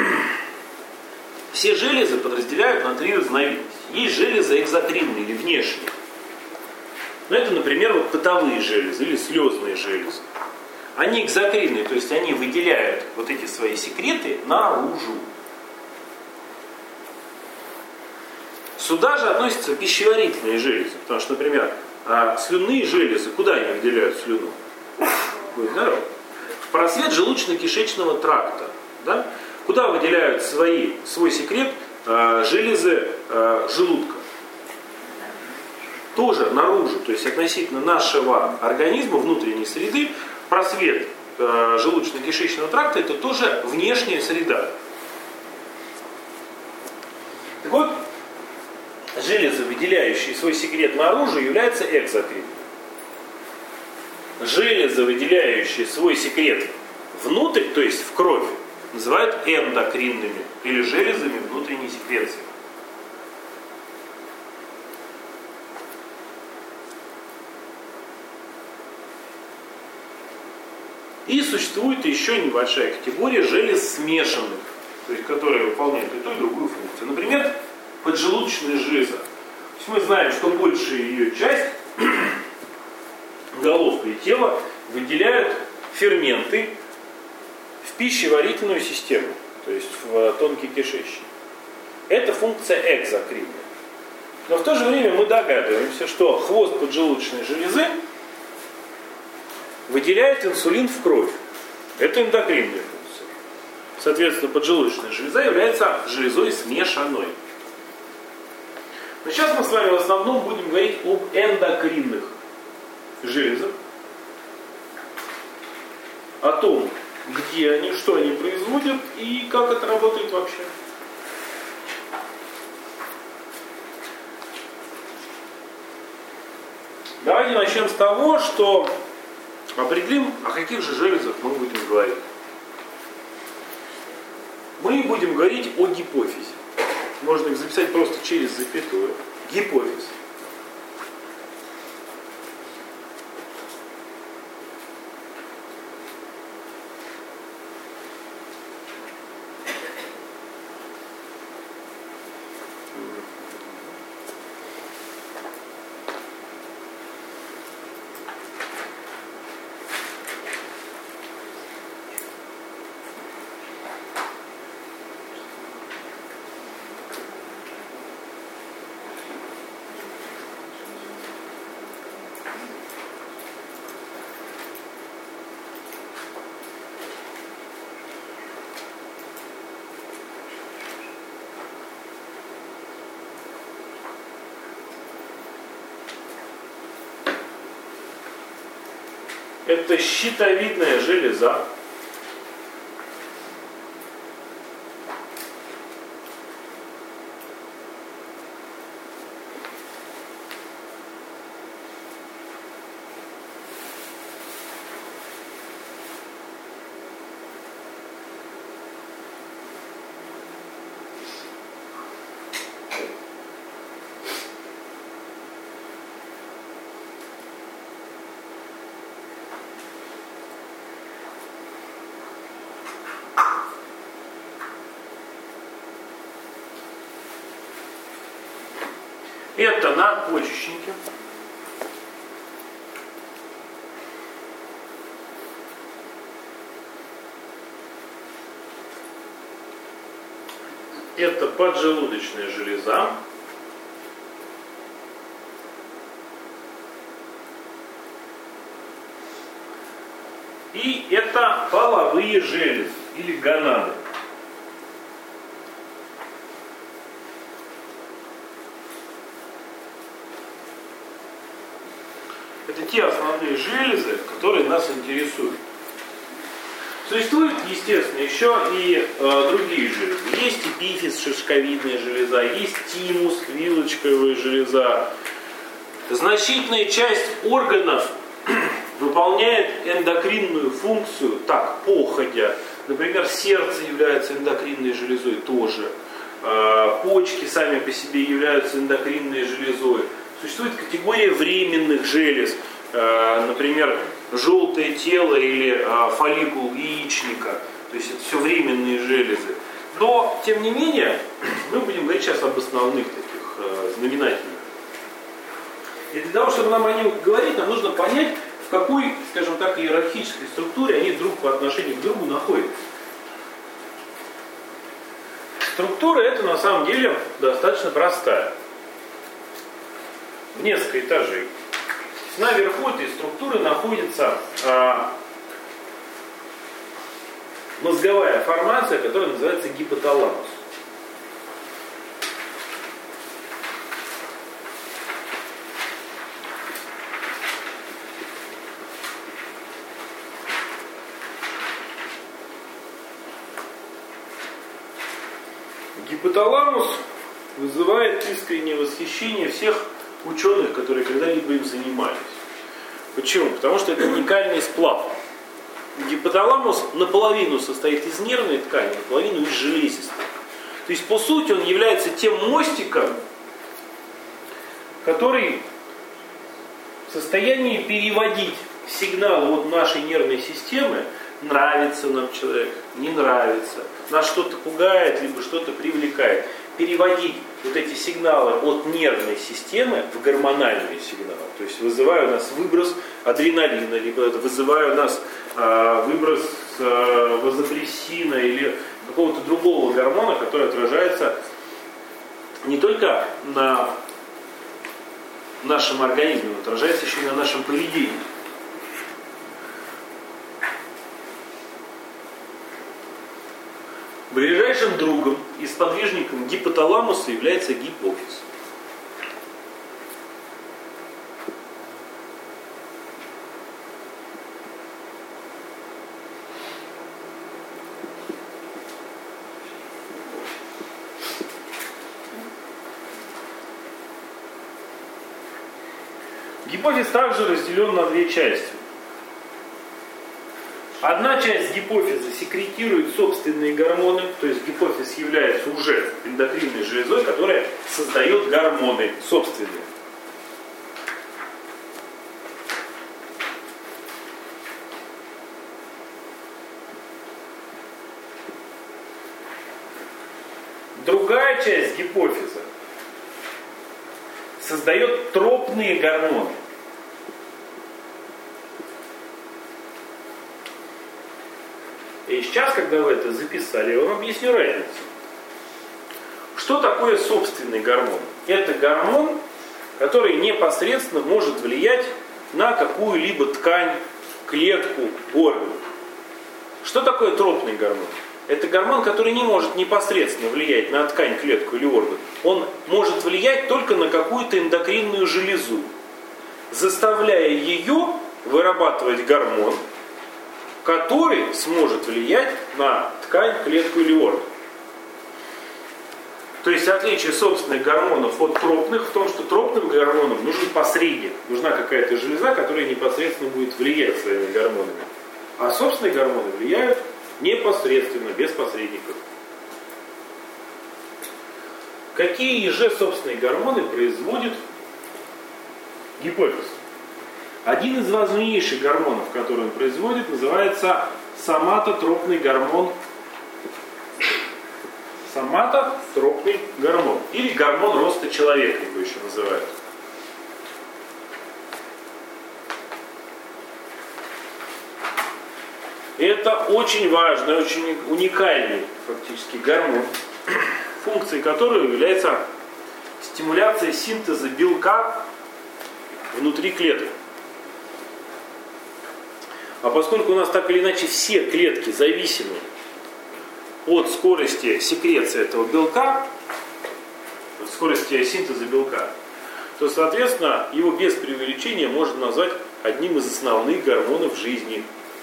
все железы подразделяют на три разновидности. Есть железы экзокринные или внешние. Ну, это, например, вот потовые железы или слезные железы. Они экзокринные, то есть они выделяют вот эти свои секреты наружу. Сюда же относятся пищеварительные железы, потому что, например, слюнные железы, куда они выделяют слюну? В просвет желудочно-кишечного тракта. Да? Куда выделяют свои, свой секрет э, железы э, желудка? Тоже наружу, то есть относительно нашего организма, внутренней среды, просвет э, желудочно-кишечного тракта — это тоже внешняя среда. Так вот, железы, выделяющие свой секрет наружу, являются экзокринными. Железы, выделяющие свой секрет внутрь, то есть в кровь, называют эндокринными или железами внутренней секреции. И существует еще небольшая категория желез смешанных, то есть которые выполняют и ту, и другую функцию. Например, поджелудочная железа. То есть мы знаем, что большая ее часть, головка и тело, выделяют ферменты в пищеварительную систему, то есть в тонкий кишечник. Это функция экзокринная. Но в то же время мы догадываемся, что хвост поджелудочной железы выделяет инсулин в кровь. Это эндокринная функция. Соответственно, поджелудочная железа является железой смешанной. Но сейчас мы с вами в основном будем говорить об эндокринных железах, о том, где они, что они производят и как это работает вообще. Давайте начнем с того, что определим, о каких же железах мы будем говорить. Мы будем говорить о гипофизе. Можно их записать просто через запятую. Гипофиз. Это щитовидная железа. Это надпочечники. Это поджелудочная железа. И это половые железы или гонады. Это те основные железы, которые нас интересуют. Существует, естественно, еще и э, другие железы. Есть эпифиз, шишковидная железа, есть тимус, вилочковая железа. Значительная часть органов выполняет эндокринную функцию, так, походя. Например, сердце является эндокринной железой тоже. Э, почки сами по себе являются эндокринной железой. Существует категория временных желез, э, например, желтое тело или э, фолликул яичника. То есть это все временные железы. Но, тем не менее, мы будем говорить сейчас об основных таких э, знаменательных. И для того, чтобы нам о них говорить, нам нужно понять, в какой, скажем так, иерархической структуре они друг по отношению к другу находятся. Структура эта на самом деле достаточно простая. В несколько этажей. Наверху этой структуры находится а, мозговая формация, которая называется гипоталамус. Гипоталамус вызывает искреннее восхищение всех ученых, которые когда-либо им занимались. Почему? Потому что это уникальный сплав. Гипоталамус наполовину состоит из нервной ткани, наполовину из железистой. То есть, по сути, он является тем мостиком, который в состоянии переводить сигналы от нашей нервной системы, нравится нам человек, не нравится, нас что-то пугает, либо что-то привлекает, переводить вот эти сигналы от нервной системы в гормональные сигналы. То есть вызывая у нас выброс адреналина, либо вызывая у нас э, выброс э, вазопрессина или какого-то другого гормона, который отражается не только на нашем организме, но отражается еще и на нашем поведении. Ближайшим другом и сподвижником гипоталамуса является гипофиз. Гипофиз также разделен на две части. Одна часть гипофиза секретирует собственные гормоны, то есть гипофиз является уже эндокринной железой, которая создает гормоны собственные. Другая часть гипофиза создает тропные гормоны. И сейчас, когда вы это записали, я вам объясню разницу. Что такое собственный гормон? Это гормон, который непосредственно может влиять на какую-либо ткань, клетку, орган. Что такое тропный гормон? Это гормон, который не может непосредственно влиять на ткань, клетку или орган. Он может влиять только на какую-то эндокринную железу, заставляя ее вырабатывать гормон, который сможет влиять на ткань, клетку или орган. То есть отличие собственных гормонов от тропных в том, что тропным гормонам нужен посредник, нужна какая-то железа, которая непосредственно будет влиять своими гормонами. А собственные гормоны влияют непосредственно, без посредников. Какие же собственные гормоны производит гипофиз? Один из важнейших гормонов, который он производит, называется соматотропный гормон. Соматотропный гормон. Или гормон роста человека, его еще называют. Это очень важный, очень уникальный фактически гормон, функцией которого является стимуляция синтеза белка внутри клеток. А поскольку у нас так или иначе все клетки зависимы от скорости секреции этого белка, от скорости синтеза белка, то, соответственно, его без преувеличения можно назвать одним из основных гормонов жизни.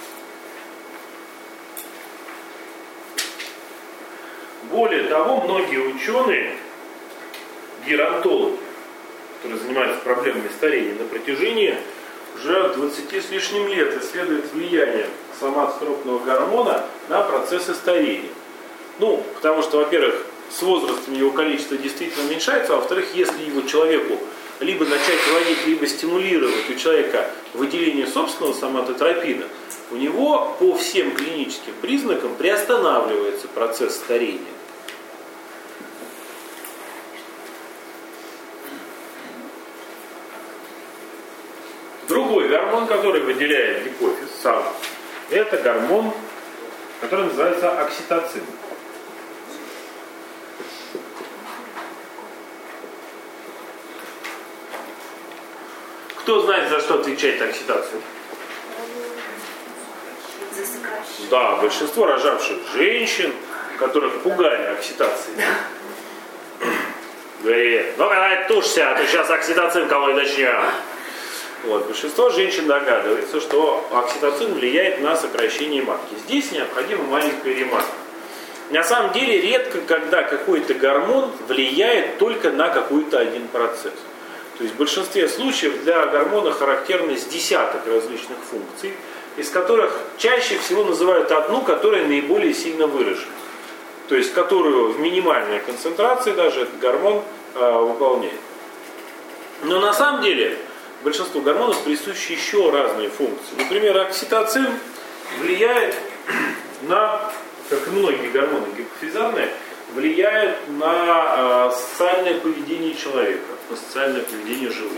Более того, многие ученые, геронтологи, которые занимаются проблемами старения, на протяжении уже двадцати с лишним лет исследуют влияние соматотропного гормона на процессы старения. Ну, потому что, во-первых, с возрастом его количество действительно уменьшается, а во-вторых, если его человеку либо начать вводить, либо стимулировать у человека выделение собственного соматотропина, у него по всем клиническим признакам приостанавливается процесс старения. Другой гормон, который выделяет гипофиз сам, это гормон, который называется окситоцин. Кто знает, за что отвечает окситоцин? Да, большинство рожавших женщин, которых пугали окситоцией. Говорили, ну когда тушься, а то сейчас окситоцин колоть начнем. Вот, большинство женщин догадывается, что окситоцин влияет на сокращение матки. Здесь необходима маленькая ремарка. На самом деле редко, когда какой-то гормон влияет только на какой-то один процесс. То есть в большинстве случаев для гормона характерны с десяток различных функций, из которых чаще всего называют одну, которая наиболее сильно выражена. То есть которую в минимальной концентрации даже этот гормон э, выполняет. Но на самом деле большинству гормонов присущи еще разные функции. Например, окситоцин влияет на, как и многие гормоны гипофизарные, влияет на э, социальное поведение человека, на социальное поведение животных.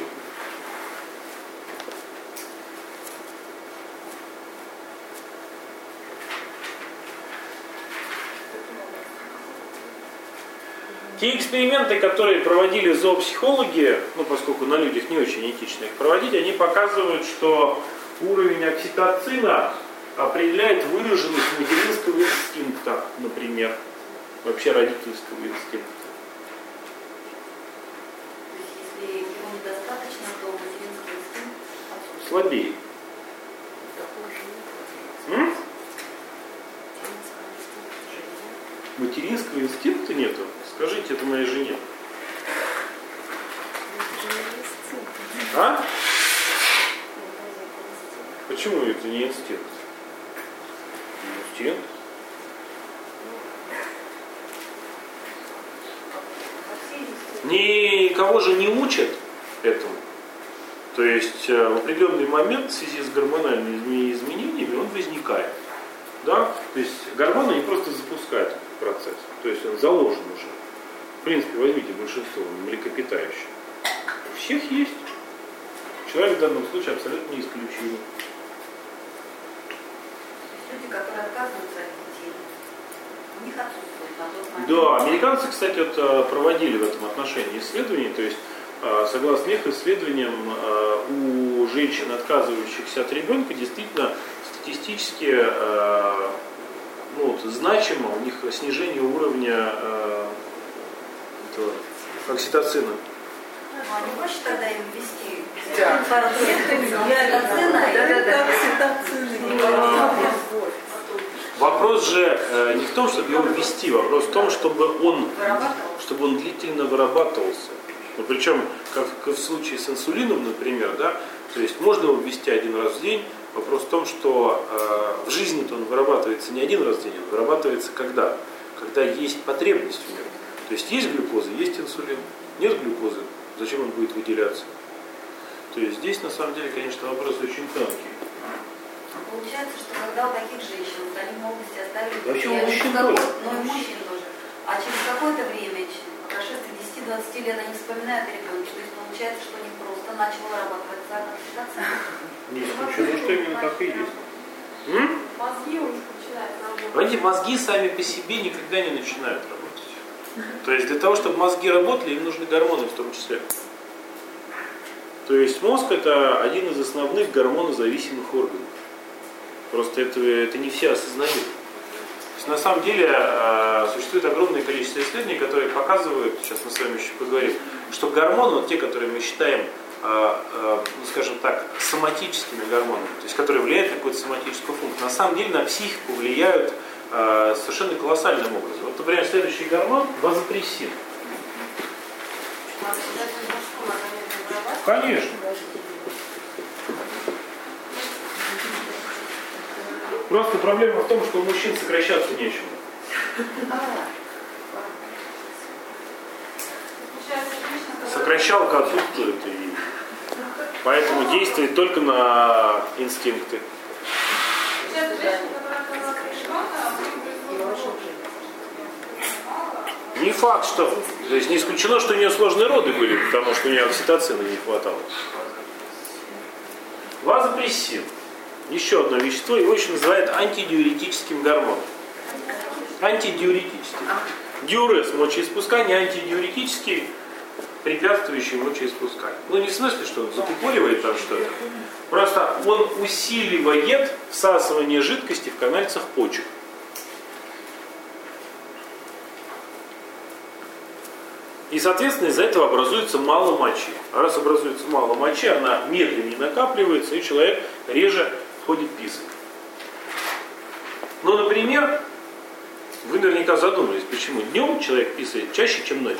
Те эксперименты, которые проводили зоопсихологи, ну, поскольку на людях не очень этично их проводить, они показывают, что уровень окситоцина определяет выраженность материнского инстинкта, например, вообще родительского инстинкта. То есть, если его недостаточно, то материнский инстинкт отсутствует. Слабее. М? Материнского инстинкта нету? Скажите это моей жене. А? Почему это не инстинкт? Инстинкт. Никого же не учат этому. То есть в определенный момент в связи с гормональными изменениями он возникает. Да? То есть гормоны не просто запускают этот процесс. То есть он заложен уже. В принципе, возьмите большинство млекопитающих. У всех есть. Человек в данном случае абсолютно не исключим. Люди, которые отказываются от детей, у них отсутствует на тот момент. Да, американцы, кстати, вот, проводили в этом отношении исследования. То есть, согласно их исследованиям, у женщин, отказывающихся от ребенка, действительно статистически ну, вот, значимо у них снижение уровня этого окситоцина. не проще тогда им ввести? Да. Вопрос же э, не в том, чтобы его ввести, вопрос в том, чтобы он, чтобы он длительно вырабатывался. Ну, причем, как в случае с инсулином, например, да, то есть можно его ввести один раз в день. Вопрос в том, что э, в жизни-то он вырабатывается не один раз в день, он вырабатывается когда? Когда есть потребность в нем. То есть есть глюкоза, есть инсулин. Нет глюкозы, зачем он будет выделяться? То есть здесь на самом деле, конечно, вопрос очень тонкий. Получается, что когда у таких женщин в больной молодости оставили... Да вообще у мужчин тоже. Ну и мужчин тоже. А через какое-то время, по прошествии десяти-двадцати лет, они вспоминают о ребенке. То есть получается, что у них просто начал вырабатываться окситоцин. Не исключено, что именно так и есть. М? Мозги у них начинают работать. Понимаете, мозги сами по себе никогда не начинают работать. То есть для того, чтобы мозги работали, им нужны гормоны в том числе. То есть мозг это один из основных гормонозависимых органов. Просто это, это не все осознают. То есть на самом деле э, существует огромное количество исследований, которые показывают, сейчас мы с вами еще поговорим, что гормоны, вот те, которые мы считаем, э, э, ну, скажем так, соматическими гормонами, то есть которые влияют на какую-то соматическую функцию, на самом деле на психику влияют э, совершенно колоссальным образом. Вот, например, следующий гормон – вазопрессин. Конечно. Просто проблема в том, что у мужчин сокращаться нечего. Сокращалка отсутствует, и поэтому действует только на инстинкты. Не факт, что... То есть не исключено, что у нее сложные роды были, потому что у нее окситоцина не хватало. Вазопрессин. Еще одно вещество, его еще называют антидиуретическим гормоном. Антидиуретический. Диурез – мочеиспускание, антидиуретический – препятствующий мочеиспусканию. Ну не в смысле, что он закупоривает там что-то. Просто он усиливает всасывание жидкости в канальцах почек. И, соответственно, из-за этого образуется мало мочи. А раз образуется мало мочи, она медленнее накапливается, и человек реже ходит писать. Ну, например, вы наверняка задумались, почему днем человек писает чаще, чем ночью.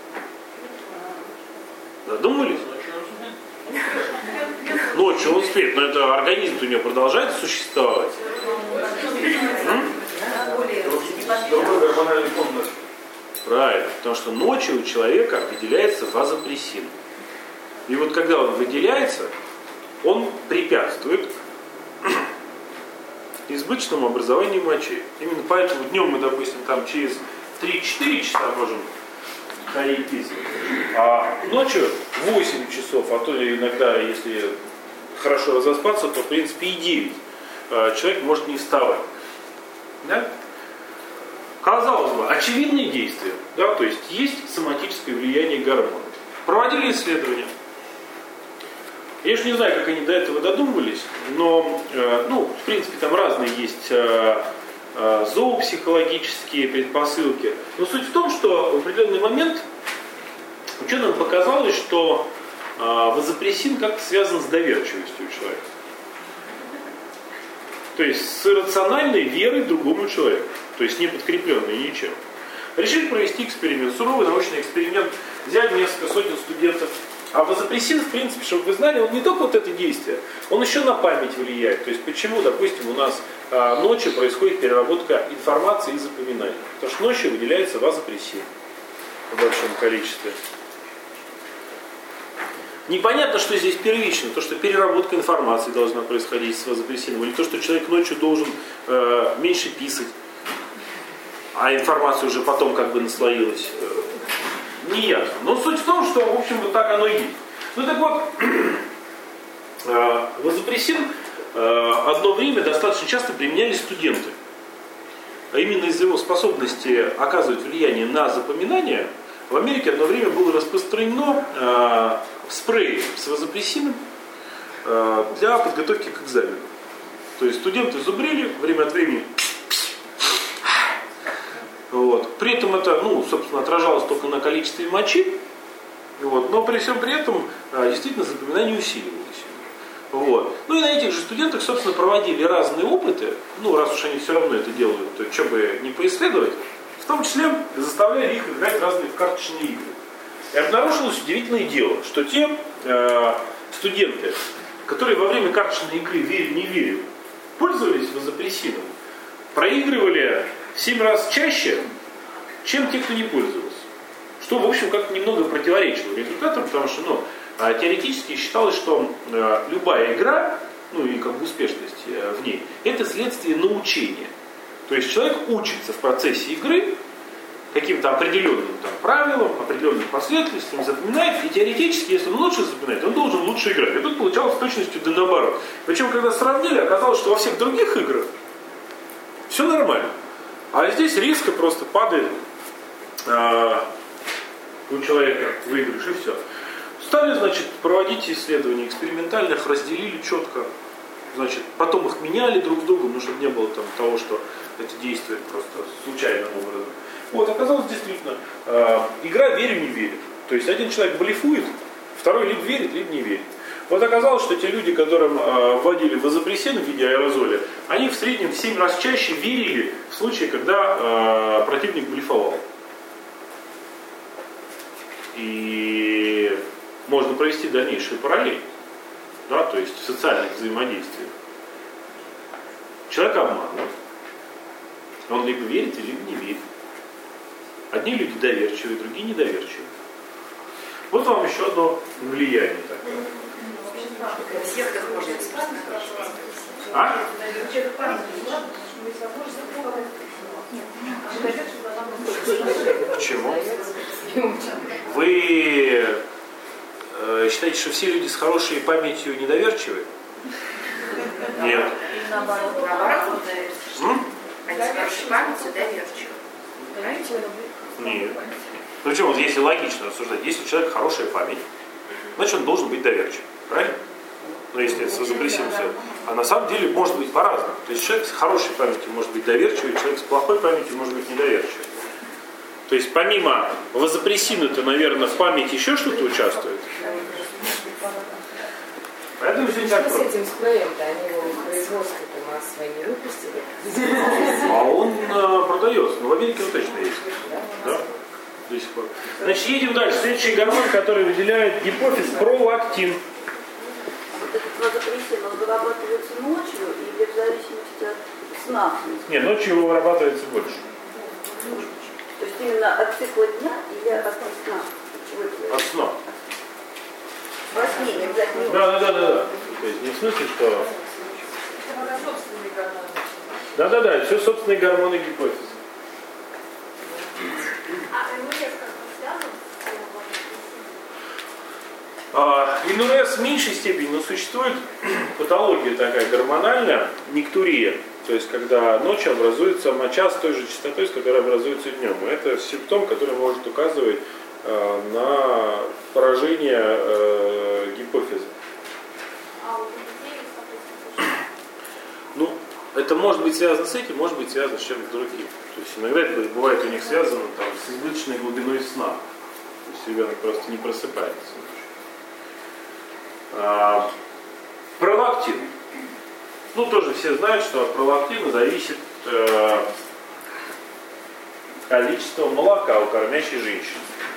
Задумались? Ночью он спит, но это организм у него продолжает существовать. Другой гормональный фон. Правильно, потому что ночью у человека выделяется вазопрессин. И вот когда он выделяется, он препятствует избыточному образованию мочи. Именно поэтому днем мы, допустим, там через три-четыре часа можем ходить писать, а ночью восемь часов, а то иногда, если хорошо разоспаться, то в принципе и девять человек может не вставать. Да? Казалось бы, очевидные действия, да, то есть есть соматическое влияние гормонов. Проводили исследования. Я уж не знаю, как они до этого додумывались, но, э, ну, в принципе, там разные есть э, э, зоопсихологические предпосылки. Но суть в том, что в определенный момент ученым показалось, что э, вазопрессин как-то связан с доверчивостью человека. То есть с иррациональной верой другому человеку. То есть не подкрепленной ничем. Решили провести эксперимент, суровый научный эксперимент. Взяли несколько сотен студентов. А вазопрессин, в принципе, чтобы вы знали, он не только вот это действие, он еще на память влияет. То есть почему, допустим, у нас а, ночью происходит переработка информации и запоминания. Потому что ночью выделяется вазопрессин в большом количестве. Непонятно, что здесь первично, то, что переработка информации должна происходить с вазопрессином, или то, что человек ночью должен э, меньше писать, а информация уже потом как бы наслоилась. Не ясно. Но суть в том, что, в общем, вот так оно и есть. Ну так вот, э, вазопрессин э, одно время достаточно часто применяли студенты. А именно из-за его способности оказывать влияние на запоминание, в Америке одно время было распространено э, спрей с вазопрессином э, для подготовки к экзамену. То есть студенты зубрили время от времени. Вот. При этом это, ну, собственно, отражалось только на количестве мочи. Вот. Но при всем при этом действительно запоминание усиливалось. Вот. Ну и на этих же студентах, собственно, проводили разные опыты, ну раз уж они все равно это делают, то что бы не поисследовать, в том числе заставляли их играть разные карточные игры. И обнаружилось удивительное дело, что те э, студенты, которые во время карточной игры верили-не верили, пользовались вазопрессином, проигрывали в семь раз чаще, чем те, кто не пользовался. Что, в общем, как-то немного противоречило результатам, потому что, ну, теоретически считалось, что э, любая игра, ну и как бы успешность э, в ней, это следствие научения. То есть человек учится в процессе игры каким-то определенным там, правилам, определенным последовательностям, запоминает, и теоретически, если он лучше запоминает, он должен лучше играть. И тут получалось с точностью да наоборот. Причем, когда сравнили, оказалось, что во всех других играх все нормально. А здесь резко просто падает э, у человека выигрыш, и все. Стали, значит, проводить исследования экспериментальных, разделили четко, значит, потом их меняли друг с другом, ну, чтобы не было там того, что это действует просто случайным образом. Вот, оказалось действительно, э, игра верю, не верит. То есть один человек блефует, второй либо верит, либо не верит. Вот оказалось, что те люди, которым э, вводили вазопрессин в виде аэрозоля, они в среднем в семь раз чаще верили в случае, когда э, противник блефовал. И можно провести дальнейшие параллели, да, то есть в социальных взаимодействиях. Человек обманывает. Он либо верит, либо не верит. Одни люди доверчивые, другие недоверчивые. Вот вам еще одно влияние такое. В сектах можно бесплатно? А? Почему? Вы э, считаете, что все люди с хорошей памятью недоверчивы? Нет. Наоборот, наоборот, доверчивы. Они с хорошей памятью доверчивы. Нет. Ну почему, вот если логично рассуждать, если у человека хорошая память, значит он должен быть доверчивым. Правильно? Ну если это вазопрессин все. А на самом деле может быть по-разному. То есть человек с хорошей памятью может быть доверчивый, человек с плохой памятью может быть недоверчивый. То есть помимо вазопрессина-то, наверное, в памяти еще что-то участвует. Поэтому все не так просто. С этим спреем-то они его в производстве-то массово не выпустили. А он э, продается. Ну, в Америке он точно есть. Да? До сих пор. Значит, едем дальше. Следующий гормон, который выделяет гипофиз, пролактин. Вот этот вазопрессин, он вырабатывается ночью или в зависимости от сна? Нет, ночью его вырабатывается больше. То есть именно от цикла дня или от сна? От сна. Во сне, не обязательно. Да, да, да, да, да. То есть не в смысле, что... Это собственные гормоны. Да, да, да, все собственные гормоны гипофиза. А иммунитет как-то связан с вазопрессином? А, ИНРС в меньшей степени, но существует патология такая гормональная, никтурия. То есть, когда ночью образуется моча с той же частотой, с которой образуется днем. И это симптом, который может указывать э, на поражение э, гипофиза. А у детей, соответственно, Ну, это может быть связано с этим, может быть связано с чем-то другим. То есть, иногда это бывает у них связано там, с избыточной глубиной сна. То есть, ребенок просто не просыпается. А, пролактин. Ну, тоже все знают, что от пролактина зависит э, количество молока у кормящей женщины.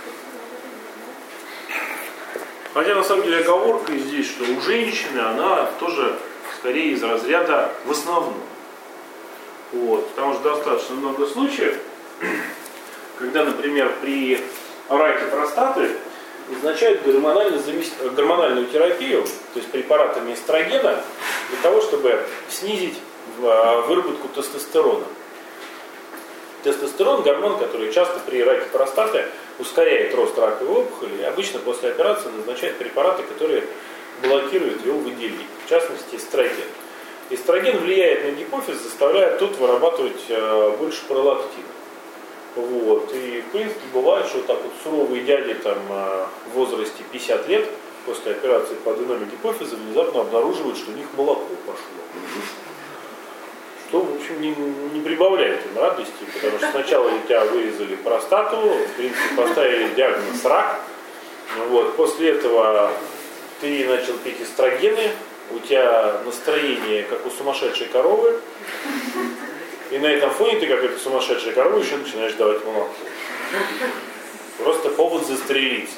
Хотя, на самом деле, оговорка здесь, что у женщины она тоже скорее из разряда в основном. Вот, потому что достаточно много случаев, когда, например, при раке простаты назначают гормонально замест... гормональную терапию, то есть препаратами эстрогена, для того, чтобы снизить выработку тестостерона. Тестостерон – гормон, который часто при раке простаты ускоряет рост раковой опухоли, и обычно после операции назначают препараты, которые блокируют его выделение, в частности эстроген. Эстроген влияет на гипофиз, заставляя тот вырабатывать э, больше пролактина. Вот. И в принципе бывает, что так вот суровые дяди там, э, в возрасте пятьдесят лет после операции по аденоме гипофиза внезапно обнаруживают, что у них молоко пошло. Что, в общем, не, не прибавляет им радости, потому что сначала у тебя вырезали простату, в принципе поставили диагноз рак, Вот. После этого ты начал пить эстрогены, у тебя настроение как у сумасшедшей коровы, и на этом фоне ты, как эта сумасшедшая корова, еще начинаешь давать молоко. Просто повод застрелиться.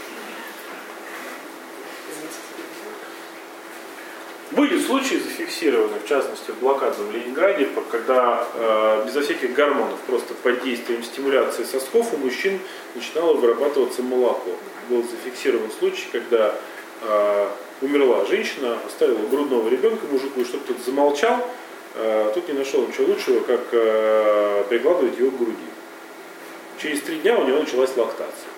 Были случаи зафиксированы, в частности в блокадном Ленинграде, когда э, безо всяких гормонов, просто под действием стимуляции сосков у мужчин начинало вырабатываться молоко. Был зафиксирован случай, когда э, умерла женщина, оставила грудного ребенка, мужик что-то тут замолчал, э, тут не нашел ничего лучшего, как э, прикладывать его к груди. Через три дня у него началась лактация.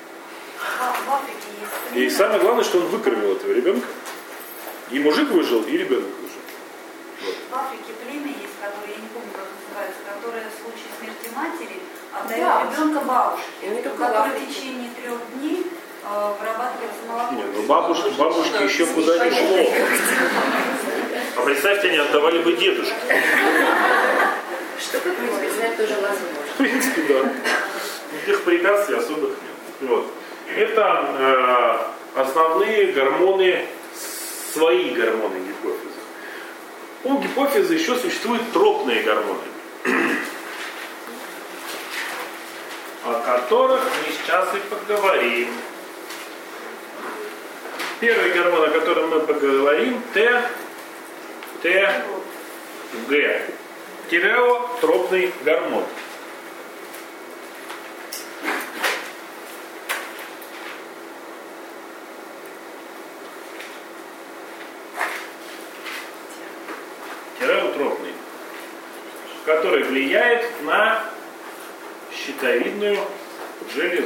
И самое главное, что он выкормил этого ребенка. И мужик выжил, и ребенок выжил. Вот. В Африке племя есть, которое, я не помню, как называется, которое в случае смерти матери отдает Да. ребенка бабушке, Не у только в которой в Африке. течение трех дней э, вырабатывается молоко. Нет, ну бабушки, бабушки еще куда не шло. А представьте, они отдавали бы дедушке. Что, как мы теперь знаем, тоже возможно. В принципе, да. Никаких препятствий особых нет. Вот. Это э, основные гормоны, свои гормоны гипофиза. У гипофиза еще существуют тропные гормоны, о которых мы сейчас и поговорим. Первый гормон, о котором мы поговорим, Т, Т, Г. Тиреотропный гормон. Тиреотропный, который влияет на щитовидную железу.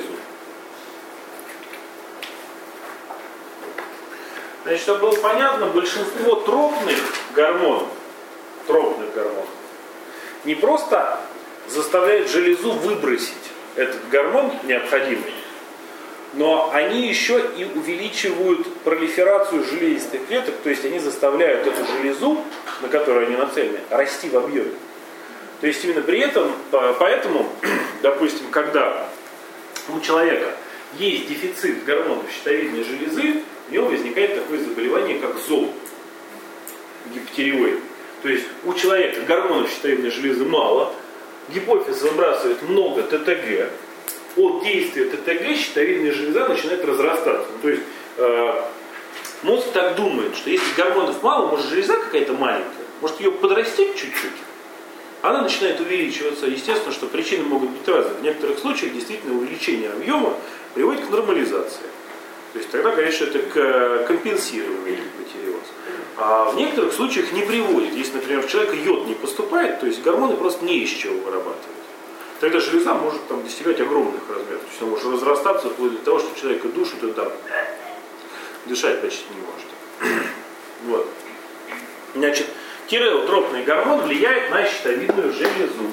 Значит, чтобы было понятно, большинство тропных гормонов, тропных гормонов не просто заставляют железу выбросить этот гормон необходимый, но они еще и увеличивают пролиферацию железистых клеток, то есть они заставляют эту железу, на которую они нацелены, расти в объеме. То есть именно при этом, поэтому, допустим, когда у человека есть дефицит гормонов щитовидной железы, у него возникает такое заболевание, как зоб, гипотиреоид. То есть у человека гормонов щитовидной железы мало, гипофиз выбрасывает много ТТГ, от действия ТТГ щитовидная железа начинает разрастаться. Ну, то есть э, мозг так думает, что если гормонов мало, может железа какая-то маленькая, может ее подрастить чуть-чуть, она начинает увеличиваться. Естественно, что причины могут быть разные. В некоторых случаях действительно увеличение объема приводит к нормализации. То есть тогда, конечно, это к компенсированию гипотиреоза. А в некоторых случаях не приводит. Если, например, в человека йод не поступает, то есть гормоны просто не из чего вырабатывать. Тогда железа может там, достигать огромных размеров. То есть она может разрастаться вплоть до того, что человека душит и там дышать почти не может. Вот. Значит, тиреотропный гормон влияет на щитовидную железу,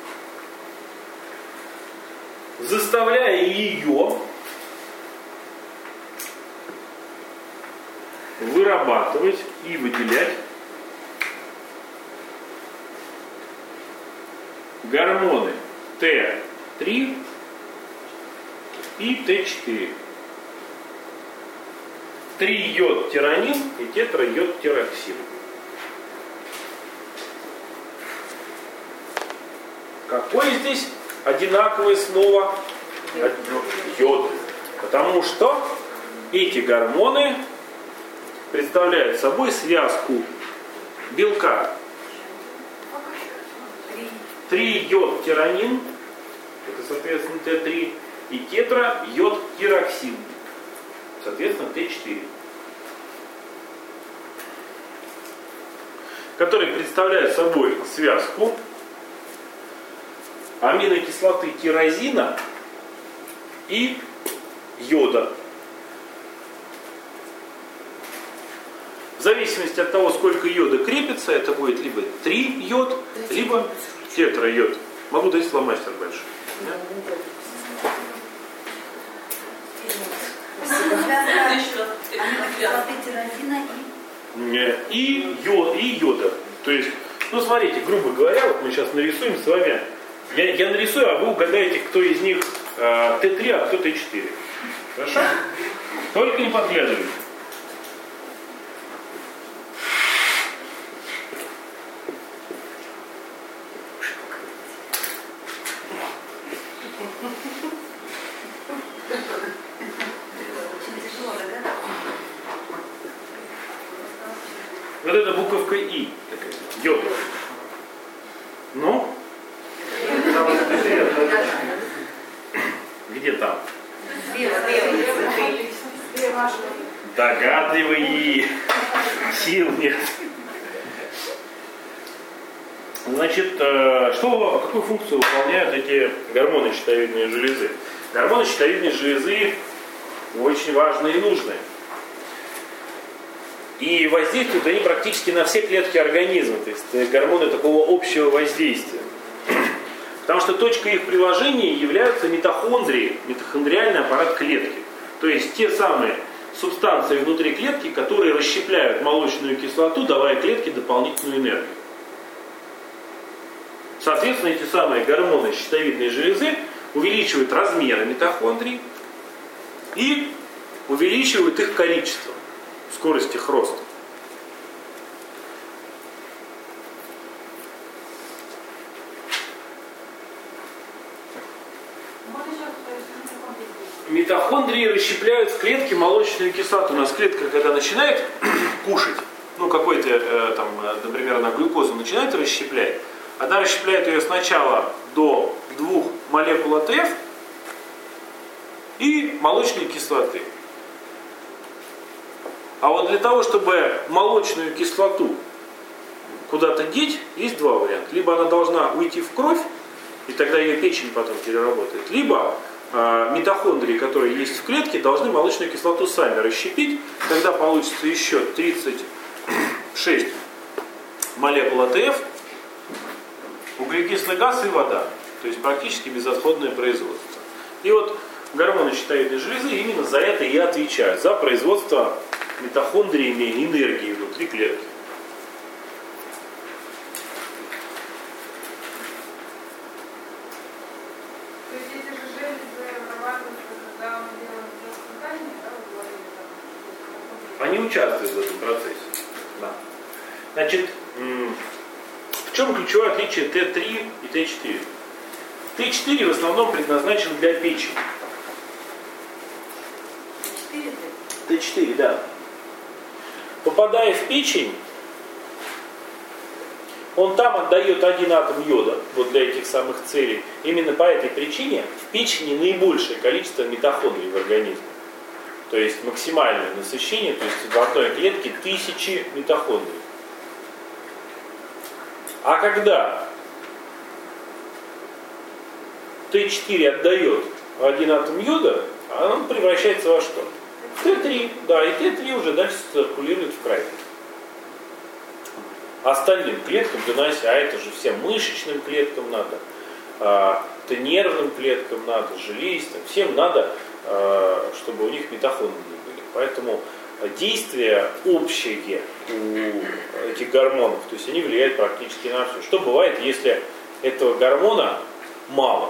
заставляя ее вырабатывать и выделять гормоны Т три и Т четыре. три-йод-тиранин и тетра-йод-тироксин. Какой здесь одинаковый снова йод? Потому что эти гормоны представляют собой связку белка три-йод-тиранин, это соответственно Т три, и тетра-йод-тироксин, соответственно Т четыре, которые представляют собой связку аминокислоты тирозина и йода. В зависимости от того, сколько йода крепится, это будет либо три йод, либо тетра-йод. Могу дать фломастер большой. Аминокислоты тирозина и... И, йод, и йода. То есть, ну смотрите, грубо говоря, вот мы сейчас нарисуем с вами. Я, я нарисую, а вы угадаете, кто из них э, Т три, а кто Т четыре. Хорошо? Только не подглядывайте. Вот это буковка И. Йод. Ну? Где там? Догадливый. Сил нет. Значит, что, какую функцию выполняют эти гормоны щитовидной железы? Гормоны щитовидной железы очень важны и нужны. И воздействуют они практически на все клетки организма. То есть гормоны такого общего воздействия. Потому что точкой их приложения являются митохондрии, митохондриальный аппарат клетки. То есть те самые субстанции внутри клетки, которые расщепляют молочную кислоту, давая клетке дополнительную энергию. Соответственно, эти самые гормоны щитовидной железы увеличивают размеры митохондрий и увеличивают их количество, скорость их роста. Митохондрии расщепляют в клетке молочную кислоту. У нас клетка, когда начинает кушать, ну какой-то, э, там, например, она глюкозу начинает расщеплять, она расщепляет ее сначала до двух молекул АТФ и молочной кислоты. А вот для того, чтобы молочную кислоту куда-то деть, есть два варианта. Либо она должна уйти в кровь, и тогда ее печень потом переработает, либо э, митохондрии, которые есть в клетке, должны молочную кислоту сами расщепить, тогда получится еще тридцать шесть молекул АТФ, углекислый газ и вода. То есть практически безотходное производство. И вот гормоны щитовидной железы именно за это и отвечают, за производство митохондриями энергии внутри клетки. То есть эти же железы вырабатываются, когда мы делаем распускание, да, вы говорили, там, Они участвуют в этом процессе. Да. Значит, в чем ключевое отличие Т три и Т четыре? Т четыре в основном предназначен для печени. Т четыре, да. Попадая в печень, он там отдает один атом йода, вот для этих самых целей. Именно по этой причине в печени наибольшее количество митохондрий в организме. То есть максимальное насыщение, то есть в одной клетке тысячи митохондрий. А когда Т четыре отдает один атом йода, он превращается во что? Т три, да, и Т три уже дальше циркулирует в крови. Остальным клеткам, да, а это же всем мышечным клеткам надо, а, то нервным клеткам надо, жилистым, всем надо, а, чтобы у них митохондрии были. Поэтому действие общее у этих гормонов, то есть они влияют практически на все. Что бывает, если этого гормона мало?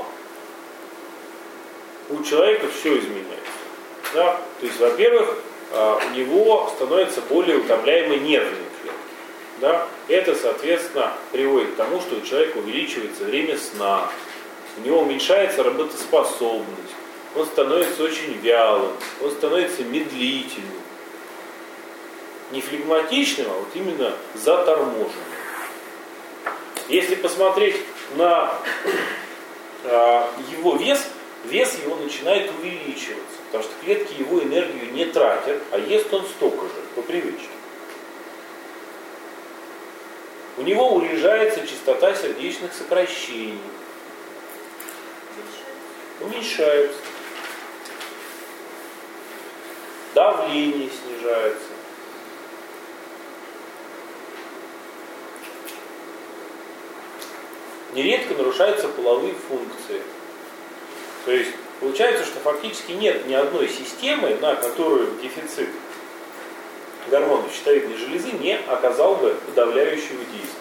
У человека все изменяется. Да? То есть, во-первых, у него становятся более утомляемые нервные клетки. Да? Это, соответственно, приводит к тому, что у человека увеличивается время сна, у него уменьшается работоспособность, он становится очень вялым, он становится медлительным. Не флегматичным, а вот именно заторможенным. Если посмотреть на э, его вес, вес его начинает увеличиваться, потому что клетки его энергию не тратят, а ест он столько же, по привычке. У него урежается частота сердечных сокращений. Уменьшается. Давление снижается. Нередко нарушаются половые функции. То есть получается, что фактически нет ни одной системы, на которую дефицит гормонов щитовидной железы не оказал бы подавляющего действия.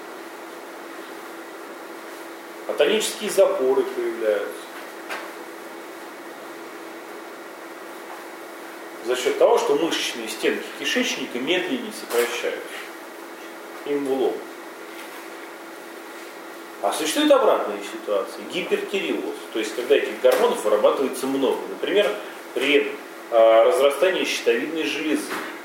Атонические запоры появляются. за счет того, что мышечные стенки кишечника медленнее сокращаются. Им в лоб. А существует обратная ситуация, гипертиреоз, то есть когда этих гормонов вырабатывается много. Например, при э, разрастании щитовидной железы,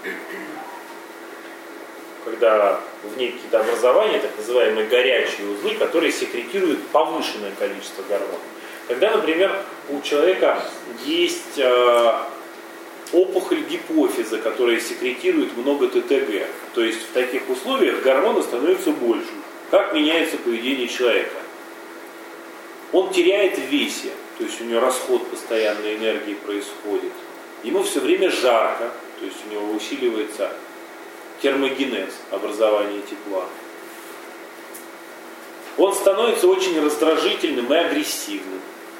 когда в ней какие-то образования, так называемые горячие узлы, которые секретируют повышенное количество гормонов. Когда, например, у человека есть э, опухоль гипофиза, которая секретирует много ТТГ, то есть в таких условиях гормоны становятся больше. Как меняется поведение человека? Он теряет в весе, то есть у него расход постоянной энергии происходит. Ему все время жарко, то есть у него усиливается термогенез, образование тепла. Он становится очень раздражительным и агрессивным.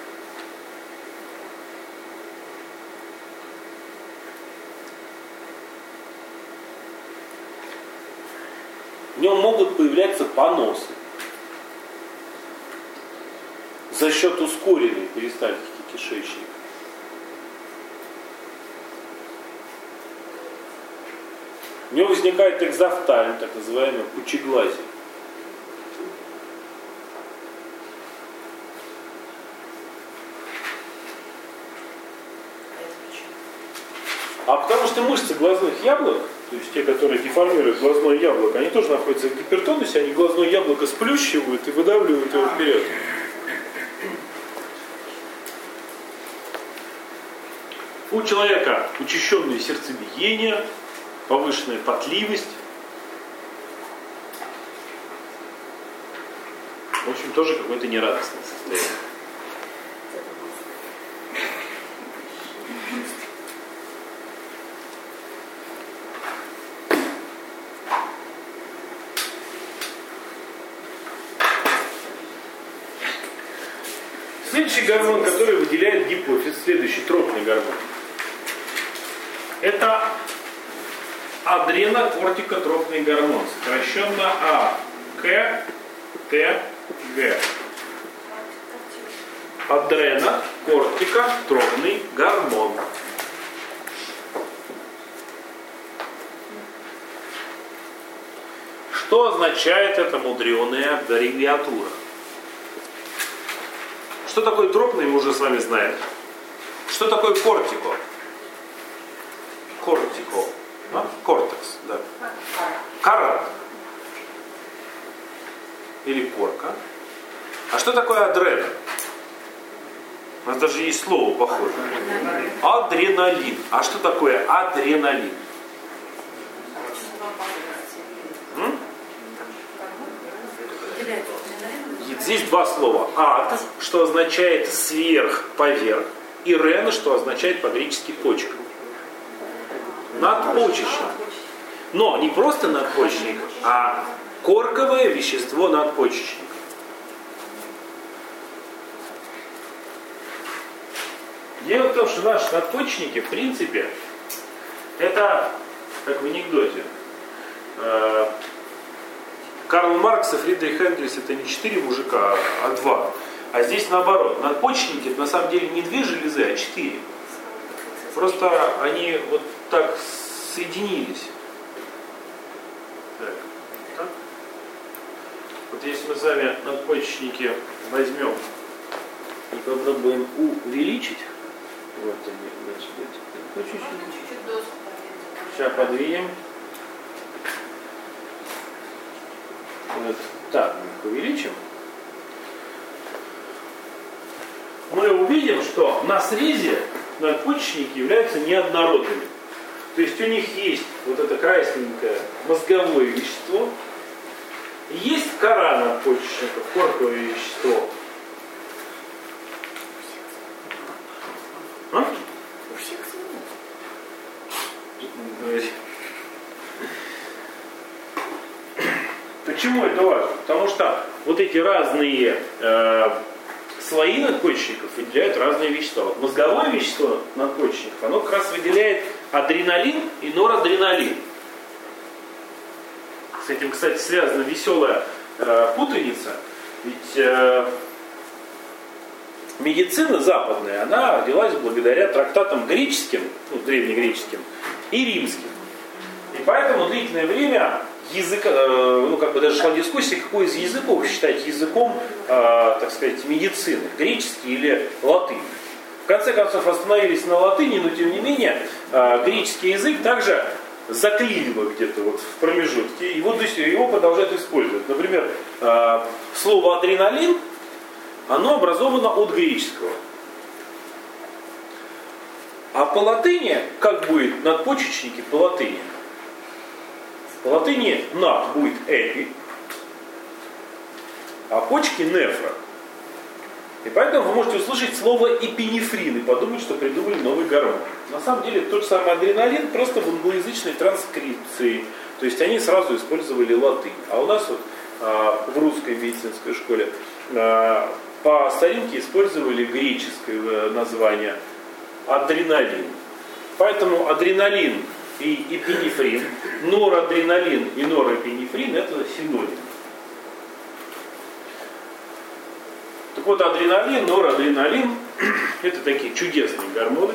В нем могут появляться поносы за счет ускоренной перистальтики кишечника. У него возникает экзофтальм, так называемое пучеглазие. А потому что мышцы глазных яблок, то есть те, которые деформируют глазное яблоко, они тоже находятся в гипертонусе, они глазное яблоко сплющивают и выдавливают его вперед. У человека учащенное сердцебиение, повышенная потливость. В общем, тоже какое-то нерадостное состояние. Следующий гормон, который выделяет гипофиз, следующий тропный гормон, это адренокортикотропный гормон, сокращенно А К Т Г. Адренокортикотропный гормон. Что означает эта мудреная аббревиатура? Что такое тропный, мы уже с вами знаем. Что такое кортико? Кортико. А? Кортекс, да. Кора. Или корка. А что такое адрена? У нас даже есть слово похоже. Адреналин. А что такое адреналин? М? Здесь два слова. Ад, что означает сверх, поверх. И рена, что означает по-гречески почка. Надпочечник. Но не просто надпочечник, а корковое вещество надпочечника. Дело в том, что наши надпочечники, в принципе, это, как в анекдоте, э, Карл Маркс и Фридрих Энгельс — это не четыре мужика, а два. А здесь наоборот. Надпочечники — это на самом деле не две железы, а четыре. Просто они вот так соединились. Так. Так. Вот если мы с вами надпочечники возьмем и попробуем увеличить, вот они, значит, по чуть-чуть. Сейчас подвинем. Вот так мы их увеличим. Мы увидим, что на срезе надпочечники являются неоднородными. То есть у них есть вот это красненькое мозговое вещество, есть кора надпочечников, корковое вещество. А? У всех свое. Почему это важно? Потому что вот эти разные э, слои надпочечников выделяют разные вещества. Вот мозговое вещество надпочечников, оно как раз выделяет адреналин и норадреналин. С этим, кстати, связана веселая э, путаница. Ведь э, медицина западная, она родилась благодаря трактатам греческим, ну, древнегреческим, и римским. И поэтому длительное время язык, э, ну, как бы даже шла дискуссия, какой из языков считать языком, э, так сказать, медицины, греческий или латынь. В конце концов остановились на латыни, но тем не менее э, греческий язык также заклинило где-то вот в промежутке, и вот его продолжают использовать. Например, э, слово адреналин, оно образовано от греческого. А по латыни, как будет надпочечники по латыни? По латыни над будет эпи, а почки нефра. И поэтому вы можете услышать слово эпинефрин и подумать, что придумали новый гормон. На самом деле тот же самый адреналин, просто в англоязычной транскрипции. То есть они сразу использовали латынь. А у нас вот а, в русской медицинской школе а, по старинке использовали греческое название адреналин. Поэтому адреналин и эпинефрин, норадреналин и норэпинефрин — это синоним. Так вот, адреналин, норадреналин — это такие чудесные гормоны,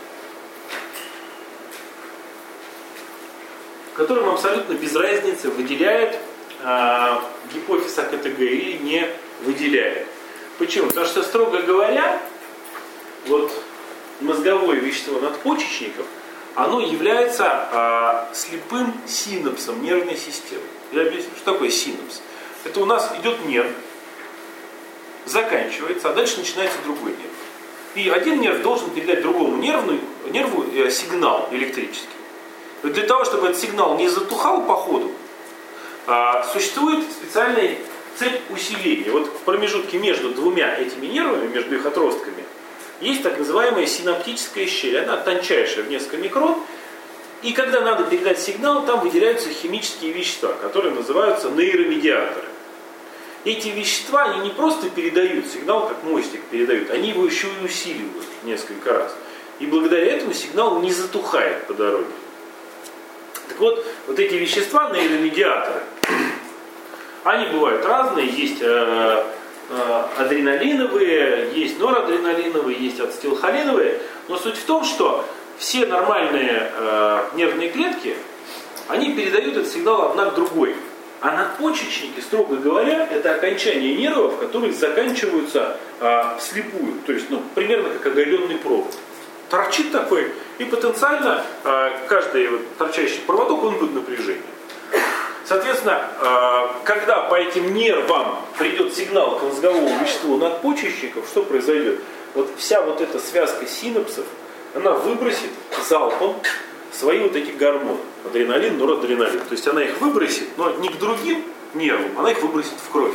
которым абсолютно без разницы, выделяет э, гипофиз АКТГ или не выделяет. Почему? Потому что, строго говоря, вот мозговое вещество надпочечников, оно является э, слепым синапсом нервной системы. Я объясню, что такое синапс. Это у нас идет нерв, заканчивается, а дальше начинается другой нерв. И один нерв должен передать другому нерву, нерву э, сигнал электрический. Но для того, чтобы этот сигнал не затухал по ходу, э, существует специальная цепь усиления. Вот в промежутке между двумя этими нервами, между их отростками, есть так называемая синаптическая щель. Она тончайшая, в несколько микрон. И когда надо передать сигнал, там выделяются химические вещества, которые называются нейромедиаторы. Эти вещества, они не просто передают сигнал, как мостик передают, они его еще и усиливают несколько раз. И благодаря этому сигнал не затухает по дороге. Так вот, вот эти вещества, нейромедиаторы, они бывают разные. Есть э, э, адреналиновые, есть норадреналиновые, есть ацетилхолиновые. Но суть в том, что все нормальные э, нервные клетки, они передают этот сигнал одна к другой. А надпочечники, строго говоря, это окончания нервов, которые заканчиваются э, вслепую. То есть, ну, примерно как оголенный провод. Торчит такой, и потенциально э, каждый вот, торчащий проводок, он будет напряжение. Соответственно, э, когда по этим нервам придет сигнал к мозговому веществу надпочечников, что произойдет? Вот вся вот эта связка синапсов, она выбросит залпом свои вот эти гормоны. Адреналин, норадреналин. То есть она их выбросит, но не к другим нервам, она их выбросит в кровь.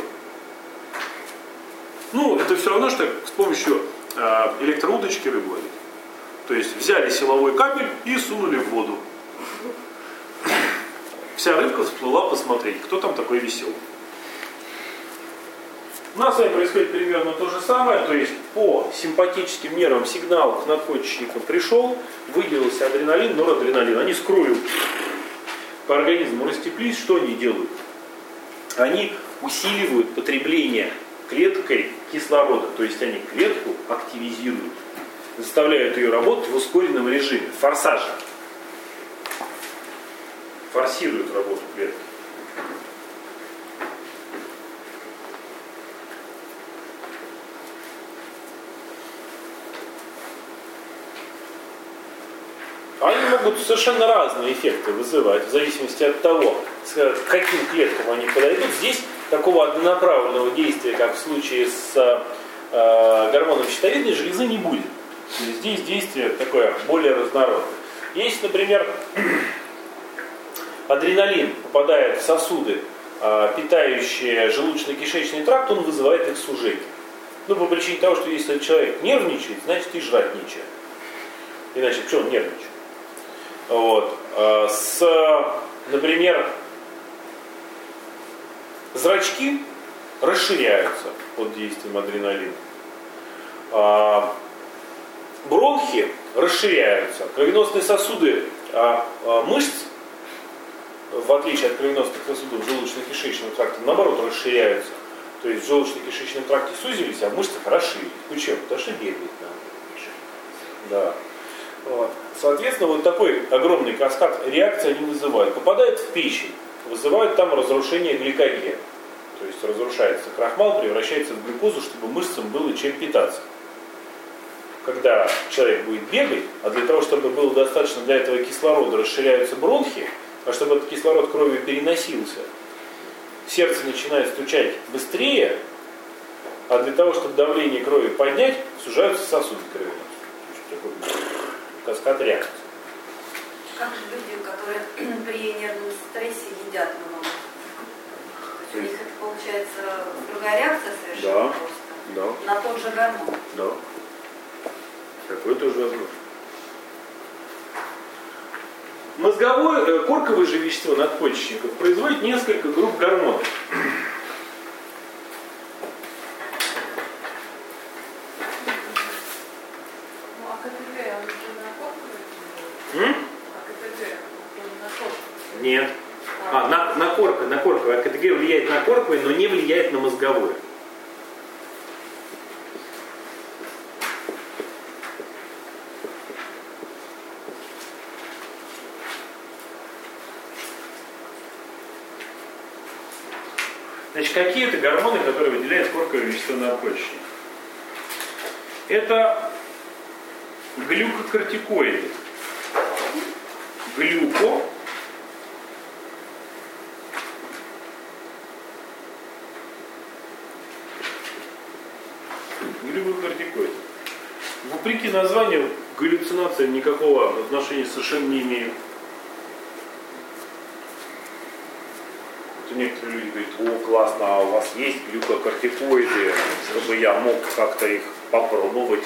Ну, это все равно, что с помощью э, электроудочки рыбу ловить. То есть взяли силовой кабель и сунули в воду. Вся рыбка всплыла посмотреть, кто там такой веселый. У нас с вами происходит примерно то же самое, то есть по симпатическим нервам сигнал к надпочечникам пришел, выделился адреналин, норадреналин. Они с кровью по организму растеклись, что они делают? Они усиливают потребление клеткой кислорода, то есть они клетку активизируют, заставляют ее работать в ускоренном режиме, форсажа. Форсируют работу клетки. Они могут совершенно разные эффекты вызывать, в зависимости от того, к каким клеткам они подойдут. Здесь такого однонаправленного действия, как в случае с э, гормоном щитовидной железы, не будет. То есть здесь действие такое более разнородное. Если, например, адреналин попадает в сосуды, э, питающие желудочно-кишечный тракт, он вызывает их сужение. Ну, по причине того, что если человек нервничает, значит и жрать нечего. Иначе почему он нервничает? Вот. С, например, зрачки расширяются под действием адреналина. Бронхи расширяются. Кровеносные сосуды мышц, в отличие от кровеносных сосудов желудочно-кишечного тракта, наоборот, расширяются. То есть в желудочно-кишечном тракте сузились, а мышцы расширились. Почему? Потому что бегает нам. Да. Вот. Соответственно, вот такой огромный каскад реакций они вызывают. Попадают в печень, вызывают там разрушение гликогена. То есть разрушается крахмал, превращается в глюкозу, чтобы мышцам было чем питаться. Когда человек будет бегать, а для того, чтобы было достаточно для этого кислорода, расширяются бронхи, а чтобы этот кислород кровью переносился, сердце начинает стучать быстрее, а для того, чтобы давление крови поднять, сужаются сосуды крови. Каскад реакции. Как же люди, которые при нервном стрессе едят много? У них это получается другая реакция совершенно Да, просто. да. На тот же гормон. Да. Такое тоже возможно. Мозговое, э, корковое же вещество надпочечников производит несколько групп гормонов. Ну, а КТГ, он уже на корковой? М? А КТГ, он на корковой? Нет. А, на, на корковое, на корковое. А КТГ влияет на корковое, но не влияет на мозговое. Значит, какие это гормоны, которые выделяют корковое вещество надпочечника? Это глюкокортикоиды. Глюко. Глюкокортикоиды. Вопреки названию, галлюцинация никакого отношения совершенно не имеют. Некоторые люди говорят: о, классно, а у вас есть глюкокортикоиды, чтобы я мог как-то их попробовать.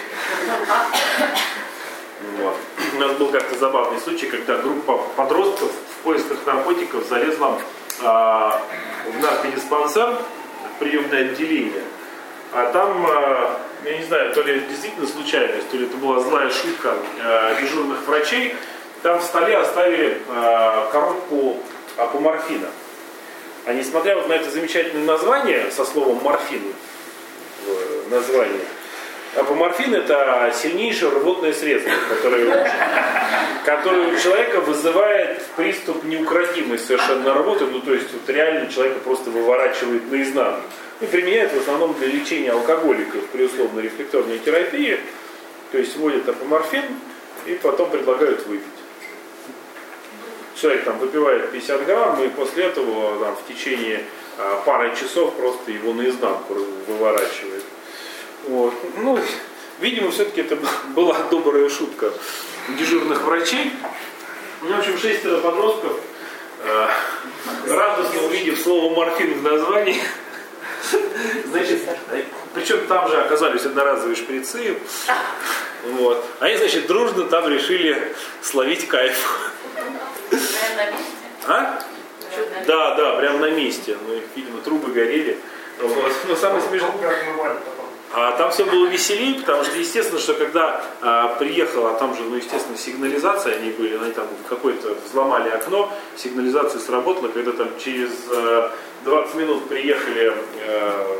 Вот. У нас был как-то забавный случай, когда группа подростков в поисках наркотиков залезла а, в наркодиспансер, в приемное отделение. А там, а, я не знаю, то ли действительно случайность, то ли это была злая шутка а, дежурных врачей, там в столе оставили а, коробку апоморфина. А несмотря вот на это замечательное название, со словом морфин в названии, апоморфин — это сильнейшее рвотное средство, которое, которое у человека вызывает приступ неукротимой совершенно рвоты, ну то есть вот реально человека просто выворачивает наизнанку. И применяют в основном для лечения алкоголиков при условно-рефлекторной терапии, то есть вводят апоморфин и потом предлагают выпить. Человек там выпивает пятьдесят грамм, и после этого там, в течение а, пары часов просто его наизнанку выворачивает. Вот. Ну, видимо, все-таки это была добрая шутка дежурных врачей. Ну, в общем, шестеро подростков, э, радостно увидев слово морфин в названии, значит, причем там же оказались одноразовые шприцы. Вот. Они, значит, дружно там решили словить кайф. Прямо на месте? А? Да, да, прямо на месте. Ну, их, видимо, трубы горели. Вот. Но самое смешное. А там все было веселее, потому что, естественно, что когда а, приехала, а там же, ну, естественно, сигнализация, они были, они там какое-то взломали окно, сигнализация сработала, когда там через а, двадцать минут приехали а,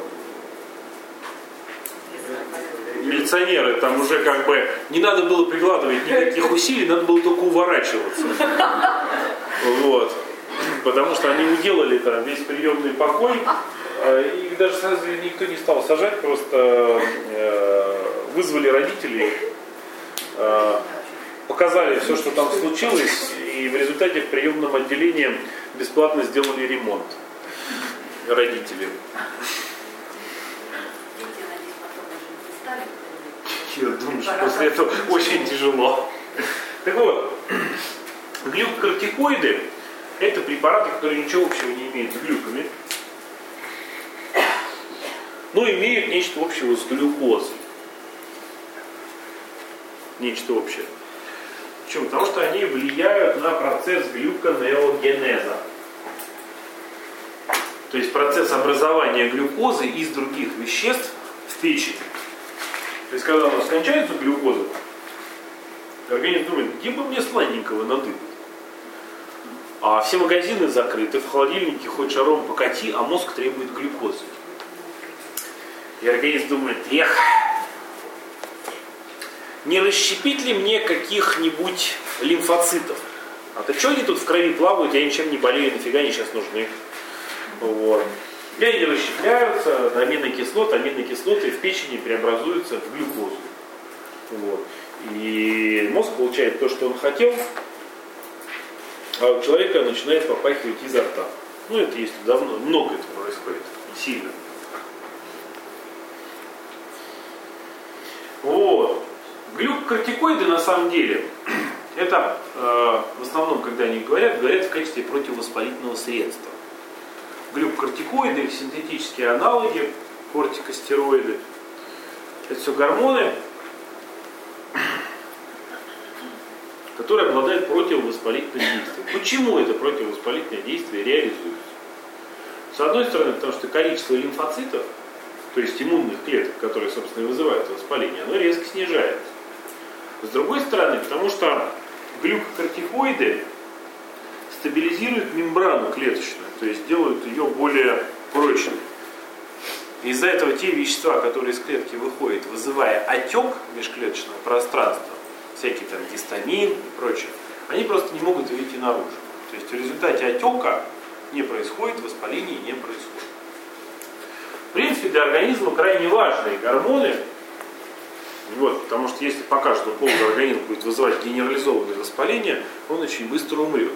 милиционеры, там уже как бы не надо было прикладывать никаких усилий, надо было только уворачиваться. Вот. Потому что они уделали там весь приемный покой, и даже сразу никто не стал сажать, просто вызвали родителей, показали все, что там случилось, и в результате в приемном отделении бесплатно сделали ремонт родители. Я думаю, что после этого очень тяжело. Так вот, глюкокортикоиды — это препараты, которые ничего общего не имеют с глюками, но имеют нечто общего с глюкозой. Нечто общее. Почему? Потому что они влияют на процесс глюконеогенеза. То есть процесс образования глюкозы из других веществ в печени. То есть, когда у нас кончается глюкоза, организм думает: где бы мне сладенького надыбать? А все магазины закрыты, в холодильнике хоть шаром покати, а мозг требует глюкозы. И организм думает, эх, не расщепить ли мне каких-нибудь лимфоцитов? А то что они тут в крови плавают, я ничем не болею, нафига они сейчас нужны? Вот. И они расщепляются на аминокислоты, аминокислоты в печени преобразуются в глюкозу. Вот. И мозг получает то, что он хотел, а у человека начинает попахивать изо рта. Ну, это есть давно, много этого происходит, сильно. Вот. Глюкокортикоиды на самом деле, это э, в основном, когда они говорят, говорят в качестве противовоспалительного средства. Глюкокортикоиды, их синтетические аналоги, кортикостероиды, это все гормоны, которые обладают противовоспалительным действием. Почему это противовоспалительное действие реализуется? С одной стороны, потому что количество лимфоцитов, то есть иммунных клеток, которые, собственно, и вызывают воспаление, оно резко снижается. С другой стороны, потому что глюкокортикоиды стабилизируют мембрану клеточную, то есть делают ее более прочной. Из-за этого те вещества, которые из клетки выходят, вызывая отек межклеточного пространства, всякие там гистамин и прочее, они просто не могут выйти наружу. То есть в результате отека не происходит, воспаление не происходит. В принципе, для организма крайне важные гормоны, вот, потому что если покажут, что полный организм будет вызывать генерализованное воспаление, он очень быстро умрет.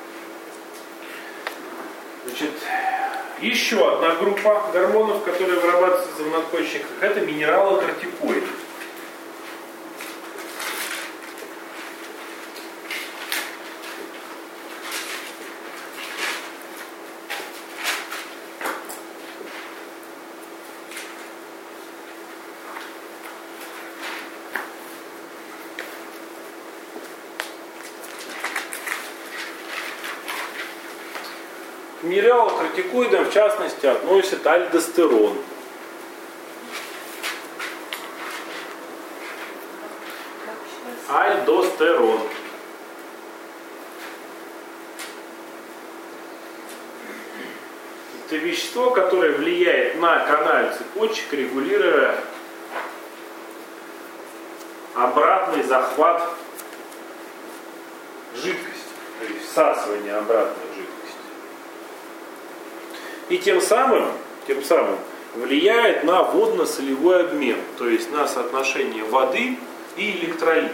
Значит, еще одна группа гормонов, которые вырабатываются в надпочечниках, это минералокортикоиды. К минералокортикоидам, в частности, относится альдостерон. Альдостерон. Это вещество, которое влияет на каналь цепочек, регулируя обратный захват жидкости, то есть всасывание обратной жидкости. И тем самым, тем самым влияет на водно-солевой обмен, то есть на соотношение воды и электролитов.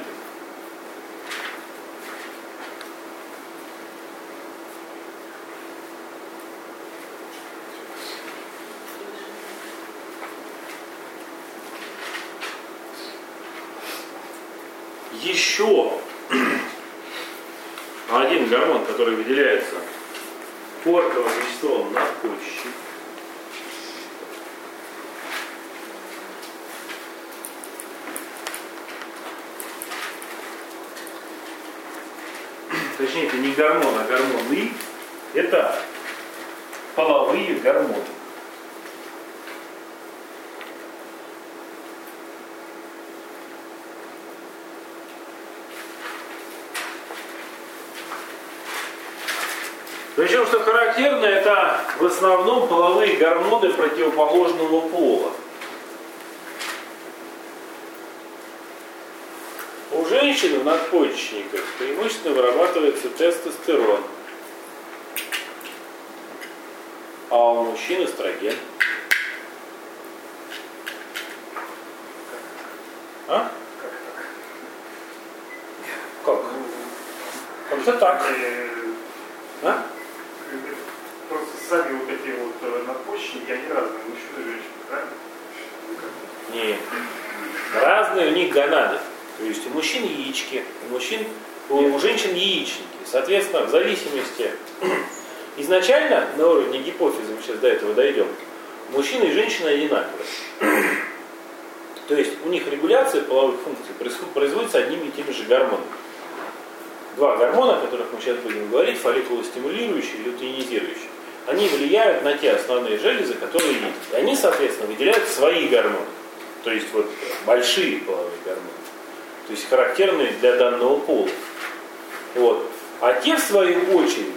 Еще один гормон, который выделяется корковым веществом надпочечник, точнее, это не гормон, а гормоны, это половые гормоны. Причем, что характерно, это в основном половые гормоны противоположного пола. У женщин в надпочечниках преимущественно вырабатывается тестостерон, а у мужчин эстроген. А? Как? Как-то так. А? Просто сами вот эти вот надпочечники, они разные, мужчины и женщины, правильно? Нет. Разные у них гонады. То есть у мужчин яички, у мужчин, у, у женщин яичники. Соответственно, в зависимости изначально на уровне гипофиза, мы сейчас до этого дойдем, мужчины и женщины одинаковые. То есть у них регуляция половых функций производится одними и теми же гормонами. Два гормона, о которых мы сейчас будем говорить, фолликулостимулирующие и лютеинизирующие, они влияют на те основные железы, которые есть. И они, соответственно, выделяют свои гормоны. То есть вот большие половые гормоны. То есть характерные для данного пола. Вот. А те, в свою очередь,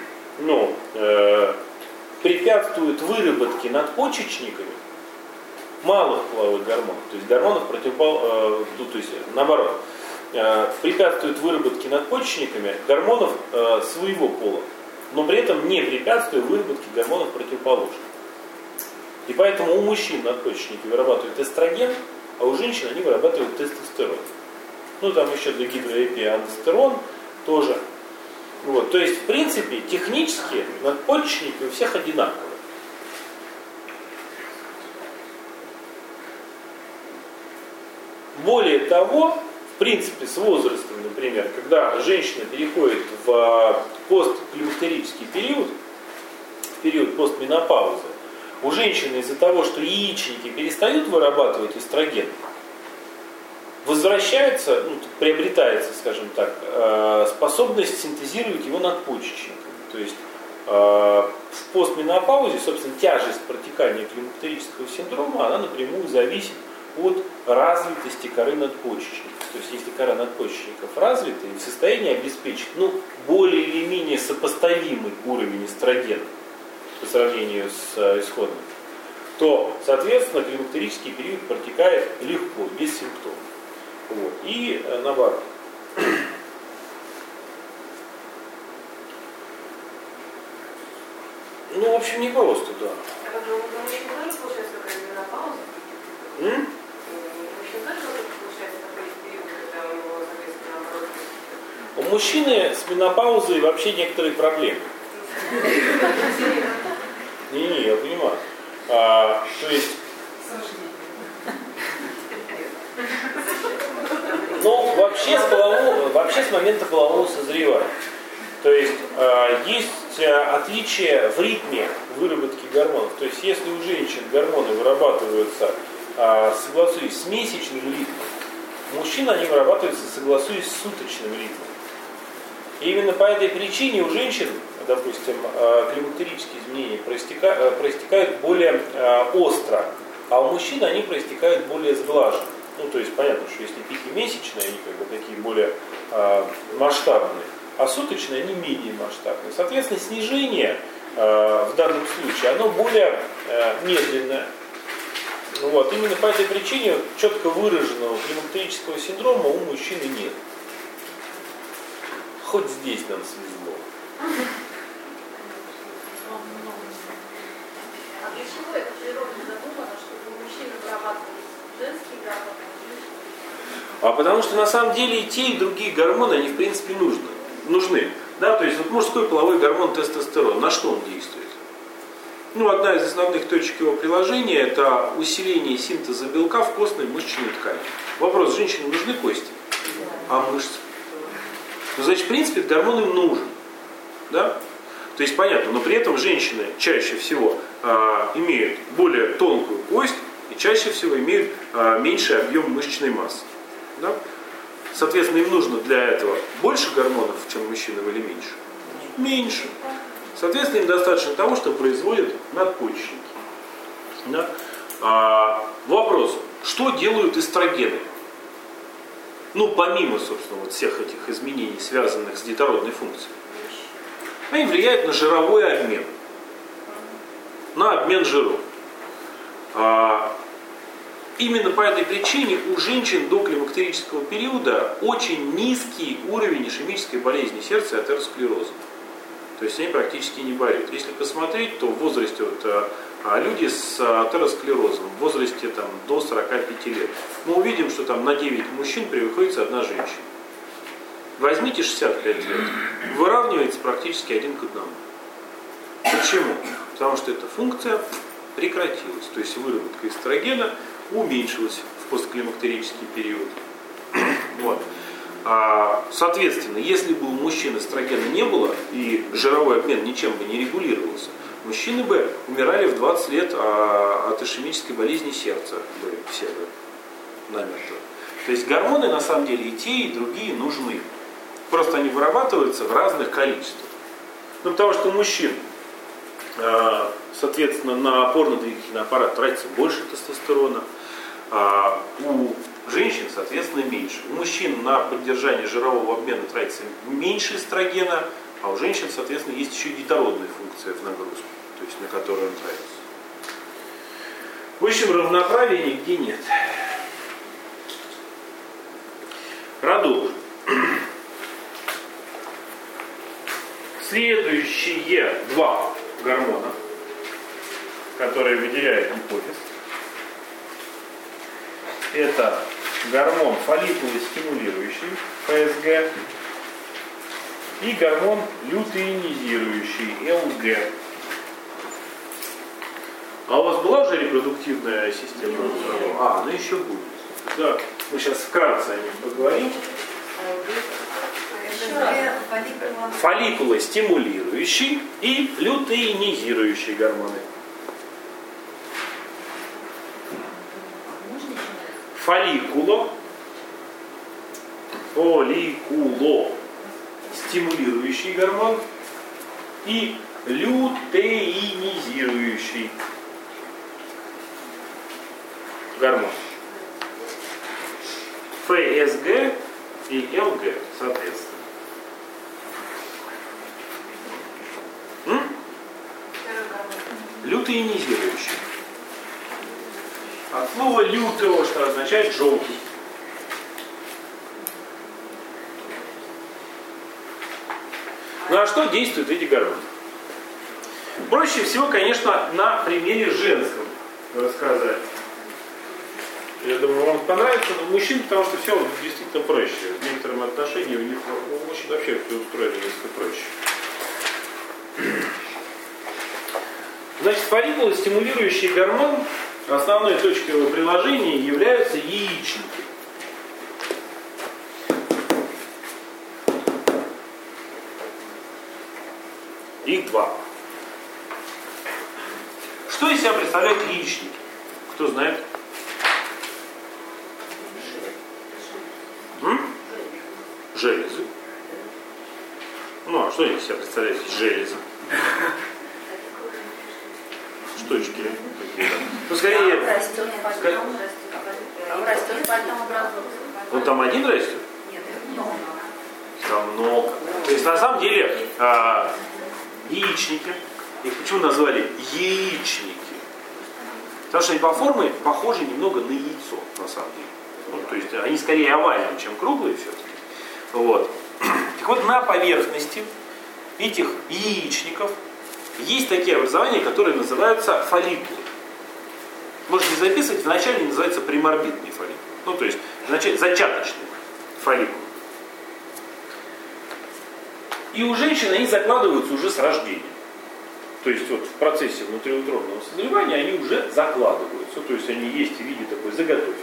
ну, э, препятствуют выработке надпочечниками малых половых гормонов, то есть гормонов противопол, э, ну, то есть наоборот, э, препятствует выработке надпочечниками гормонов э, своего пола, но при этом не препятствует выработке гормонов противоположных. И поэтому у мужчин надпочечники вырабатывают эстроген, а у женщин они вырабатывают тестостерон. Ну там еще для гидроэпии андестерон тоже. Вот. То есть, в принципе, технически надпочечники у всех одинаковые. Более того, в принципе, с возрастом, например, когда женщина переходит в постклимактерический период, в период постменопаузы, у женщины из-за того, что яичники перестают вырабатывать эстроген, возвращается, ну, приобретается, скажем так, способность синтезировать его надпочечниками. То есть в постменопаузе, собственно, тяжесть протекания климактерического синдрома, она напрямую зависит от развитости коры надпочечников. То есть если кора надпочечников развита и в состоянии обеспечить, ну, более или менее сопоставимый уровень эстрогена по сравнению с исходным, то, соответственно, климактерический период протекает легко, без симптомов. Вот. И э, наоборот. Ну, в общем, не просто, да. А как же у мужчин тоже получается какая-то менопауза? М? У мужчин тоже получается такой период, когда у него, соответственно, наоборот? У мужчины с менопаузой вообще некоторые проблемы. Не-не, я понимаю. А, то есть... Ну, вообще с, полового, вообще с момента полового созревания. То есть э, есть э, отличие в ритме выработки гормонов. То есть если у женщин гормоны вырабатываются, э, согласуясь с месячным ритмом, у мужчин они вырабатываются, согласуясь с суточным ритмом. И именно по этой причине у женщин, допустим, э, климактерические изменения проистека, э, проистекают более э, остро, а у мужчин они проистекают более сглаженно. Ну, то есть понятно, что если пики месячные, они как бы такие более э, масштабные, а суточные, они менее масштабные. Соответственно, снижение э, в данном случае, оно более э, медленное. Вот. Именно по этой причине четко выраженного климактерического синдрома у мужчины нет. Хоть здесь нам свезло. А для чего это природно задумано, чтобы у мужчин вырабатывались женские гормоны? А потому что на самом деле и те, и другие гормоны, они в принципе нужны. нужны. Да, то есть вот мужской половой гормон тестостерон, на что он действует? Ну, одна из основных точек его приложения – это усиление синтеза белка в костной мышечной ткани. Вопрос: женщине нужны кости? А мышцы? Ну, значит, в принципе, этот гормон им нужен. Да? То есть понятно, но при этом женщины чаще всего э, имеют более тонкую кость и чаще всего имеют э, меньший объем мышечной массы. Да? Соответственно, им нужно для этого больше гормонов, чем мужчинам, или меньше? Меньше. Соответственно, им достаточно того, что производят надпочечники. Да? А, вопрос: что делают эстрогены? Ну, помимо, собственно, вот всех этих изменений, связанных с детородной функцией. Они влияют на жировой обмен. На обмен жиров. А, именно по этой причине у женщин до климактерического периода очень низкий уровень ишемической болезни сердца и атеросклероза. То есть они практически не болеют. Если посмотреть, то в возрасте вот, а люди с атеросклерозом в возрасте там, до сорока пяти лет, мы увидим, что там на девять мужчин приходится одна женщина. Возьмите шестьдесят пять лет, выравнивается практически один к одному. Почему? Потому что эта функция прекратилась. То есть выработка эстрогена уменьшилась в постклимактерический период. Вот. Соответственно, если бы у мужчин эстрогена не было и жировой обмен ничем бы не регулировался, мужчины бы умирали в двадцать лет от ишемической болезни сердца. Бы все бы намертво. То есть гормоны на самом деле и те, и другие нужны. Просто они вырабатываются в разных количествах. Ну, потому что у мужчин, соответственно, на опорно-двигательный аппарат тратится больше тестостерона, а у женщин, соответственно, меньше. У мужчин на поддержание жирового обмена тратится меньше эстрогена, а у женщин, соответственно, есть еще и детородная функция в нагрузку, то есть на которую он тратится. В общем, равноправия нигде нет. Продолжим. Следующие два гормона, которые выделяет гипофиз, это гормон фолликулостимулирующий, эф эс гэ, и гормон лютеинизирующий, эл гэ. А у вас была уже репродуктивная система? А, ну еще будет. Да, мы сейчас вкратце о ней поговорим. Фолликулостимулирующий и лютеинизирующий гормоны. Фолликуло, фолликуло стимулирующий гормон и лютеинизирующий гормон. эф эс гэ и эл гэ, соответственно. М? Лютеинизирующий. От слова лютого, что означает желтый. Ну а что действуют эти гормоны? Проще всего, конечно, на примере женском рассказать. Я думаю, вам понравится, но мужчин, потому что все действительно проще. В некотором отношении у них ну, мужчин вообще все устроено несколько проще. Значит, фолликулостимулирующий гормон, основной точкой его приложения являются яичники. Их два. Что из себя представляют яичники? Кто знает? М? Железы. Ну, а что они из себя представляют? Железы. Штучки какие-то. Ну, скорее... Растет, скорее... растет, потом образуется. Ну, там один растет? Нет, много. Там много. То есть, на самом деле, э, яичники, их почему назвали яичники? Потому что они по форме похожи немного на яйцо, на самом деле. Ну, то есть, они скорее овальные, чем круглые все-таки. Вот. Так вот, на поверхности этих яичников есть такие образования, которые называются фолликулы. Можете записывать, вначале они называются приморбидные фолликулы. Ну, то есть, вначале зачаточные фолликулы. И у женщин они закладываются уже с рождения. То есть, вот в процессе внутриутробного созревания они уже закладываются. То есть, они есть в виде такой заготовки.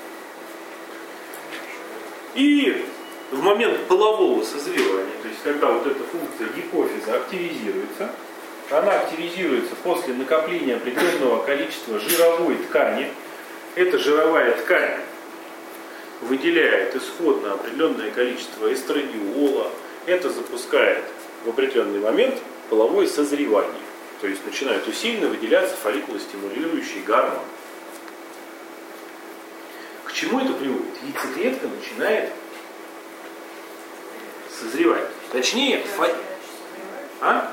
И в момент полового созревания, то есть, когда вот эта функция гипофиза активизируется, она активизируется после накопления определенного количества жировой ткани. Эта жировая ткань выделяет исходно определенное количество эстрадиола. Это запускает в определенный момент половое созревание. То есть начинают усиленно выделяться фолликулостимулирующие гормоны. К чему это приводит? Яйцеклетка начинает созревать. Точнее, фо... а?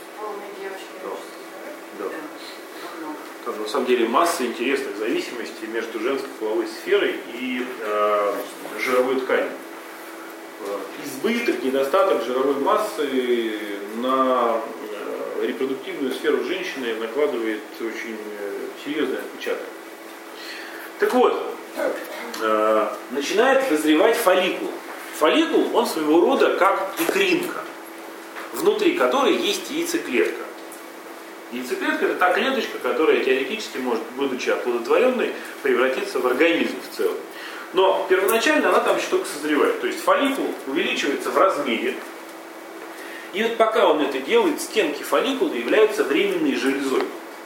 Да. Там, на самом деле масса интересных зависимостей между женской половой сферой и э, жировой тканью. Избыток, недостаток жировой массы на э, репродуктивную сферу женщины накладывает очень э, серьезный отпечаток. Так вот, э, начинает дозревать фолликул. Фолликул, он своего рода как икринка, внутри которой есть яйцеклетка. Яйцеклетка – это та клеточка, которая теоретически может, будучи оплодотворенной, превратиться в организм в целом. Но первоначально она там еще только созревает. То есть фолликул увеличивается в размере. И вот пока он это делает, стенки фолликула являются временной железой.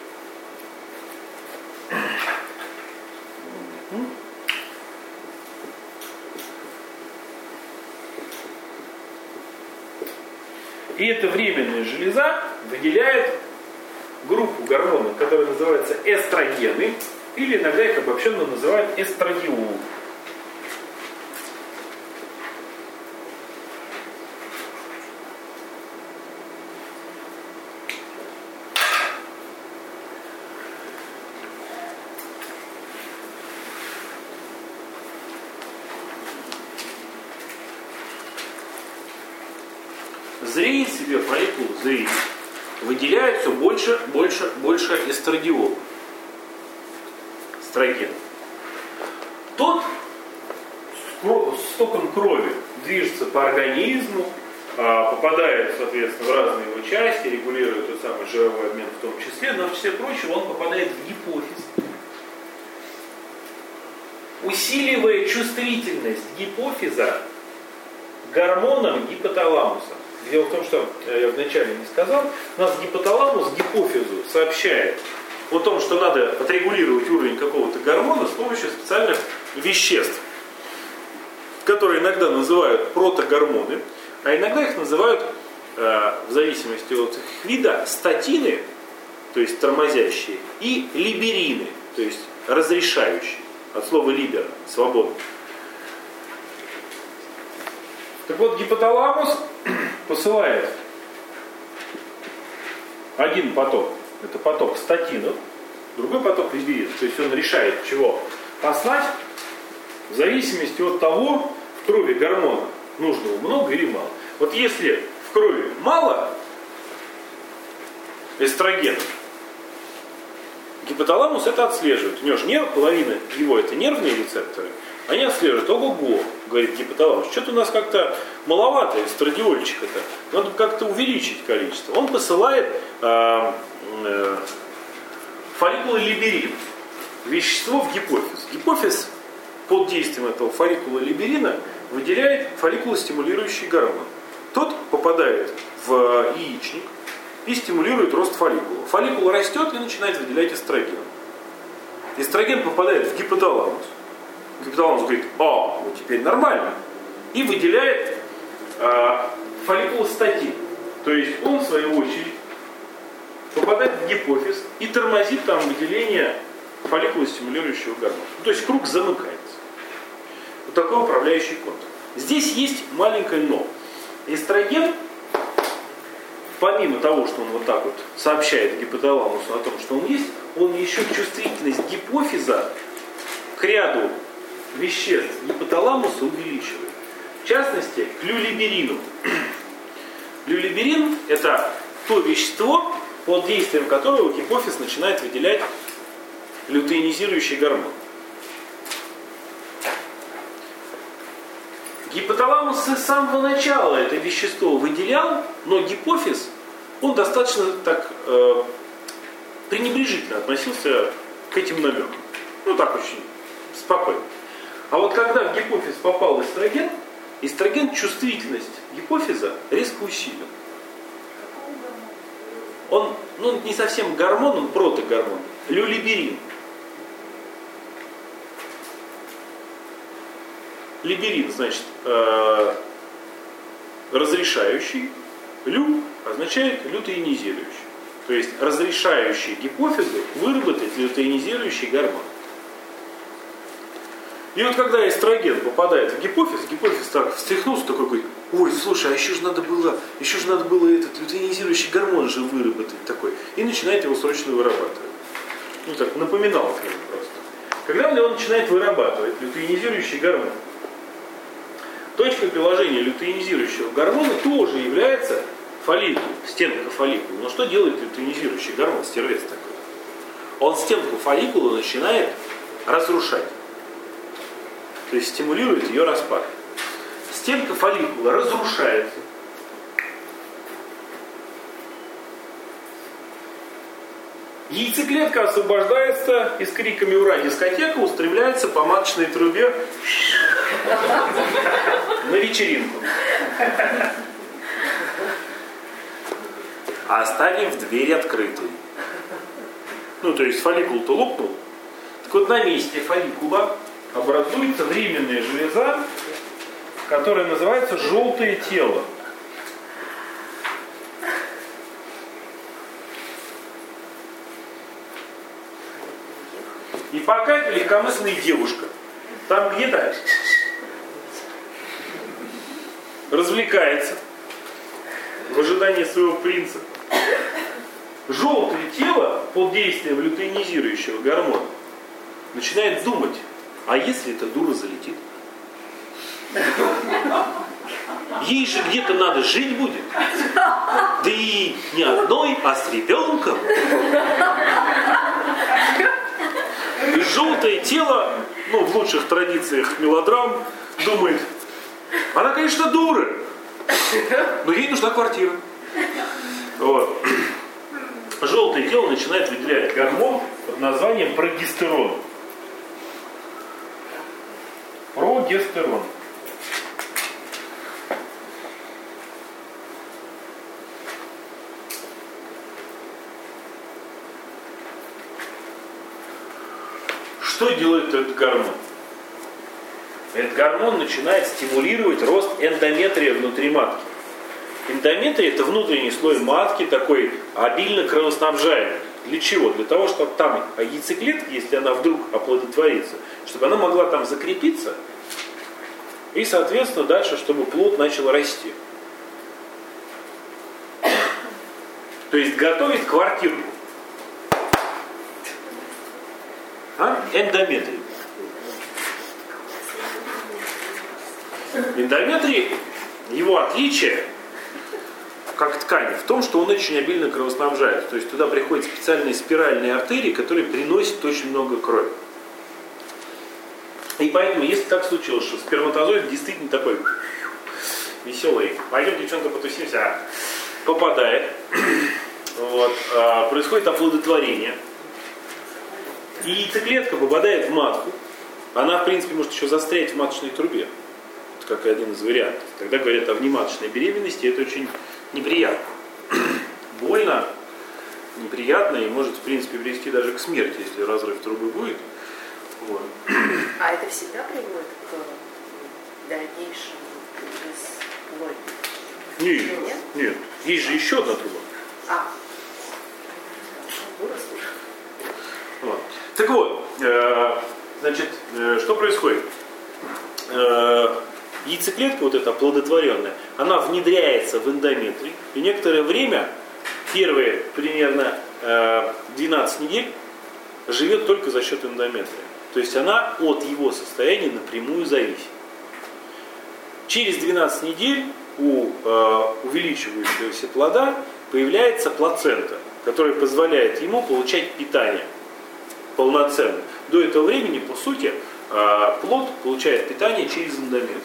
И эта временная железа выделяет группу гормонов, которые называются эстрогены, или иногда их обобщенно называют эстрадиол. зреет себе фолликул, зреет, выделяет все больше, больше, больше эстрадиола. Эстроген. Тот с током крови движется по организму, попадает, соответственно, в разные его части, регулирует тот самый жировой обмен в том числе, но в числе прочего он попадает в гипофиз, усиливая чувствительность гипофиза гормоном гипоталамуса. Дело в том, что я вначале не сказал, у нас гипоталамус гипофизу сообщает о том, что надо отрегулировать уровень какого-то гормона с помощью специальных веществ, которые иногда называют протогормоны, а иногда их называют, э, в зависимости от их вида, статины, то есть тормозящие, и либерины, то есть разрешающие, от слова либера, свободно. Так вот, гипоталамус посылает один поток, это поток статинов, другой поток либеринов, то есть он решает, чего послать, в зависимости от того, в крови гормона нужного много или мало. Вот если в крови мало эстрогена, гипоталамус это отслеживает. У него же нерв, половина его это нервные рецепторы, они отслеживают. Ого-го, говорит гипоталамус, что-то у нас как-то маловато эстрадиольчика-то, надо как-то увеличить количество. Он посылает э, э, фолликулы либерин, вещество в гипофиз. Гипофиз под действием этого фолликула либерина выделяет фолликулостимулирующий гормон. Тот попадает в яичник и стимулирует рост фолликула. Фолликул растет и начинает выделять эстроген. Эстроген попадает в гипоталамус. Гипоталамус говорит: а, вот теперь нормально. И выделяет э, фолликулостатин. То есть он, в свою очередь, попадает в гипофиз и тормозит там выделение фолликулостимулирующего гормона. То есть круг замыкается. Вот такой управляющий контур. Здесь есть маленькое но. Эстроген, помимо того, что он вот так вот сообщает гипоталамусу о том, что он есть, он еще чувствительность гипофиза к ряду веществ гипоталамуса увеличивает. В частности, к люлиберину. Люлиберин – это то вещество, под действием которого гипофиз начинает выделять лютеинизирующий гормон. Гипоталамус с самого начала это вещество выделял, но гипофиз, он достаточно так э, пренебрежительно относился к этим намекам. Ну так очень спокойно. А вот когда в гипофиз попал эстроген, эстроген чувствительность гипофиза резко усилил. Он, ну, не совсем гормон, он протогормон. Люлиберин. Либерин, значит, э, разрешающий. Лю означает лютеинизирующий. То есть разрешающий гипофизу выработать лютеинизирующий гормон. И вот когда эстроген попадает в гипофиз, гипофиз так встряхнулся, такой говорит: ой, слушай, а еще же надо было, еще же надо было этот лютеинизирующий гормон же выработать такой. И начинает его срочно вырабатывать. Ну так, напоминал к нему просто. Когда он его начинает вырабатывать, лютеинизирующий гормон, точкой приложения лютеинизирующего гормона тоже является фолликул, стенка фолликула. Но что делает лютеинизирующий гормон, стервец такой? Он стенку фолликула начинает разрушать. То есть стимулирует ее распад. Стенка фолликула разрушается. Яйцеклетка освобождается и с криками «Ура!» дискотека устремляется по маточной трубе на вечеринку. А оставим в дверь открытой. Ну, то есть фолликул-то лопнул. Так вот, на месте фолликула образуется временная железа, которая называется желтое тело. И пока эта легкомысленная девушка там где-то развлекается в ожидании своего принца, желтое тело под действием лютеинизирующего гормона начинает думать: а если эта дура залетит? Ей же где-то надо жить будет. Да и не одной, а с ребенком. И желтое тело, ну, в лучших традициях мелодрам, думает, она, конечно, дура, но ей нужна квартира. Вот. Желтое тело начинает выделять гормон под названием прогестерон. Прогестерон. Что делает этот гормон? Этот гормон начинает стимулировать рост эндометрия внутри матки. Эндометрий – это внутренний слой матки, такой обильно кровоснабжаемый. Для чего? Для того, чтобы там яйцеклетка, если она вдруг оплодотворится, чтобы она могла там закрепиться и, соответственно, дальше, чтобы плод начал расти. То есть готовить квартиру. А? Эндометрий. Эндометрий, его отличие, как ткани, в том, что он очень обильно кровоснабжает. То есть туда приходят специальные спиральные артерии, которые приносят очень много крови. И поэтому, если так случилось, что сперматозоид действительно такой веселый, пойдем, девчонка, потусимся, попадает, вот, а, происходит оплодотворение, и яйцеклетка попадает в матку, она, в принципе, может еще застрять в маточной трубе, как один из вариантов. Когда говорят о внематочной беременности, это очень неприятно. Больно, неприятно и может, в принципе, привести даже к смерти, если разрыв трубы будет. Вот. А это всегда приводит к дальнейшему бесплодию? Нет, нет, нет. Есть же еще одна труба. А. Вот. Так вот, э, значит, э, что происходит? Э, яйцеклетка, вот эта оплодотворенная, она внедряется в эндометрий, и некоторое время, первые примерно э, двенадцать недель, живет только за счет эндометрия. То есть она от его состояния напрямую зависит. Через двенадцать недель у э, увеличивающегося плода появляется плацента, которая позволяет ему получать питание полноценно. До этого времени, по сути, э, плод получает питание через эндометрий.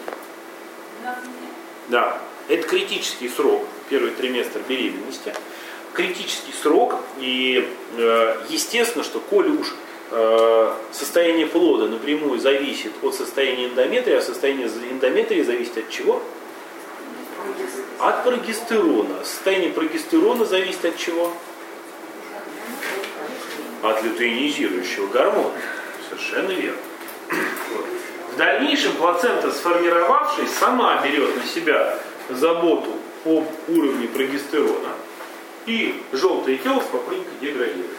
Да, это критический срок, первый триместр беременности. Критический срок, и э, естественно, что коли уж э, состояние плода напрямую зависит от состояния эндометрия, а состояние эндометрия зависит от чего? От прогестерона. Состояние прогестерона зависит от чего? От лютеинизирующего гормона. Совершенно верно. Вот. В дальнейшем плацента, сформировавшись, сама берет на себя заботу об уровне прогестерона, и желтое тело спокойненько деградирует.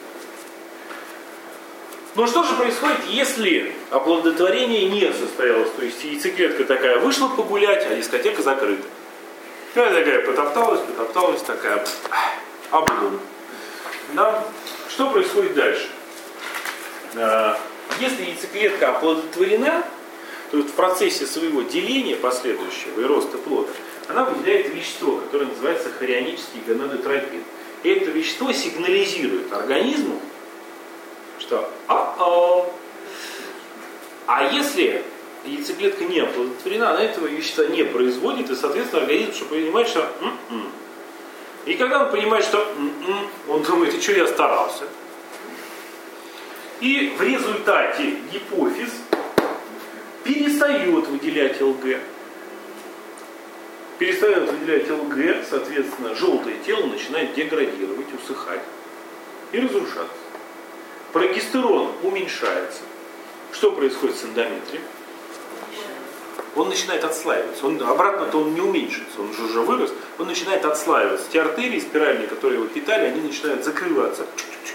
Но что же происходит, если оплодотворение не состоялось? То есть яйцеклетка такая вышла погулять, а дискотека закрыта. Она такая потопталась, потопталась, такая облом. Да? Что происходит дальше? Если яйцеклетка оплодотворена, то в процессе своего деления последующего и роста плода она выделяет вещество, которое называется хорионический гонадотропин. И это вещество сигнализирует организму, что а-а. А если яйцеклетка не оплодотворена, она этого вещества не производит, и, соответственно, организм что понимает, что м-м. И когда он понимает, что м-м, он думает, и что я старался. И в результате гипофиз перестает выделять ЛГ. Перестает выделять ЛГ, соответственно, желтое тело начинает деградировать, усыхать и разрушаться. Прогестерон уменьшается. Что происходит с эндометрием? Он начинает отслаиваться. Он, обратно-то он не уменьшится, он же уже вырос. Он начинает отслаиваться. Те артерии спиральные, которые его питали, они начинают закрываться.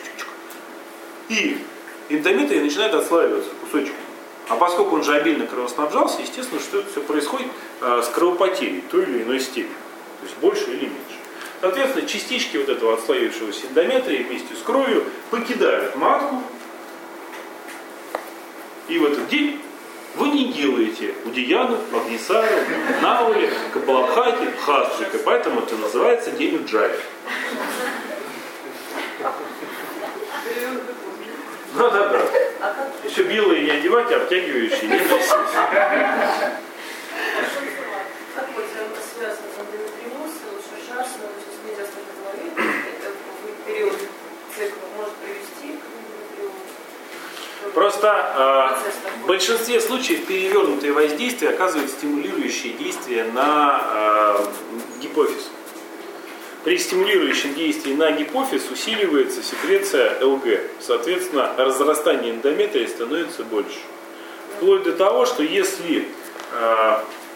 И эндометрий начинает отслаиваться кусочками. А поскольку он же обильно кровоснабжался, естественно, что это все происходит э, с кровопотерей той или иной степени. То есть больше или меньше. Соответственно, частички вот этого отслоившегося эндометрия вместе с кровью покидают матку. И в этот день в делаете Удияну, Агнисару, Науле, Кабалабхати, Хаджика. Поэтому это называется день Уджали. Ну да, да. Еще белые не одевать, а обтягивающие не носить. Как вот это связано с эндометриозом, шашасом, то есть нельзя сказать говорить, это в период цикла может привести к эндометриозу? Просто э, в большинстве случаев перевернутое воздействие оказывает стимулирующее действие на э, гипофиз. При стимулирующем действии на гипофиз усиливается секреция ЛГ. Соответственно, разрастание эндометрия становится больше. Вплоть до того, что если э,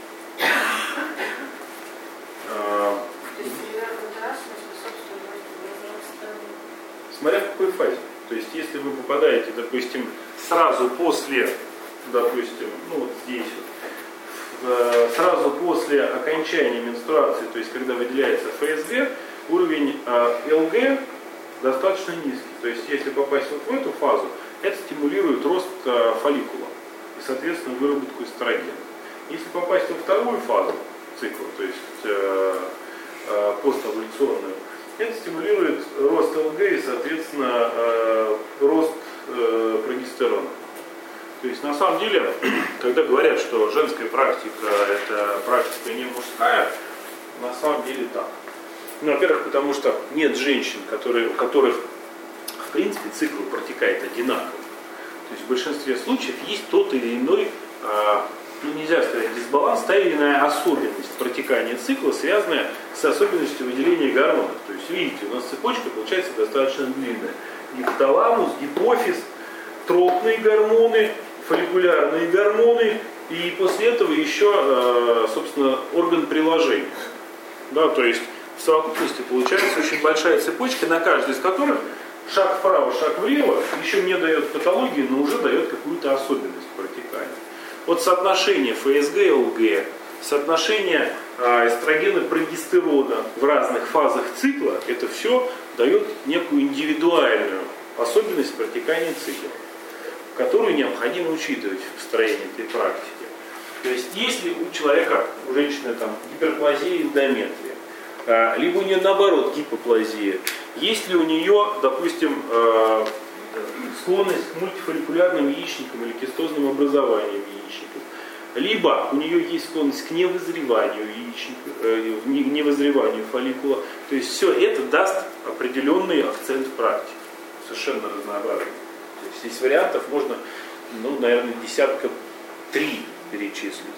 э, смотря в какой фазе. То есть, если вы попадаете, допустим, сразу после, допустим, ну вот здесь вот, э, сразу после окончания менструации, то есть, когда выделяется ФСГ, уровень э, ЛГ достаточно низкий. То есть, если попасть вот в эту фазу, это стимулирует рост э, фолликула и, соответственно, выработку эстрогена. Если попасть во вторую фазу цикла, то есть э, э, поставуляционную, это стимулирует рост ЛГ и, соответственно, э, рост э, прогестерона. То есть, на самом деле, когда говорят, что женская практика – это практика не мужская, на самом деле так. Ну, во-первых, потому что нет женщин, которые, у которых, в принципе, цикл протекает одинаково. То есть, в большинстве случаев есть тот или иной, э, ну, нельзя сказать дисбаланс, та или иная особенность протекания цикла, связанная с особенностью выделения гормонов. То есть, видите, у нас цепочка получается достаточно длинная. Гипоталамус, гипофиз, тропные гормоны, фолликулярные гормоны, и после этого еще, собственно, орган приложения. Да, то есть, в совокупности получается очень большая цепочка, на каждой из которых шаг вправо, шаг влево еще не дает патологии, но уже дает какую-то особенность протекания. Вот соотношение ФСГ-ЛГ, соотношение э, эстрогена-прогестерона в разных фазах цикла, это все дает некую индивидуальную особенность протекания цикла, которую необходимо учитывать в построении этой практики. То есть, если у человека, у женщины там гиперплазия эндометрия, э, либо у нее наоборот гипоплазия, если у нее, допустим, э, склонность к мультифолликулярным яичникам или кистозным образованиям яичников, либо у нее есть склонность к невызреванию яичника, э, невызреванию фолликула, то есть все это даст определенный акцент в практике, совершенно разнообразный. То есть из вариантов можно, ну, наверное, десятка три перечислить.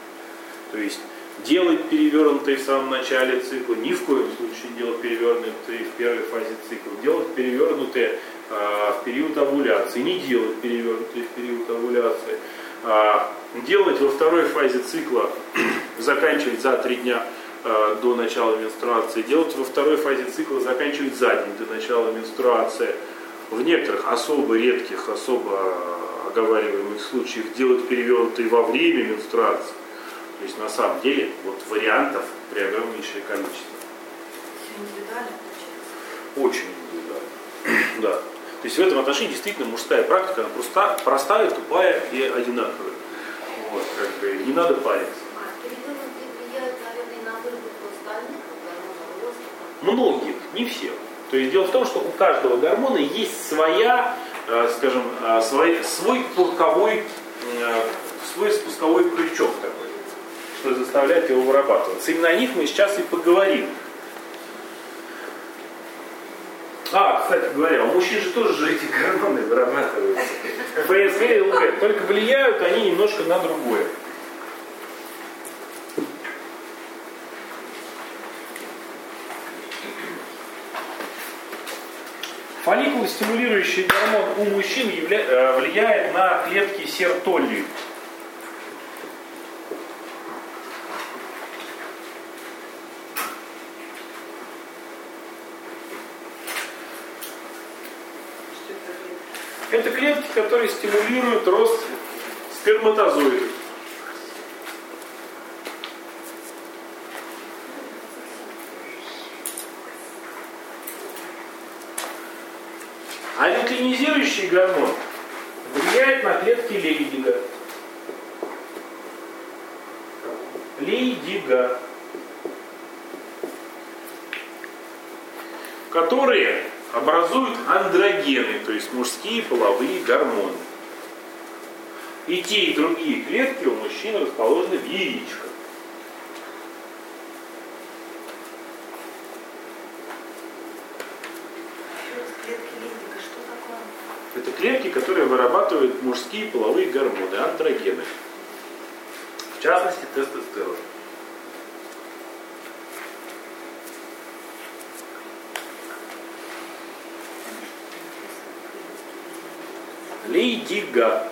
То есть делать перевернутые в самом начале цикла, ни в коем случае делать перевернутые в первой фазе цикла, делать перевернутые а, в период овуляции, не делать перевернутые в период овуляции, а, делать во второй фазе цикла, заканчивать за три дня а, до начала менструации, делать во второй фазе цикла, заканчивать за день до начала менструации. В некоторых особо редких, особо оговариваемых случаях делать перевернутые во время менструации. То есть на самом деле вот вариантов преогромнейшее количество. Все индивидуально получается? Очень индивидуально. Да. То есть в этом отношении действительно мужская практика, она проста, простая, тупая и одинаковая. Вот, как бы, не надо париться. А перевернутые влияют, наверное, на выработку остальных гормонов роста? Многих, не всех. То есть дело в том, что у каждого гормона есть своя, скажем, свой, свой пусковой, свой спусковой крючок такой, что заставляет его вырабатываться. Именно о них мы сейчас и поговорим. А, кстати говоря, у мужчин же тоже же эти гормоны вырабатываются. ФСГ и ЛГ, только влияют они немножко на другое. Фолликулостимулирующий гормон у мужчин явля... влияет на клетки сертолли. Это клетки, которые стимулируют рост сперматозоидов. А лютеинизирующий гормон влияет на клетки Лейдига. Лейдига, которые образуют андрогены, то есть мужские половые гормоны. И те, и другие клетки у мужчин расположены в яичках. Это клетки, которые вырабатывают мужские половые гормоны, андрогены. В частности, тестостерон. Лейдига.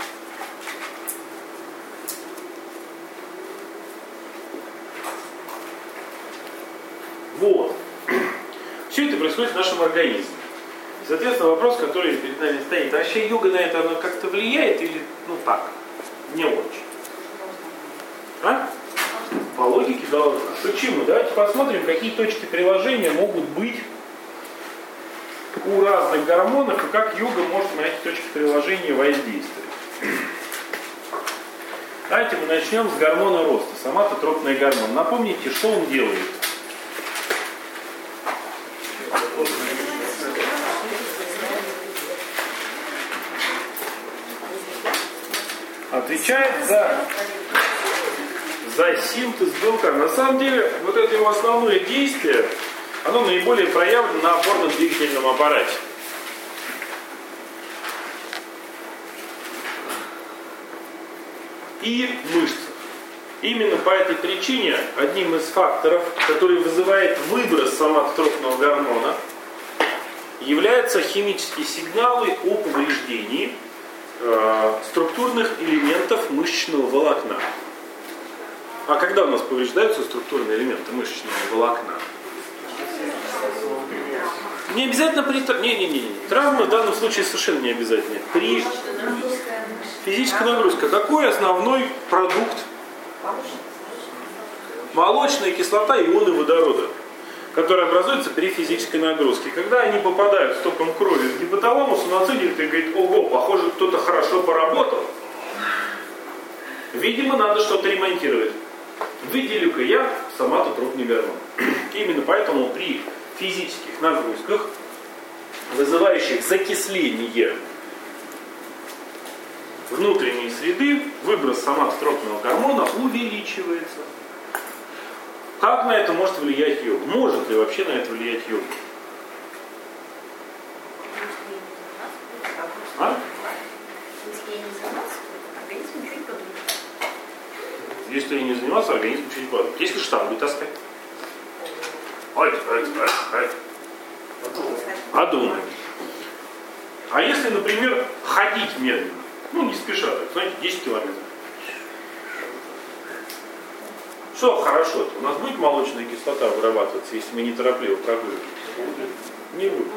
Вот. Все это происходит в нашем организме. Соответственно, вопрос, который перед нами стоит, а вообще йога на это, она как-то влияет или, ну так, не очень? А? По логике должна. Почему? Давайте посмотрим, какие точки приложения могут быть у разных гормонов и как йога может на эти точки приложения воздействовать. Давайте мы начнем с гормона роста, соматотропный гормон. Напомните, что он делает? Отвечает за, за синтез белка. На самом деле, вот это его основное действие, оно наиболее проявлено на опорно-двигательном аппарате. И мышцах. Именно по этой причине одним из факторов, который вызывает выброс соматотропного гормона, являются химические сигналы о повреждении э, структурных элементов мышечного волокна. А когда у нас повреждаются структурные элементы мышечного волокна? Не обязательно при травме. Не-не-не. Травма в данном случае совершенно не обязательно. При физической нагрузке. Какой основной продукт? Молочная кислота, ионы водорода, которые образуются при физической нагрузке. Когда они попадают стоком крови в гипоталамус, он оценивает и говорит: ого, похоже, кто-то хорошо поработал. Видимо, надо что-то ремонтировать. Выделю-ка я соматотропный гормон. Именно поэтому при физических нагрузках, вызывающих закисление внутренней среды, выброс соматотропного гормона увеличивается. Как на это может влиять йога? Может ли вообще на это влиять йога? А? Если я не занимался, организм ничего не падает. Если штангу таскать. Ой, ой, ой, ой. А думаю. А если, например, ходить медленно, ну не спеша, так, знаете, десять километров. Что хорошо-то? У нас будет молочная кислота вырабатываться, если мы неторопливо прогуливаем? Не будет.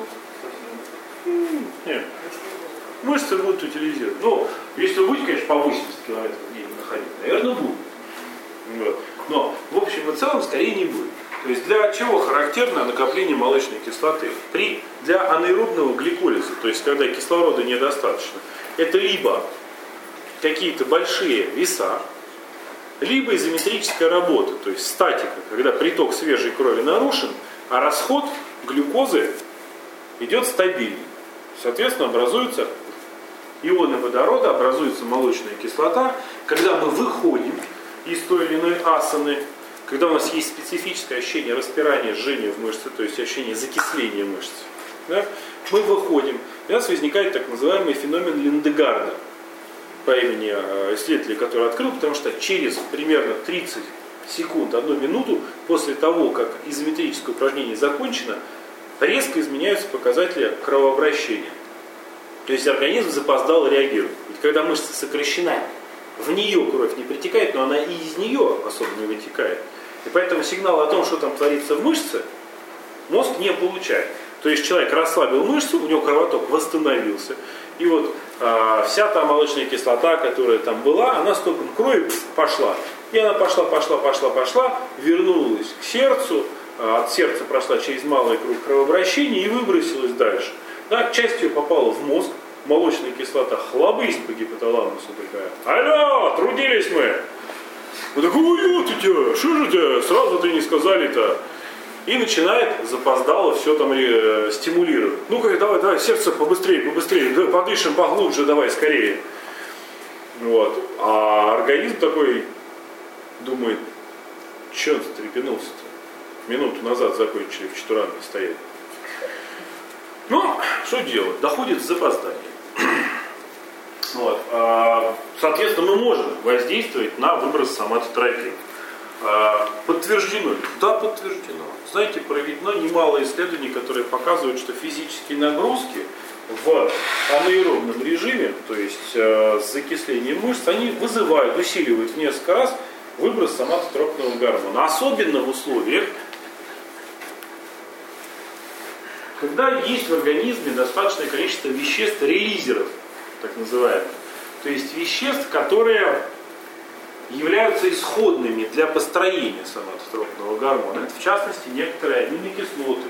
Нет. Мышцы будут утилизировать. Ну, если вы будете, конечно, по восемьдесят километров в день находить, наверное, будет. Вот. Но, в общем и целом, скорее не будет. То есть для чего характерно накопление молочной кислоты? При, для анаэробного гликолиза, то есть когда кислорода недостаточно, это либо какие-то большие веса, либо изометрическая работа, то есть статика, когда приток свежей крови нарушен, а расход глюкозы идет стабильно. Соответственно, образуются ионы водорода, образуется молочная кислота. Когда мы выходим из той или иной асаны, когда у нас есть специфическое ощущение распирания, жжения в мышце, то есть ощущение закисления мышц, да, мы выходим, и у нас возникает так называемый феномен Линдегарда по имени исследователя, который открыл, потому что через примерно тридцать секунд, одну минуту после того, как изометрическое упражнение закончено, резко изменяются показатели кровообращения. То есть организм запоздало реагирует. Ведь когда мышца сокращена, в нее кровь не притекает, но она и из нее особо не вытекает. И поэтому сигнал о том, что там творится в мышце, мозг не получает. То есть человек расслабил мышцу, у него кровоток восстановился. И вот э, вся та молочная кислота, которая там была, она стоком крови пф, пошла. И она пошла, пошла, пошла, пошла, вернулась к сердцу, э, от сердца прошла через малый круг кровообращения и выбросилась дальше. Да, часть ее попала в мозг, молочная кислота хлобысь по гипоталамусу такая. Алло, трудились мы! Он такой, ой, вот у тебя, что же тебя, сразу ты не сказали-то. И начинает запоздало все там э, стимулировать. Ну-ка, давай, давай, сердце побыстрее, побыстрее, да, подышим поглубже, давай, скорее. Вот. А организм такой думает, че он встрепенулся-то? Минуту назад закончили в четуранге стоять. Ну, что делать? Доходит с запозданием. Вот. Соответственно, мы можем воздействовать на выброс соматотерапии. Подтверждено? Да, подтверждено. Знаете, проведено немало исследований, которые показывают, что физические нагрузки в анаэробном режиме, то есть с закислением мышц, они вызывают, усиливают в несколько раз выброс соматотропного гормона. Особенно в условиях, когда есть в организме достаточное количество веществ, релизеров, так называемых. То есть веществ, которые являются исходными для построения соматотропного гормона. Это в частности некоторые аминокислоты.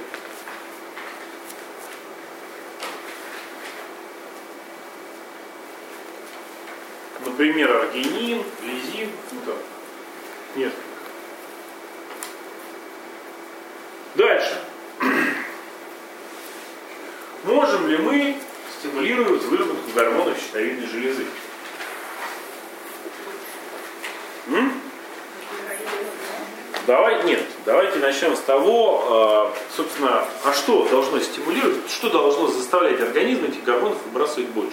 Например, аргинин, лизин, ну там, несколько. Дальше. Можем ли мы стимулировать выработку гормонов щитовидной железы? М? Давай, нет, давайте начнем с того, собственно, а что должно стимулировать, что должно заставлять организм этих гормонов выбрасывать больше?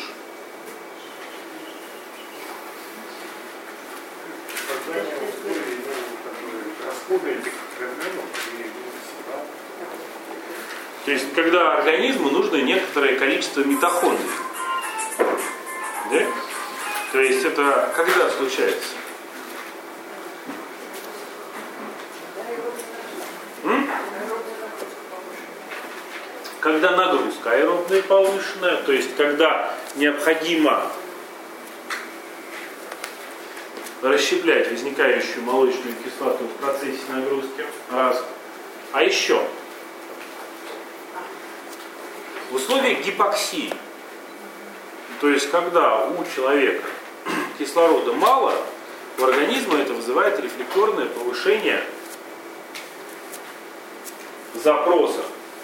То есть, когда организму нужно некоторое количество митохондрий. Да? То есть, это когда случается? М? Когда нагрузка аэробная повышенная, то есть, когда необходимо расщеплять возникающую молочную кислоту в процессе нагрузки. Раз. А еще в условиях гипоксии, то есть когда у человека кислорода мало, у организма это вызывает рефлекторное повышение запроса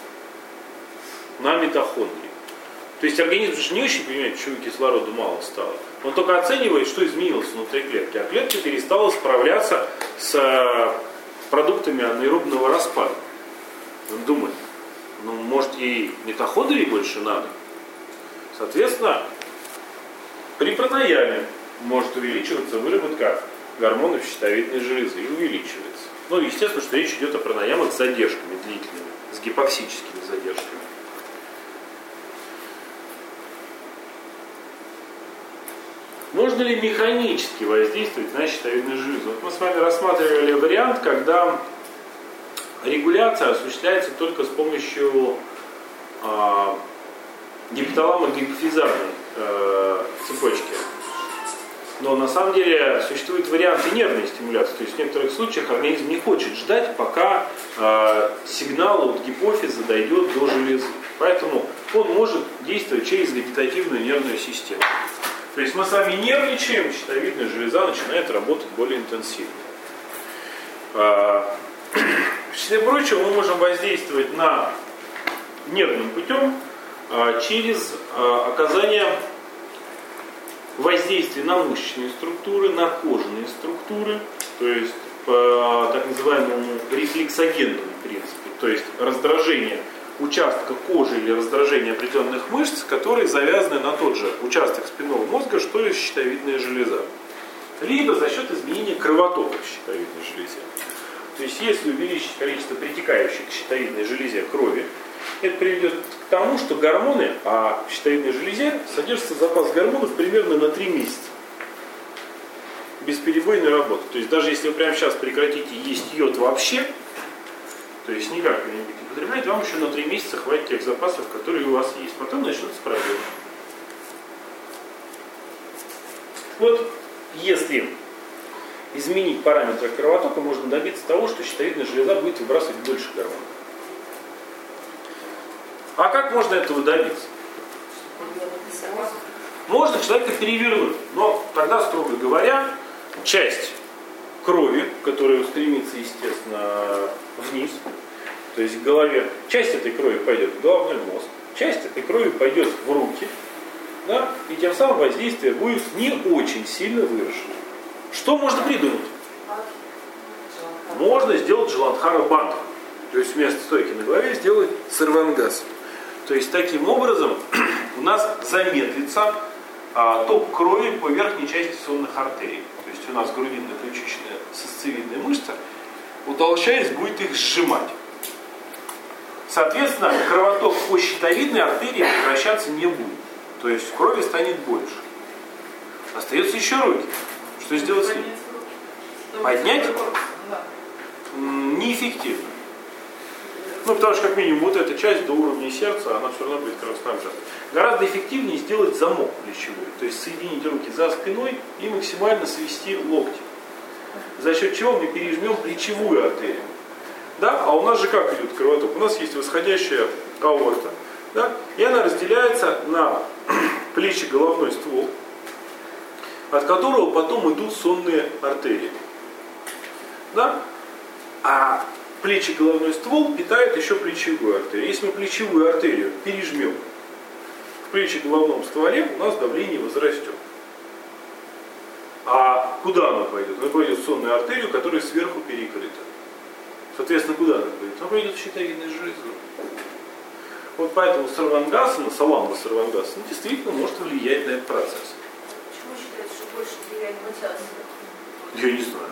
на митохондрии. То есть организм же не очень понимает, почему кислорода мало стало. Он только оценивает, что изменилось внутри клетки. А клетка перестала справляться с продуктами анаэробного распада. Он думает, ну может ей митохондрий больше надо. Соответственно, при пранаяме может увеличиваться выработка гормонов щитовидной железы и увеличивается. Ну, естественно, что речь идет о пранаямах с задержками длительными, с гипоксическими задержками. Можно ли механически воздействовать на щитовидную железу? Вот мы с вами рассматривали вариант, когда регуляция осуществляется только с помощью э, гипоталамо-гипофизарной э, цепочки. Но на самом деле существуют варианты нервной стимуляции. То есть в некоторых случаях организм не хочет ждать, пока э, сигнал от гипофиза дойдет до железы. Поэтому он может действовать через вегетативную нервную систему. То есть мы с вами нервничаем, щитовидная железа начинает работать более интенсивно. В числе прочего мы можем воздействовать на нервным путем через оказание воздействия на мышечные структуры, на кожные структуры, то есть по так называемому рефлексогенному принципу, то есть раздражение участка кожи или раздражение определенных мышц, которые завязаны на тот же участок спинного мозга, что и щитовидная железа. Либо за счет изменения кровотока в щитовидной железе. То есть если увеличить количество притекающей к щитовидной железе крови, это приведет к тому, что гормоны, а в щитовидной железе содержится запас гормонов примерно на три месяца. Бесперебойной работы. То есть даже если вы прямо сейчас прекратите есть йод вообще, то есть никак его не будете употреблять, вам еще на три месяца хватит тех запасов, которые у вас есть. Потом начнутся проблемы. Вот если изменить параметры кровотока, можно добиться того, что щитовидная железа будет выбрасывать больше гормонов. А как можно этого добиться? Можно человека перевернуть, но тогда, строго говоря, часть крови, которая устремится, естественно, вниз. То есть в голове часть этой крови пойдет в головной мозг, часть этой крови пойдет в руки, да, и тем самым воздействие будет не очень сильно выражено. Что можно придумать? Можно сделать Джаландхара бандху. То есть вместо стойки на голове сделать сарвангас. То есть таким образом у нас замедлится а, ток крови по верхней части сонных артерий. То есть у нас грудинно-ключичная сосцевидная мышца, утолщаясь, будет их сжимать. Соответственно, кровоток по щитовидной артерии прекращаться не будет. То есть крови станет больше. Остается еще руки. Что сделать с ним? Поднять? Неэффективно. Ну, потому что, как минимум, вот эта часть до уровня сердца, она все равно будет кровоснабжать. Гораздо эффективнее сделать замок плечевой. То есть соединить руки за спиной и максимально свести локти. За счет чего мы пережмем плечевую артерию. Да? А у нас же как идет кровоток? У нас есть восходящая аорта. Да? И она разделяется на плечи, головной ствол, от которого потом идут сонные артерии. Да? А плечи, головной ствол питает еще плечевую артерию. Если мы плечевую артерию пережмем в плечи головном стволе, у нас давление возрастет. А куда оно пойдет? Оно пойдет в сонную артерию, которая сверху перекрыта. Соответственно, куда она пойдет? Она пойдет в щитовидную железу. Вот поэтому сарвангасана, саламба сарвангасана, действительно может влиять на этот процесс. Почему считается, что больше влияет матиация? Я не знаю.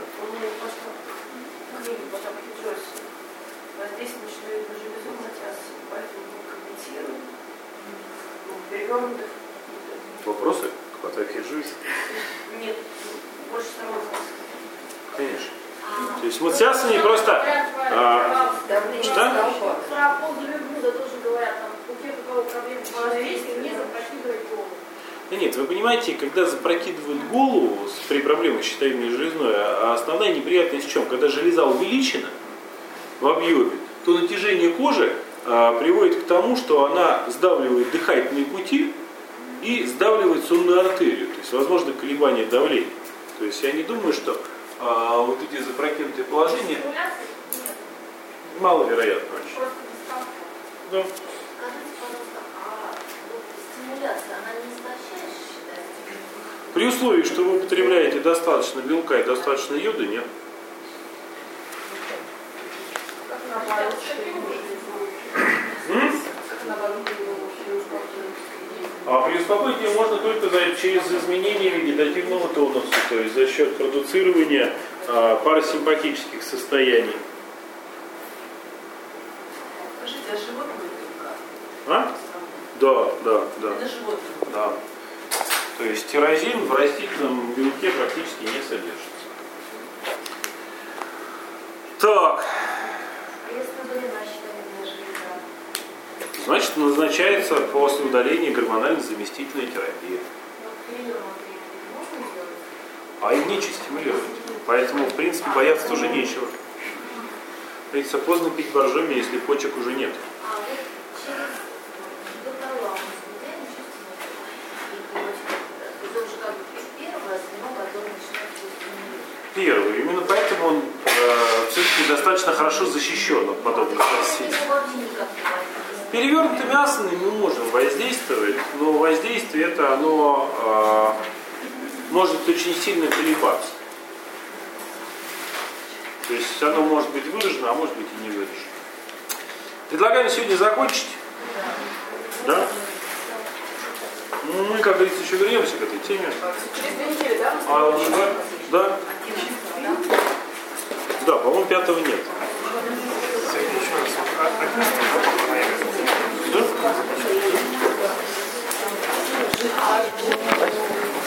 Воздействие на щитовидную железу матиация, поэтому мы комментируем. Перевернутых. Вопросы к патоке жизни? Нет, больше сарвангасана. Конечно. То есть матиасана не просто... А, что? Про ползу Бермуда тоже говорят, там, у тех, у кого проблемы с воздействием, не запрокидывать голову. Да нет, вы понимаете, когда запрокидывают голову при проблемах с щитовидной железой, а основная неприятность в чем? Когда железа увеличена в объеме, то натяжение кожи а, приводит к тому, что она сдавливает дыхательные пути и сдавливает сонную артерию. То есть возможно колебание давления. То есть я не думаю, что а, вот эти запрокинутые положения маловероятно очень. Просто дискомфорт. Да. Скажите, пожалуйста, а вот стимуляция, она не истощает, считается? При условии, что вы употребляете достаточно белка и достаточно йода, нет. Как наоборот, что А при успокоить ее можно только за, через изменение вегетативного тонуса, то есть за счет продуцирования а, парасимпатических состояний. Скажите, а животные белка? А? Да, да, да. Это животные. Да. То есть тирозин в растительном белке практически не содержится. Так. Значит, назначается после удаления гормонально-заместительная терапия. А и нечего стимулировать. Поэтому, в принципе, бояться тоже нечего. Говорится, поздно пить боржоми, если почек уже нет. А вот через гипоталамус нельзя не чувствовать? Это уже как бы первое звено, которое начинает стимулировать. Первый. Именно поэтому он э, все-таки достаточно хорошо защищен от подобных воздействий. Перевернутыми асанами мы можем воздействовать, но воздействие это оно э, может очень сильно колебаться. То есть оно может быть выражено, а может быть и не выражено. Предлагаем сегодня закончить. Да? Мы, как говорится, еще вернемся к этой теме. Через две недели, да? А, да? Да. Да, по-моему, пятого нет.